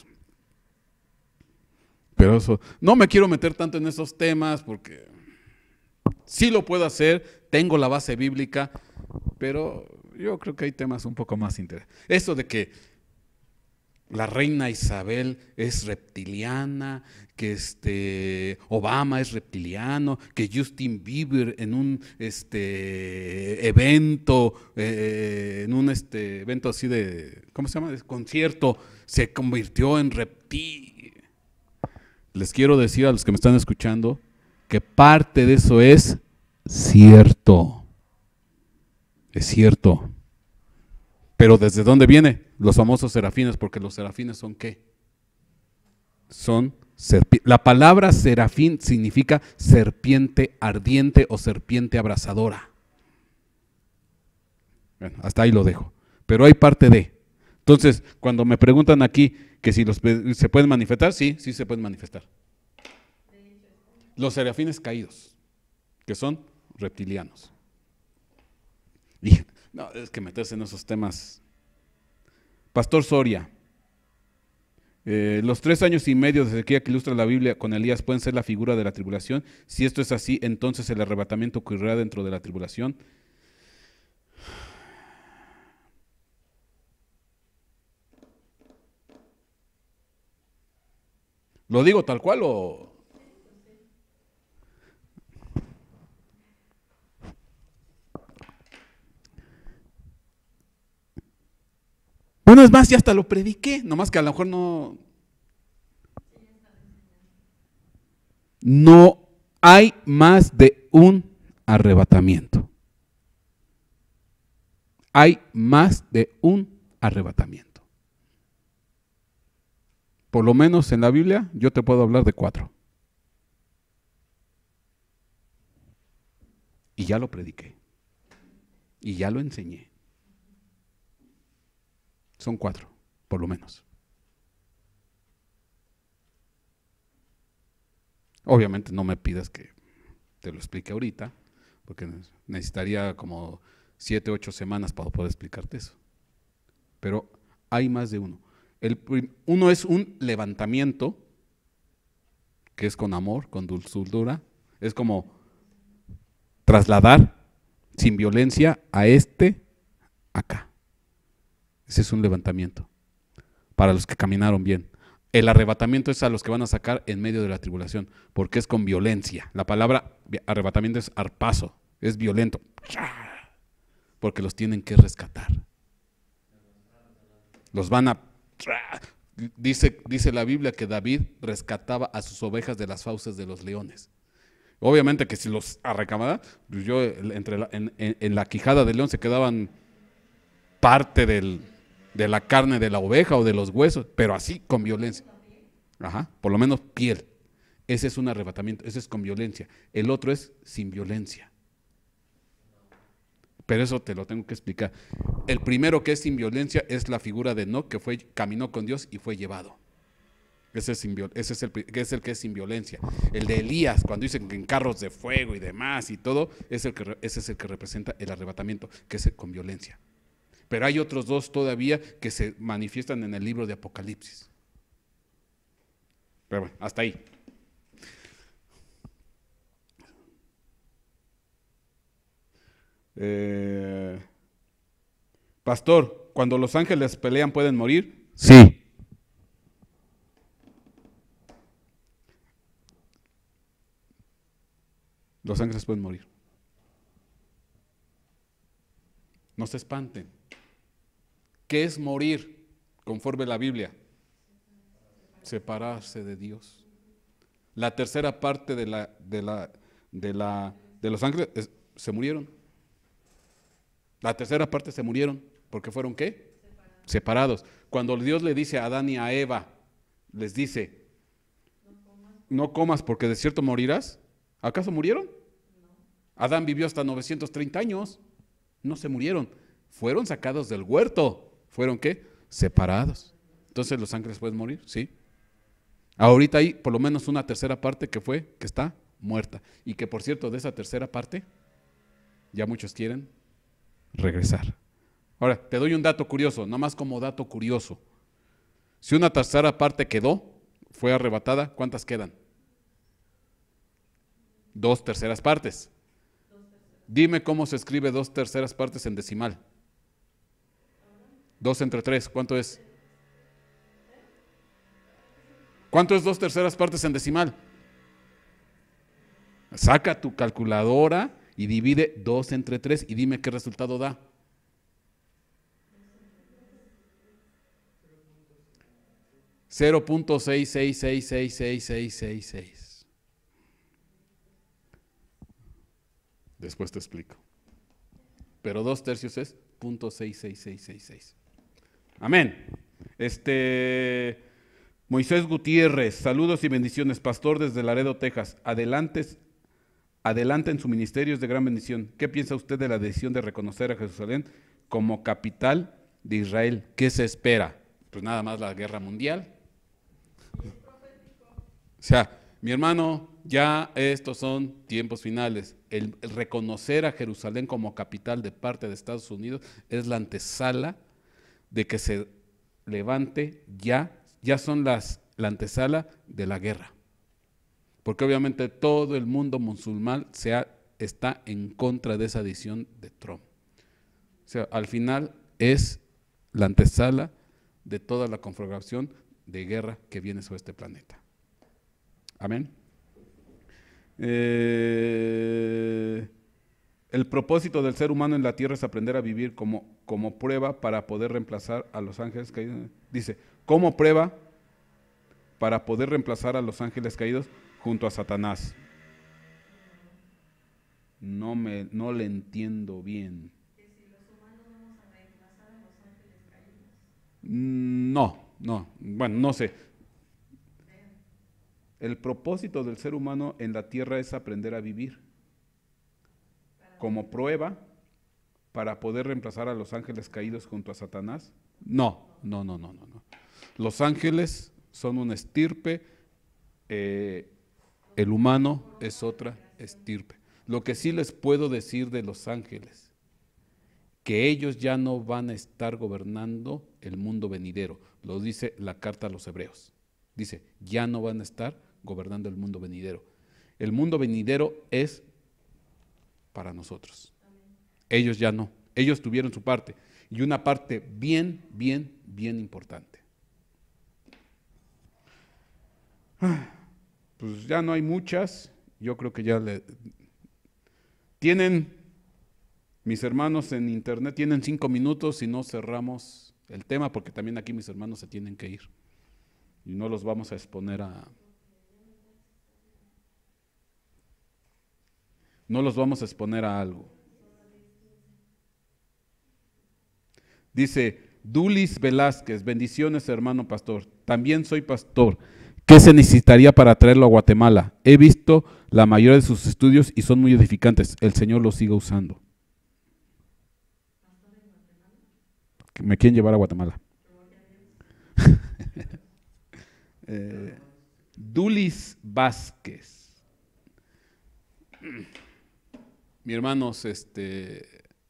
Pero eso, no me quiero meter tanto en esos temas porque sí lo puedo hacer, tengo la base bíblica, pero yo creo que hay temas un poco más interesantes. Eso de que la reina Isabel es reptiliana, que este Obama es reptiliano, que Justin Bieber en un este evento, eh, en un este evento así de, ¿cómo se llama?, de concierto, se convirtió en reptil. Les quiero decir a los que me están escuchando que parte de eso es cierto. Es cierto. Pero ¿desde dónde viene? Los famosos serafines, porque los serafines son ¿qué? Son serpientes. La palabra serafín significa serpiente ardiente o serpiente abrasadora. Bueno, hasta ahí lo dejo. Pero hay parte de. Entonces, cuando me preguntan aquí que si los, se pueden manifestar, sí, sí se pueden manifestar. Los serafines caídos, que son reptilianos. Y no, es que meterse en esos temas. Pastor Soria, eh, los tres años y medio de sequía que ilustra la Biblia con Elías pueden ser la figura de la tribulación. Si esto es así, entonces el arrebatamiento ocurrirá dentro de la tribulación. ¿Lo digo tal cual o...? Bueno, es más, ya hasta lo prediqué, nomás que a lo mejor no... No hay más de un arrebatamiento. Hay más de un arrebatamiento. Por lo menos en la Biblia yo te puedo hablar de cuatro. Y ya lo prediqué. Y ya lo enseñé. Son cuatro, por lo menos. Obviamente no me pidas que te lo explique ahorita, porque necesitaría como siete, ocho semanas para poder explicarte eso. Pero hay más de uno. El, uno es un levantamiento, que es con amor, con dulzura, es como trasladar sin violencia a este acá. Ese es un levantamiento para los que caminaron bien. El arrebatamiento es a los que van a sacar en medio de la tribulación, porque es con violencia. La palabra arrebatamiento es arpazo, es violento, porque los tienen que rescatar. Los van a... Dice, dice la Biblia que David rescataba a sus ovejas de las fauces de los leones. Obviamente que si los arrecamaba, pues yo entre la, en, en, en la quijada del león se quedaban parte del, de la carne de la oveja o de los huesos, pero así con violencia. Ajá, por lo menos piel. Ese es un arrebatamiento, ese es con violencia. El otro es sin violencia. Pero eso te lo tengo que explicar. El primero que es sin violencia es la figura de Enoc, que fue, caminó con Dios y fue llevado. Ese es, sin, ese es, el, es el que es sin violencia. El de Elías, cuando dicen que en carros de fuego y demás y todo, es el que, ese es el que representa el arrebatamiento, que es con violencia. Pero hay otros dos todavía que se manifiestan en el libro de Apocalipsis. Pero bueno, hasta ahí. Eh, Pastor, cuando los ángeles pelean, ¿pueden morir? Sí. Los ángeles pueden morir. No se espanten. ¿Qué es morir? Conforme a la Biblia. Separarse de Dios. La tercera parte de la de la de la de los ángeles es, se murieron. La tercera parte se murieron porque fueron ¿qué? Separados. Separados. Cuando Dios le dice a Adán y a Eva, les dice, no comas, no comas porque de cierto morirás. ¿Acaso murieron? No. Adán vivió hasta novecientos treinta años. No se murieron. Fueron sacados del huerto. ¿Fueron qué? Separados. Entonces los ángeles pueden morir, sí. Ahorita hay por lo menos una tercera parte que fue, que está muerta. Y que por cierto, de esa tercera parte, ya muchos quieren regresar. Ahora, te doy un dato curioso, nada más como dato curioso. Si una tercera parte quedó, fue arrebatada, ¿cuántas quedan? Dos terceras partes. Dime cómo se escribe dos terceras partes en decimal. Dos entre tres, ¿cuánto es? ¿Cuánto es dos terceras partes en decimal? Saca tu calculadora y divide dos entre tres y dime qué resultado da. cero punto seis seis seis seis seis seis seis seis. Después te explico. Pero dos tercios es punto seis seis seis seis seis. Amén. Este Moisés Gutiérrez, saludos y bendiciones, pastor desde Laredo, Texas. Adelante, adelante en su ministerio, es de gran bendición. ¿Qué piensa usted de la decisión de reconocer a Jerusalén como capital de Israel? ¿Qué se espera? Pues nada más la guerra mundial. O sea, mi hermano, ya estos son tiempos finales. El, el reconocer a Jerusalén como capital de parte de Estados Unidos es la antesala de que se levante ya, ya son las, la antesala de la guerra. Porque obviamente todo el mundo musulmán se ha, está en contra de esa decisión de Trump. O sea, al final es la antesala de toda la conflagración de guerra que viene sobre este planeta. Amén. Eh, el propósito del ser humano en la tierra es aprender a vivir como, como prueba para poder reemplazar a los ángeles caídos. Dice, como prueba para poder reemplazar a los ángeles caídos junto a Satanás. No, me, no le entiendo bien. Que si los humanos vamos a reemplazar a los ángeles caídos. No, no, bueno, no sé. El propósito del ser humano en la tierra es aprender a vivir como prueba para poder reemplazar a los ángeles caídos junto a Satanás. No, no, no, no, no. no. Los ángeles son una estirpe. Eh, El humano es otra estirpe. Lo que sí les puedo decir de los ángeles, que ellos ya no van a estar gobernando el mundo venidero. Lo dice la carta a los hebreos. Dice, ya no van a estar gobernando el mundo venidero. El mundo venidero es para nosotros. Ellos ya no. Ellos tuvieron su parte. Y una parte bien, bien, bien importante. Pues ya no hay muchas. Yo creo que ya le... Tienen, mis hermanos en internet, tienen cinco minutos y no cerramos el tema, porque también aquí mis hermanos se tienen que ir. Y no los vamos a exponer a... No los vamos a exponer a algo. Dice Dulis Velázquez, bendiciones hermano pastor, también soy pastor. ¿Qué se necesitaría para traerlo a Guatemala? He visto la mayoría de sus estudios y son muy edificantes. El Señor los siga usando. Me quieren llevar a Guatemala. eh, Dulis Vázquez. Mi hermanos, este...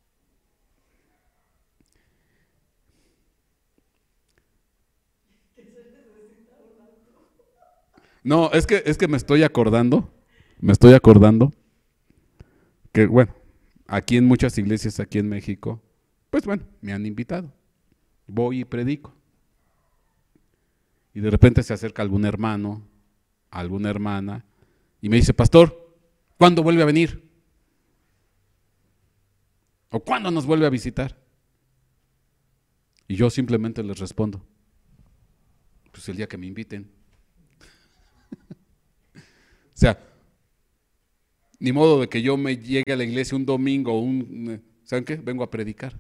No, es que, es que me estoy acordando, me estoy acordando que, bueno, aquí en muchas iglesias, aquí en México, pues bueno, me han invitado, voy y predico. Y de repente se acerca algún hermano, alguna hermana, y me dice, pastor, ¿cuándo vuelve a venir? ¿O cuándo nos vuelve a visitar? Y yo simplemente les respondo, pues el día que me inviten. O sea, ni modo de que yo me llegue a la iglesia un domingo, un, ¿saben qué? Vengo a predicar.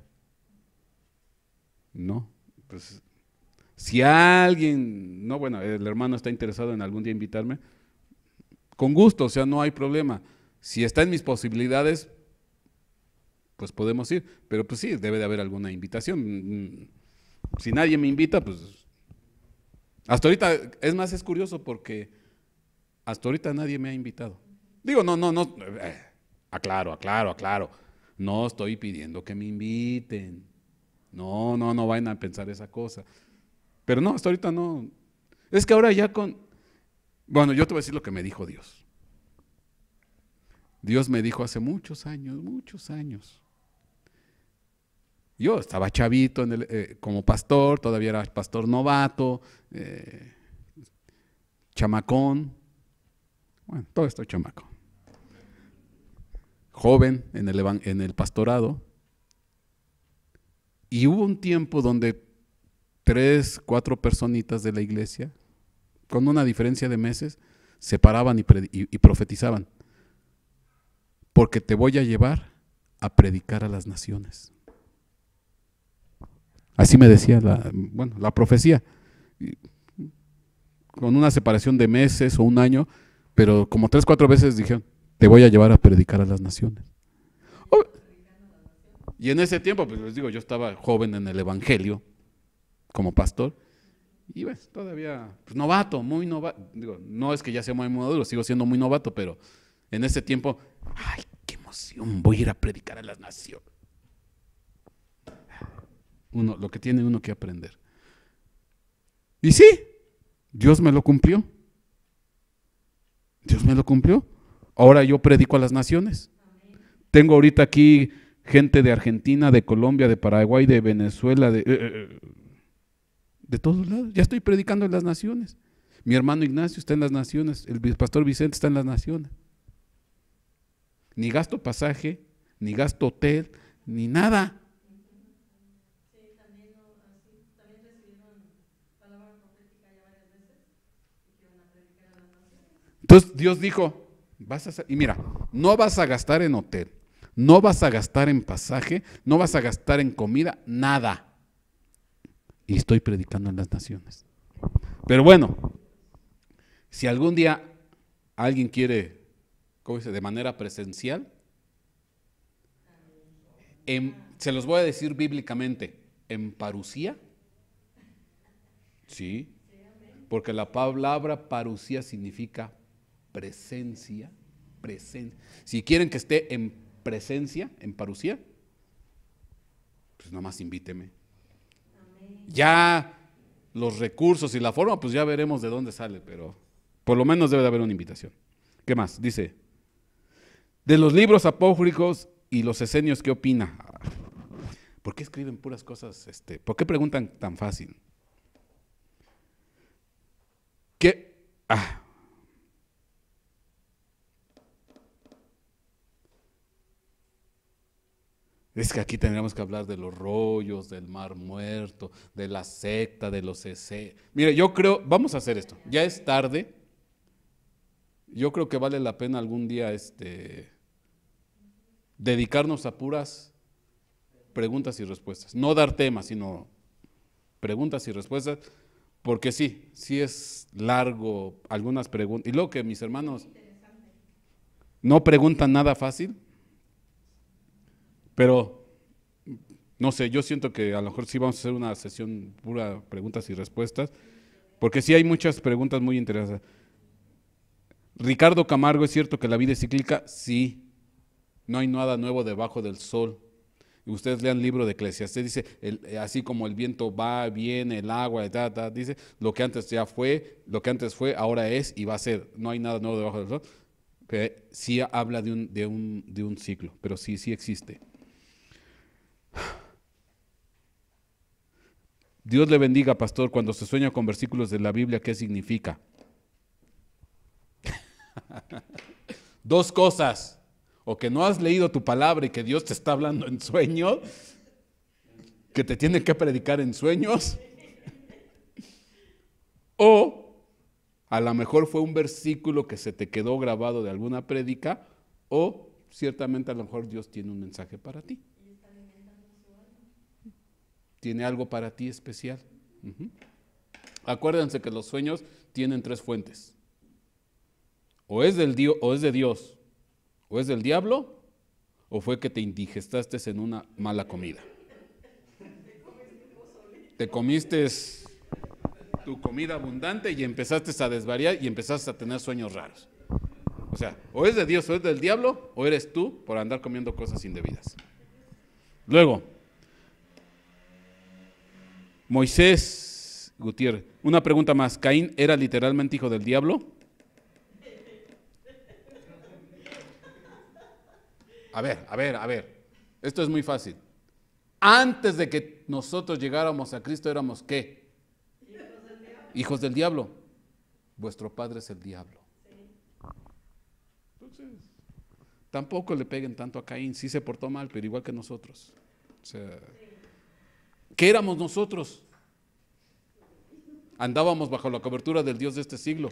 No, pues si alguien, no, bueno, el hermano está interesado en algún día invitarme, con gusto, o sea, no hay problema. Si está en mis posibilidades, pues podemos ir, pero pues sí, debe de haber alguna invitación. Si nadie me invita, pues hasta ahorita, es más, es curioso porque hasta ahorita nadie me ha invitado. Digo, no, no, no, eh, aclaro, aclaro, aclaro. No estoy pidiendo que me inviten. No, no, no vayan a pensar esa cosa. Pero no, hasta ahorita no. Es que ahora ya con... Bueno, yo te voy a decir lo que me dijo Dios. Dios me dijo hace muchos años, muchos años. Yo estaba chavito en el, eh, como pastor, todavía era pastor novato, eh, chamacón. Bueno, todo estoy chamaco. Joven en el, en el pastorado. Y hubo un tiempo donde tres, cuatro personitas de la iglesia, con una diferencia de meses, se paraban y, y, y profetizaban. Porque te voy a llevar a predicar a las naciones. Así me decía la, bueno, la profecía. Con una separación de meses o un año, pero como tres, cuatro veces dijeron, te voy a llevar a predicar a las naciones. Oh, y en ese tiempo, pues les digo, yo estaba joven en el evangelio, como pastor, y bueno, todavía, pues novato, muy novato, digo, no es que ya sea muy maduro, sigo siendo muy novato, pero en ese tiempo, ay, qué emoción, voy a ir a predicar a las naciones. Uno, lo que tiene uno que aprender. Y sí, Dios me lo cumplió. Dios me lo cumplió. Ahora yo predico a las naciones. Amén. Tengo ahorita aquí gente de Argentina, de Colombia, de Paraguay, de Venezuela, de, eh, de todos lados. Ya estoy predicando en las naciones. Mi hermano Ignacio está en las naciones. El pastor Vicente está en las naciones. Ni gasto pasaje, ni gasto hotel, ni nada. Sí, también, así, también recibieron palabra profética ya varias veces y que van a predicar a las naciones. Entonces Dios dijo, vas a, y mira, no vas a gastar en hotel, no vas a gastar en pasaje, no vas a gastar en comida, nada. Y estoy predicando en las naciones. Pero bueno, si algún día alguien quiere, ¿cómo dice?, de manera presencial, en, se los voy a decir bíblicamente, en parucía, sí, porque la palabra parucía significa presencia, presen- si quieren que esté en presencia, en parucía, pues nomás invíteme. Ya los recursos y la forma, pues ya veremos de dónde sale, pero por lo menos debe de haber una invitación. ¿Qué más? Dice, de los libros apócrifos y los esenios, ¿qué opina? ¿Por qué escriben puras cosas? Este, ¿Por qué preguntan tan fácil? ¿Qué? Ah. Es que aquí tendríamos que hablar de los rollos, del Mar Muerto, de la secta, de los esenios. Mire, yo creo, vamos a hacer esto, ya es tarde, yo creo que vale la pena algún día este, dedicarnos a puras preguntas y respuestas, no dar temas, sino preguntas y respuestas, porque sí, sí es largo algunas preguntas, y luego que mis hermanos no preguntan nada fácil, pero no sé, yo siento que a lo mejor sí vamos a hacer una sesión pura preguntas y respuestas, porque sí hay muchas preguntas muy interesantes. Ricardo Camargo, ¿es cierto que la vida es cíclica? Sí, no hay nada nuevo debajo del sol. Y ustedes lean el libro de Eclesiastés, dice, el, así como el viento va, viene, el agua, da, da, dice, lo que antes ya fue, lo que antes fue, ahora es y va a ser. No hay nada nuevo debajo del sol. Pero sí habla de un, de un, de un ciclo, pero sí, sí existe. Dios le bendiga, pastor, cuando se sueña con versículos de la Biblia, ¿qué significa? Dos cosas, o que no has leído tu palabra y que Dios te está hablando en sueños, que te tiene que predicar en sueños, o a lo mejor fue un versículo que se te quedó grabado de alguna prédica, o ciertamente a lo mejor Dios tiene un mensaje para ti. Tiene algo para ti especial. Uh-huh. Acuérdense que los sueños tienen tres fuentes. O es, del Dios, o es de Dios, o es del diablo, o fue que te indigestaste en una mala comida. Te comiste tu comida abundante y empezaste a desvariar y empezaste a tener sueños raros. O sea, o es de Dios, o es del diablo, o eres tú por andar comiendo cosas indebidas. Luego, Moisés Gutiérrez, una pregunta más, ¿Caín era literalmente hijo del diablo? A ver, a ver, a ver, esto es muy fácil. Antes de que nosotros llegáramos a Cristo éramos ¿qué? Hijos del diablo. Hijos del diablo. Vuestro padre es el diablo. Entonces, tampoco le peguen tanto a Caín, sí se portó mal, pero igual que nosotros. O sea, ¿qué éramos nosotros? Andábamos bajo la cobertura del Dios de este siglo.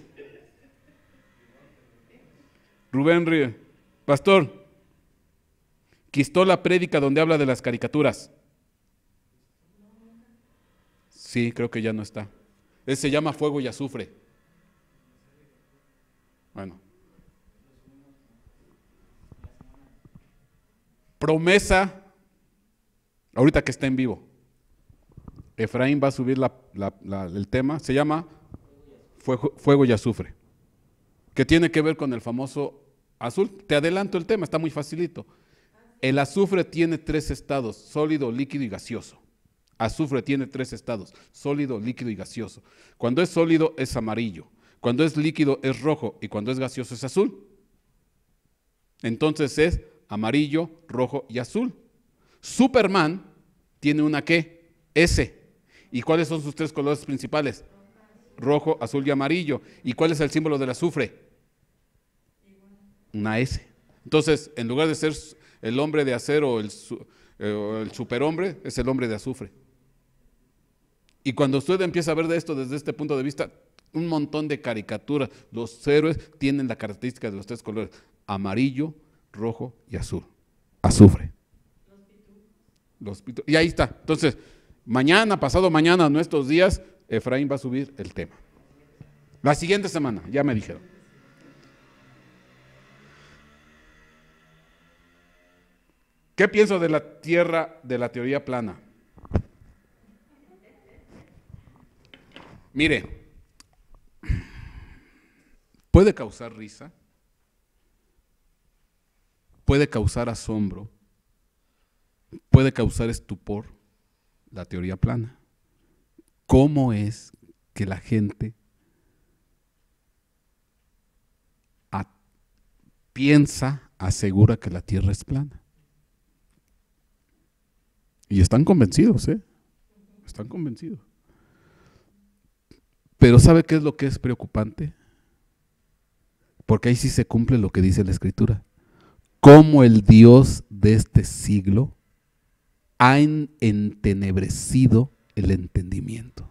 Rubén Río, pastor, quistó la prédica donde habla de las caricaturas. Sí, creo que ya no está. Ese se llama Fuego y Azufre. Bueno. Promesa, ahorita que está en vivo. Efraín va a subir la, la, la, el tema, se llama Fuego, Fuego y Azufre, que tiene que ver con el famoso azul. Te adelanto el tema, está muy facilito. El azufre tiene tres estados, sólido, líquido y gaseoso. Azufre tiene tres estados, sólido, líquido y gaseoso. Cuando es sólido es amarillo, cuando es líquido es rojo y cuando es gaseoso es azul. Entonces es amarillo, rojo y azul. Superman tiene una ¿qué? S. ¿Y cuáles son sus tres colores principales? Rojo, azul y amarillo. ¿Y cuál es el símbolo del azufre? Una S. Entonces, en lugar de ser el hombre de acero o el, eh, el superhombre, es el hombre de azufre. Y cuando usted empieza a ver de esto desde este punto de vista, un montón de caricaturas. Los héroes tienen la característica de los tres colores: amarillo, rojo y azul. Azufre. Los pitufos. Y ahí está. Entonces, mañana, pasado mañana, nuestros días, Efraín va a subir el tema. La siguiente semana, ya me dijeron. ¿Qué pienso de la Tierra, de la teoría plana? Mire, puede causar risa, puede causar asombro, puede causar estupor la teoría plana. ¿Cómo es que la gente a, piensa, asegura que la Tierra es plana? Y están convencidos, ¿eh? Están convencidos. Pero ¿sabe qué es lo que es preocupante? Porque ahí sí se cumple lo que dice la Escritura. Cómo el Dios de este siglo ha entenebrecido el entendimiento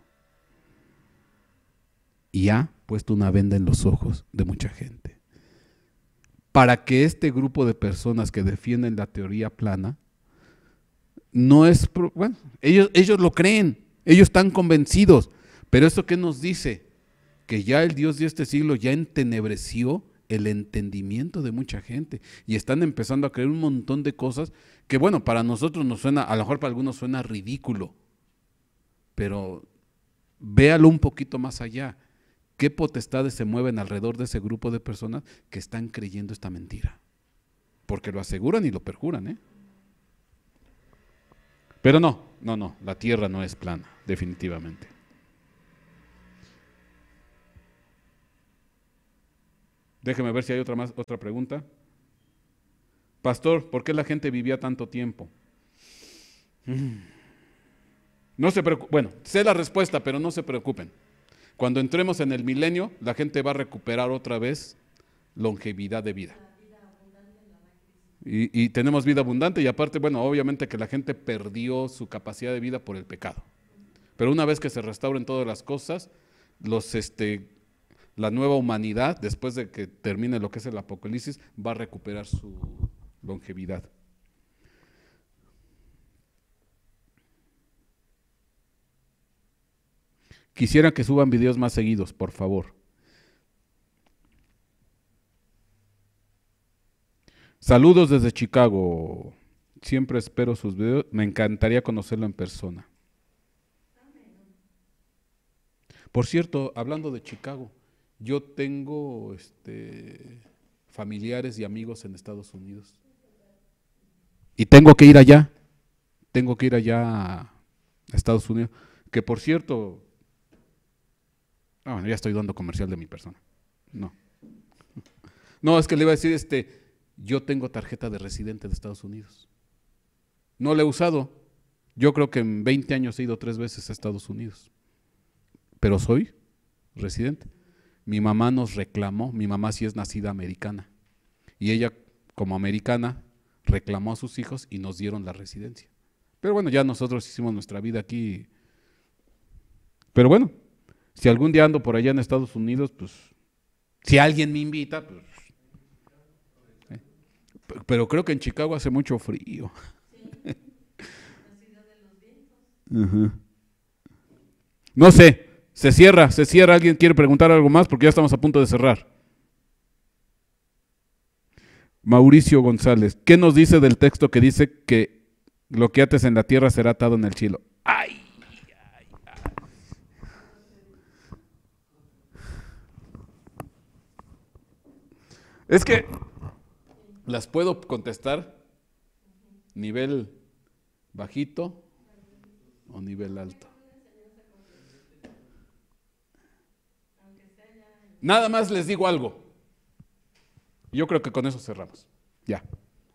y ha puesto una venda en los ojos de mucha gente, para que este grupo de personas que defienden la teoría plana, no es, bueno, ellos, ellos lo creen, ellos están convencidos, pero ¿esto qué nos dice? Que ya el Dios de este siglo ya entenebreció el entendimiento de mucha gente y están empezando a creer un montón de cosas que, bueno, para nosotros nos suena, a lo mejor para algunos suena ridículo, pero véalo un poquito más allá. ¿Qué potestades se mueven alrededor de ese grupo de personas que están creyendo esta mentira? Porque lo aseguran y lo perjuran, ¿eh? Pero no, no, no, la Tierra no es plana, definitivamente. Déjeme ver si hay otra más, otra pregunta. Pastor, ¿por qué la gente vivía tanto tiempo? No se preocupen, bueno, sé la respuesta, pero no se preocupen. Cuando entremos en el milenio, la gente va a recuperar otra vez longevidad de vida. Y, y tenemos vida abundante y aparte, bueno, obviamente que la gente perdió su capacidad de vida por el pecado. Pero una vez que se restauren todas las cosas, los, este, la nueva humanidad, después de que termine lo que es el Apocalipsis, va a recuperar su longevidad. Quisiera que suban videos más seguidos, por favor. Saludos desde Chicago. Siempre espero sus videos. Me encantaría conocerlo en persona. Por cierto, hablando de Chicago, yo tengo este, familiares y amigos en Estados Unidos. Y tengo que ir allá. Tengo que ir allá a Estados Unidos. Que por cierto, ah, bueno, ya estoy dando comercial de mi persona. No. No, es que le iba a decir, este, yo tengo tarjeta de residente de Estados Unidos. No la he usado. Yo creo que en veinte años he ido tres veces a Estados Unidos. Pero soy residente. Mi mamá nos reclamó, mi mamá sí es nacida americana. Y ella, como americana, reclamó a sus hijos y nos dieron la residencia. Pero bueno, ya nosotros hicimos nuestra vida aquí. Pero bueno, si algún día ando por allá en Estados Unidos, pues, si alguien me invita, pues. ¿eh? Pero creo que en Chicago hace mucho frío. Sí, la ciudad de los vientos. Uh-huh. No sé, se cierra, se cierra. ¿Alguien quiere preguntar algo más? Porque ya estamos a punto de cerrar. Mauricio González, ¿qué nos dice del texto que dice que lo que ates en la tierra será atado en el cielo? ¡Ay! ay, ay. Es que las puedo contestar nivel bajito o nivel alto. Nada más les digo algo. Yo creo que con eso cerramos. Ya.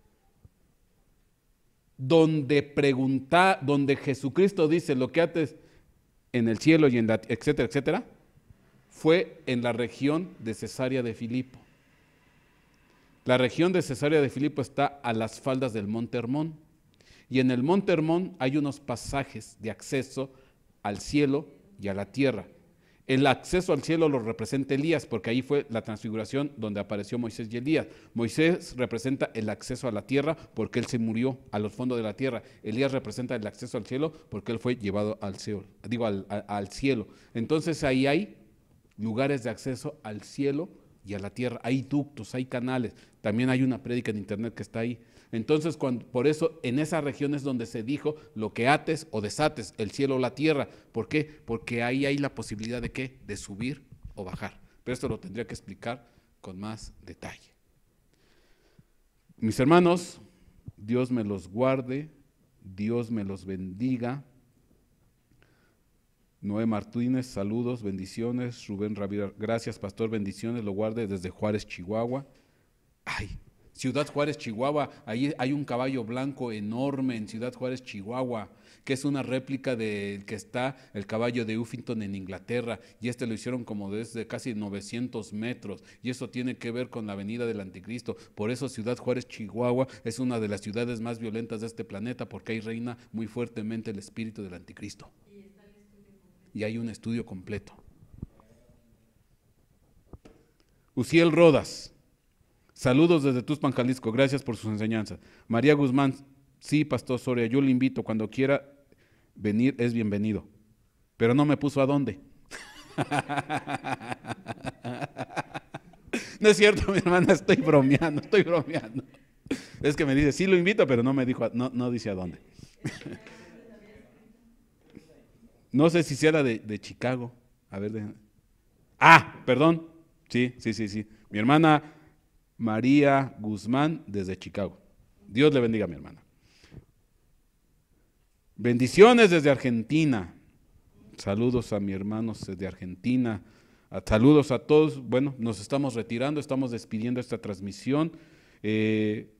Donde pregunta, donde Jesucristo dice lo que ates en el cielo y en la, etcétera, etcétera, fue en la región de Cesarea de Filipo. La región de Cesarea de Filipo está a las faldas del Monte Hermón. Y en el Monte Hermón hay unos pasajes de acceso al cielo y a la tierra. El acceso al cielo lo representa Elías, porque ahí fue la transfiguración donde apareció Moisés y Elías. Moisés representa el acceso a la tierra porque él se murió a los fondos de la tierra. Elías representa el acceso al cielo porque él fue llevado al cielo. Digo, al, al, al cielo. Entonces ahí hay lugares de acceso al cielo y a la tierra. Hay ductos, hay canales. También hay una prédica en internet que está ahí. Entonces, cuando, por eso en esa región es donde se dijo lo que ates o desates, el cielo o la tierra. ¿Por qué? Porque ahí hay la posibilidad de ¿qué? De subir o bajar. Pero esto lo tendría que explicar con más detalle. Mis hermanos, Dios me los guarde, Dios me los bendiga. Noé Martínez, saludos, bendiciones. Rubén Ravira, gracias, pastor, bendiciones, lo guarde desde Juárez, Chihuahua. Ay, Ciudad Juárez, Chihuahua, ahí hay un caballo blanco enorme en Ciudad Juárez, Chihuahua, que es una réplica del que está el caballo de Uffington en Inglaterra, y este lo hicieron como desde casi novecientos metros, y eso tiene que ver con la venida del anticristo. Por eso Ciudad Juárez, Chihuahua es una de las ciudades más violentas de este planeta, porque ahí reina muy fuertemente el espíritu del anticristo. Y hay un estudio completo. Uciel Rodas, saludos desde Tuxpan, Jalisco, gracias por sus enseñanzas. María Guzmán, sí, pastor Soria, yo le invito, cuando quiera venir es bienvenido, pero no me puso a dónde. No es cierto, mi hermana, estoy bromeando, estoy bromeando. Es que me dice, sí lo invito, pero no me dijo, no, no dice a dónde. No sé si será de, de Chicago. A ver, déjame. Ah, perdón. Sí, sí, sí, sí. Mi hermana María Guzmán desde Chicago. Dios le bendiga a mi hermana. Bendiciones desde Argentina. Saludos a mi hermanos desde Argentina. Saludos a todos. Bueno, nos estamos retirando, estamos despidiendo esta transmisión. Eh,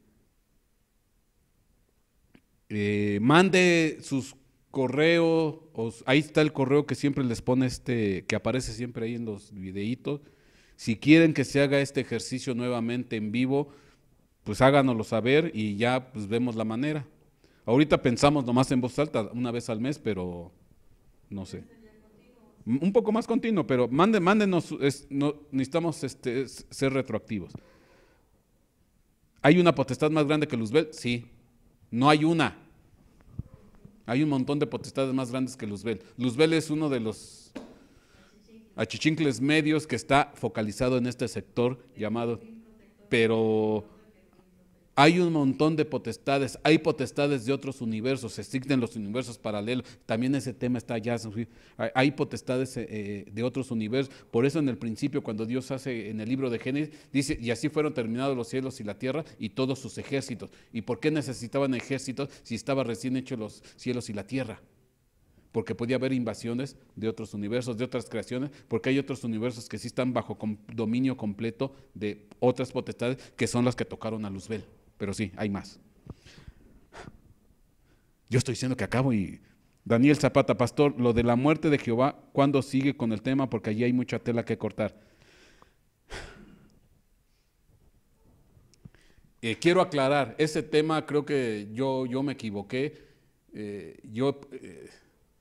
eh, mande sus correos, ahí está el correo que siempre les pone este, que aparece siempre ahí en los videitos. Si quieren que se haga este ejercicio nuevamente en vivo, pues háganoslo saber y ya pues vemos la manera. Ahorita pensamos nomás en voz alta una vez al mes, pero no sé. Un poco más continuo, pero mande, mándenos, es, no, necesitamos este, es, ser retroactivos. ¿Hay una potestad más grande que Luzbel? Sí, no hay una. Hay un montón de potestades más grandes que Luzbel. Luzbel es uno de los achichincles medios que está focalizado en este sector llamado, pero hay un montón de potestades, hay potestades de otros universos, existen los universos paralelos, también ese tema está ya, hay potestades eh, de otros universos. Por eso en el principio, cuando Dios hace en el libro de Génesis, dice, y así fueron terminados los cielos y la tierra y todos sus ejércitos. ¿Y por qué necesitaban ejércitos si estaba recién hechos los cielos y la tierra? Porque podía haber invasiones de otros universos, de otras creaciones, porque hay otros universos que sí están bajo dominio completo de otras potestades que son las que tocaron a Luzbel. Pero sí, hay más. Yo estoy diciendo que acabo y... Daniel Zapata, pastor, lo de la muerte de Jehová, ¿cuándo sigue con el tema? Porque allí hay mucha tela que cortar. Eh, quiero aclarar, ese tema creo que yo, yo me equivoqué. Eh, yo, eh,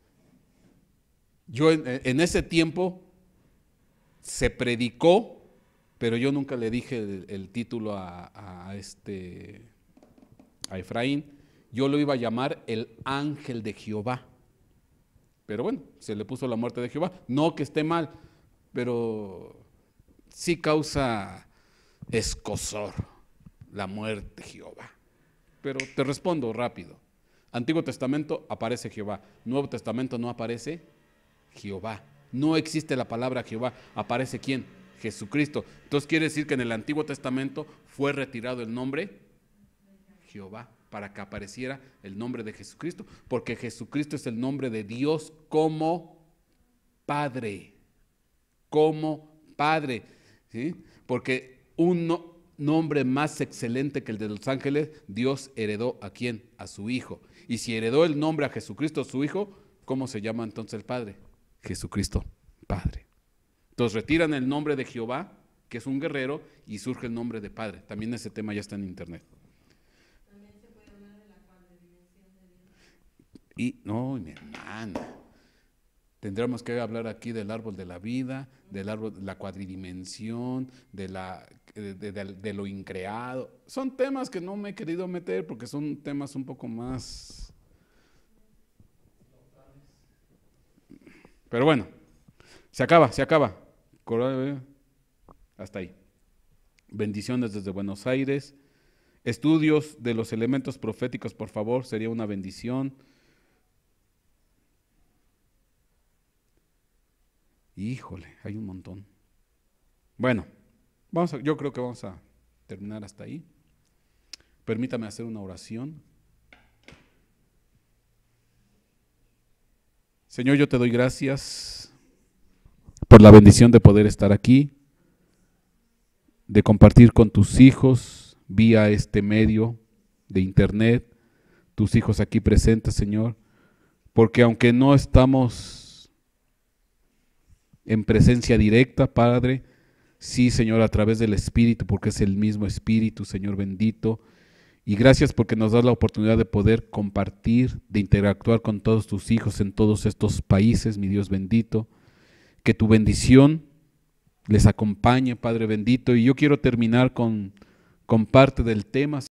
yo en, en ese tiempo se predicó, pero yo nunca le dije el, el título a, a, este, a Efraín. Yo lo iba a llamar el ángel de Jehová. Pero bueno, se le puso la muerte de Jehová. No que esté mal, pero sí causa escozor la muerte de Jehová. Pero te respondo rápido. Antiguo Testamento aparece Jehová. Nuevo Testamento no aparece Jehová. No existe la palabra Jehová. ¿Aparece quién? Jesucristo. Entonces quiere decir que en el Antiguo Testamento fue retirado el nombre Jehová para que apareciera el nombre de Jesucristo, porque Jesucristo es el nombre de Dios como Padre, como Padre, ¿sí? Porque un no, nombre más excelente que el de los ángeles, Dios heredó ¿a quién? A su Hijo. Y si heredó el nombre a Jesucristo, su Hijo, ¿cómo se llama entonces el Padre? Jesucristo, Padre. Entonces retiran el nombre de Jehová, que es un guerrero, y surge el nombre de Padre. También ese tema ya está en internet. También se puede hablar de la cuadridimensión de Dios. Y no, mi hermana, tendremos que hablar aquí del árbol de la vida, del árbol de la cuadridimensión, de, la, de, de, de lo increado. Son temas que no me he querido meter porque son temas un poco más... Pero bueno, se acaba, se acaba. Hasta ahí. Bendiciones desde Buenos Aires. Estudios de los elementos proféticos, por favor, sería una bendición. Híjole, hay un montón. Bueno, Vamos a, yo creo que vamos a terminar hasta ahí. Permítame hacer una oración. Señor, yo te doy gracias por la bendición de poder estar aquí, de compartir con tus hijos vía este medio de internet, tus hijos aquí presentes, Señor, porque aunque no estamos en presencia directa, Padre, sí, Señor, a través del Espíritu, porque es el mismo Espíritu, Señor bendito, y gracias porque nos das la oportunidad de poder compartir, de interactuar con todos tus hijos en todos estos países, mi Dios bendito, que tu bendición les acompañe, Padre bendito, y yo quiero terminar con, con parte del tema,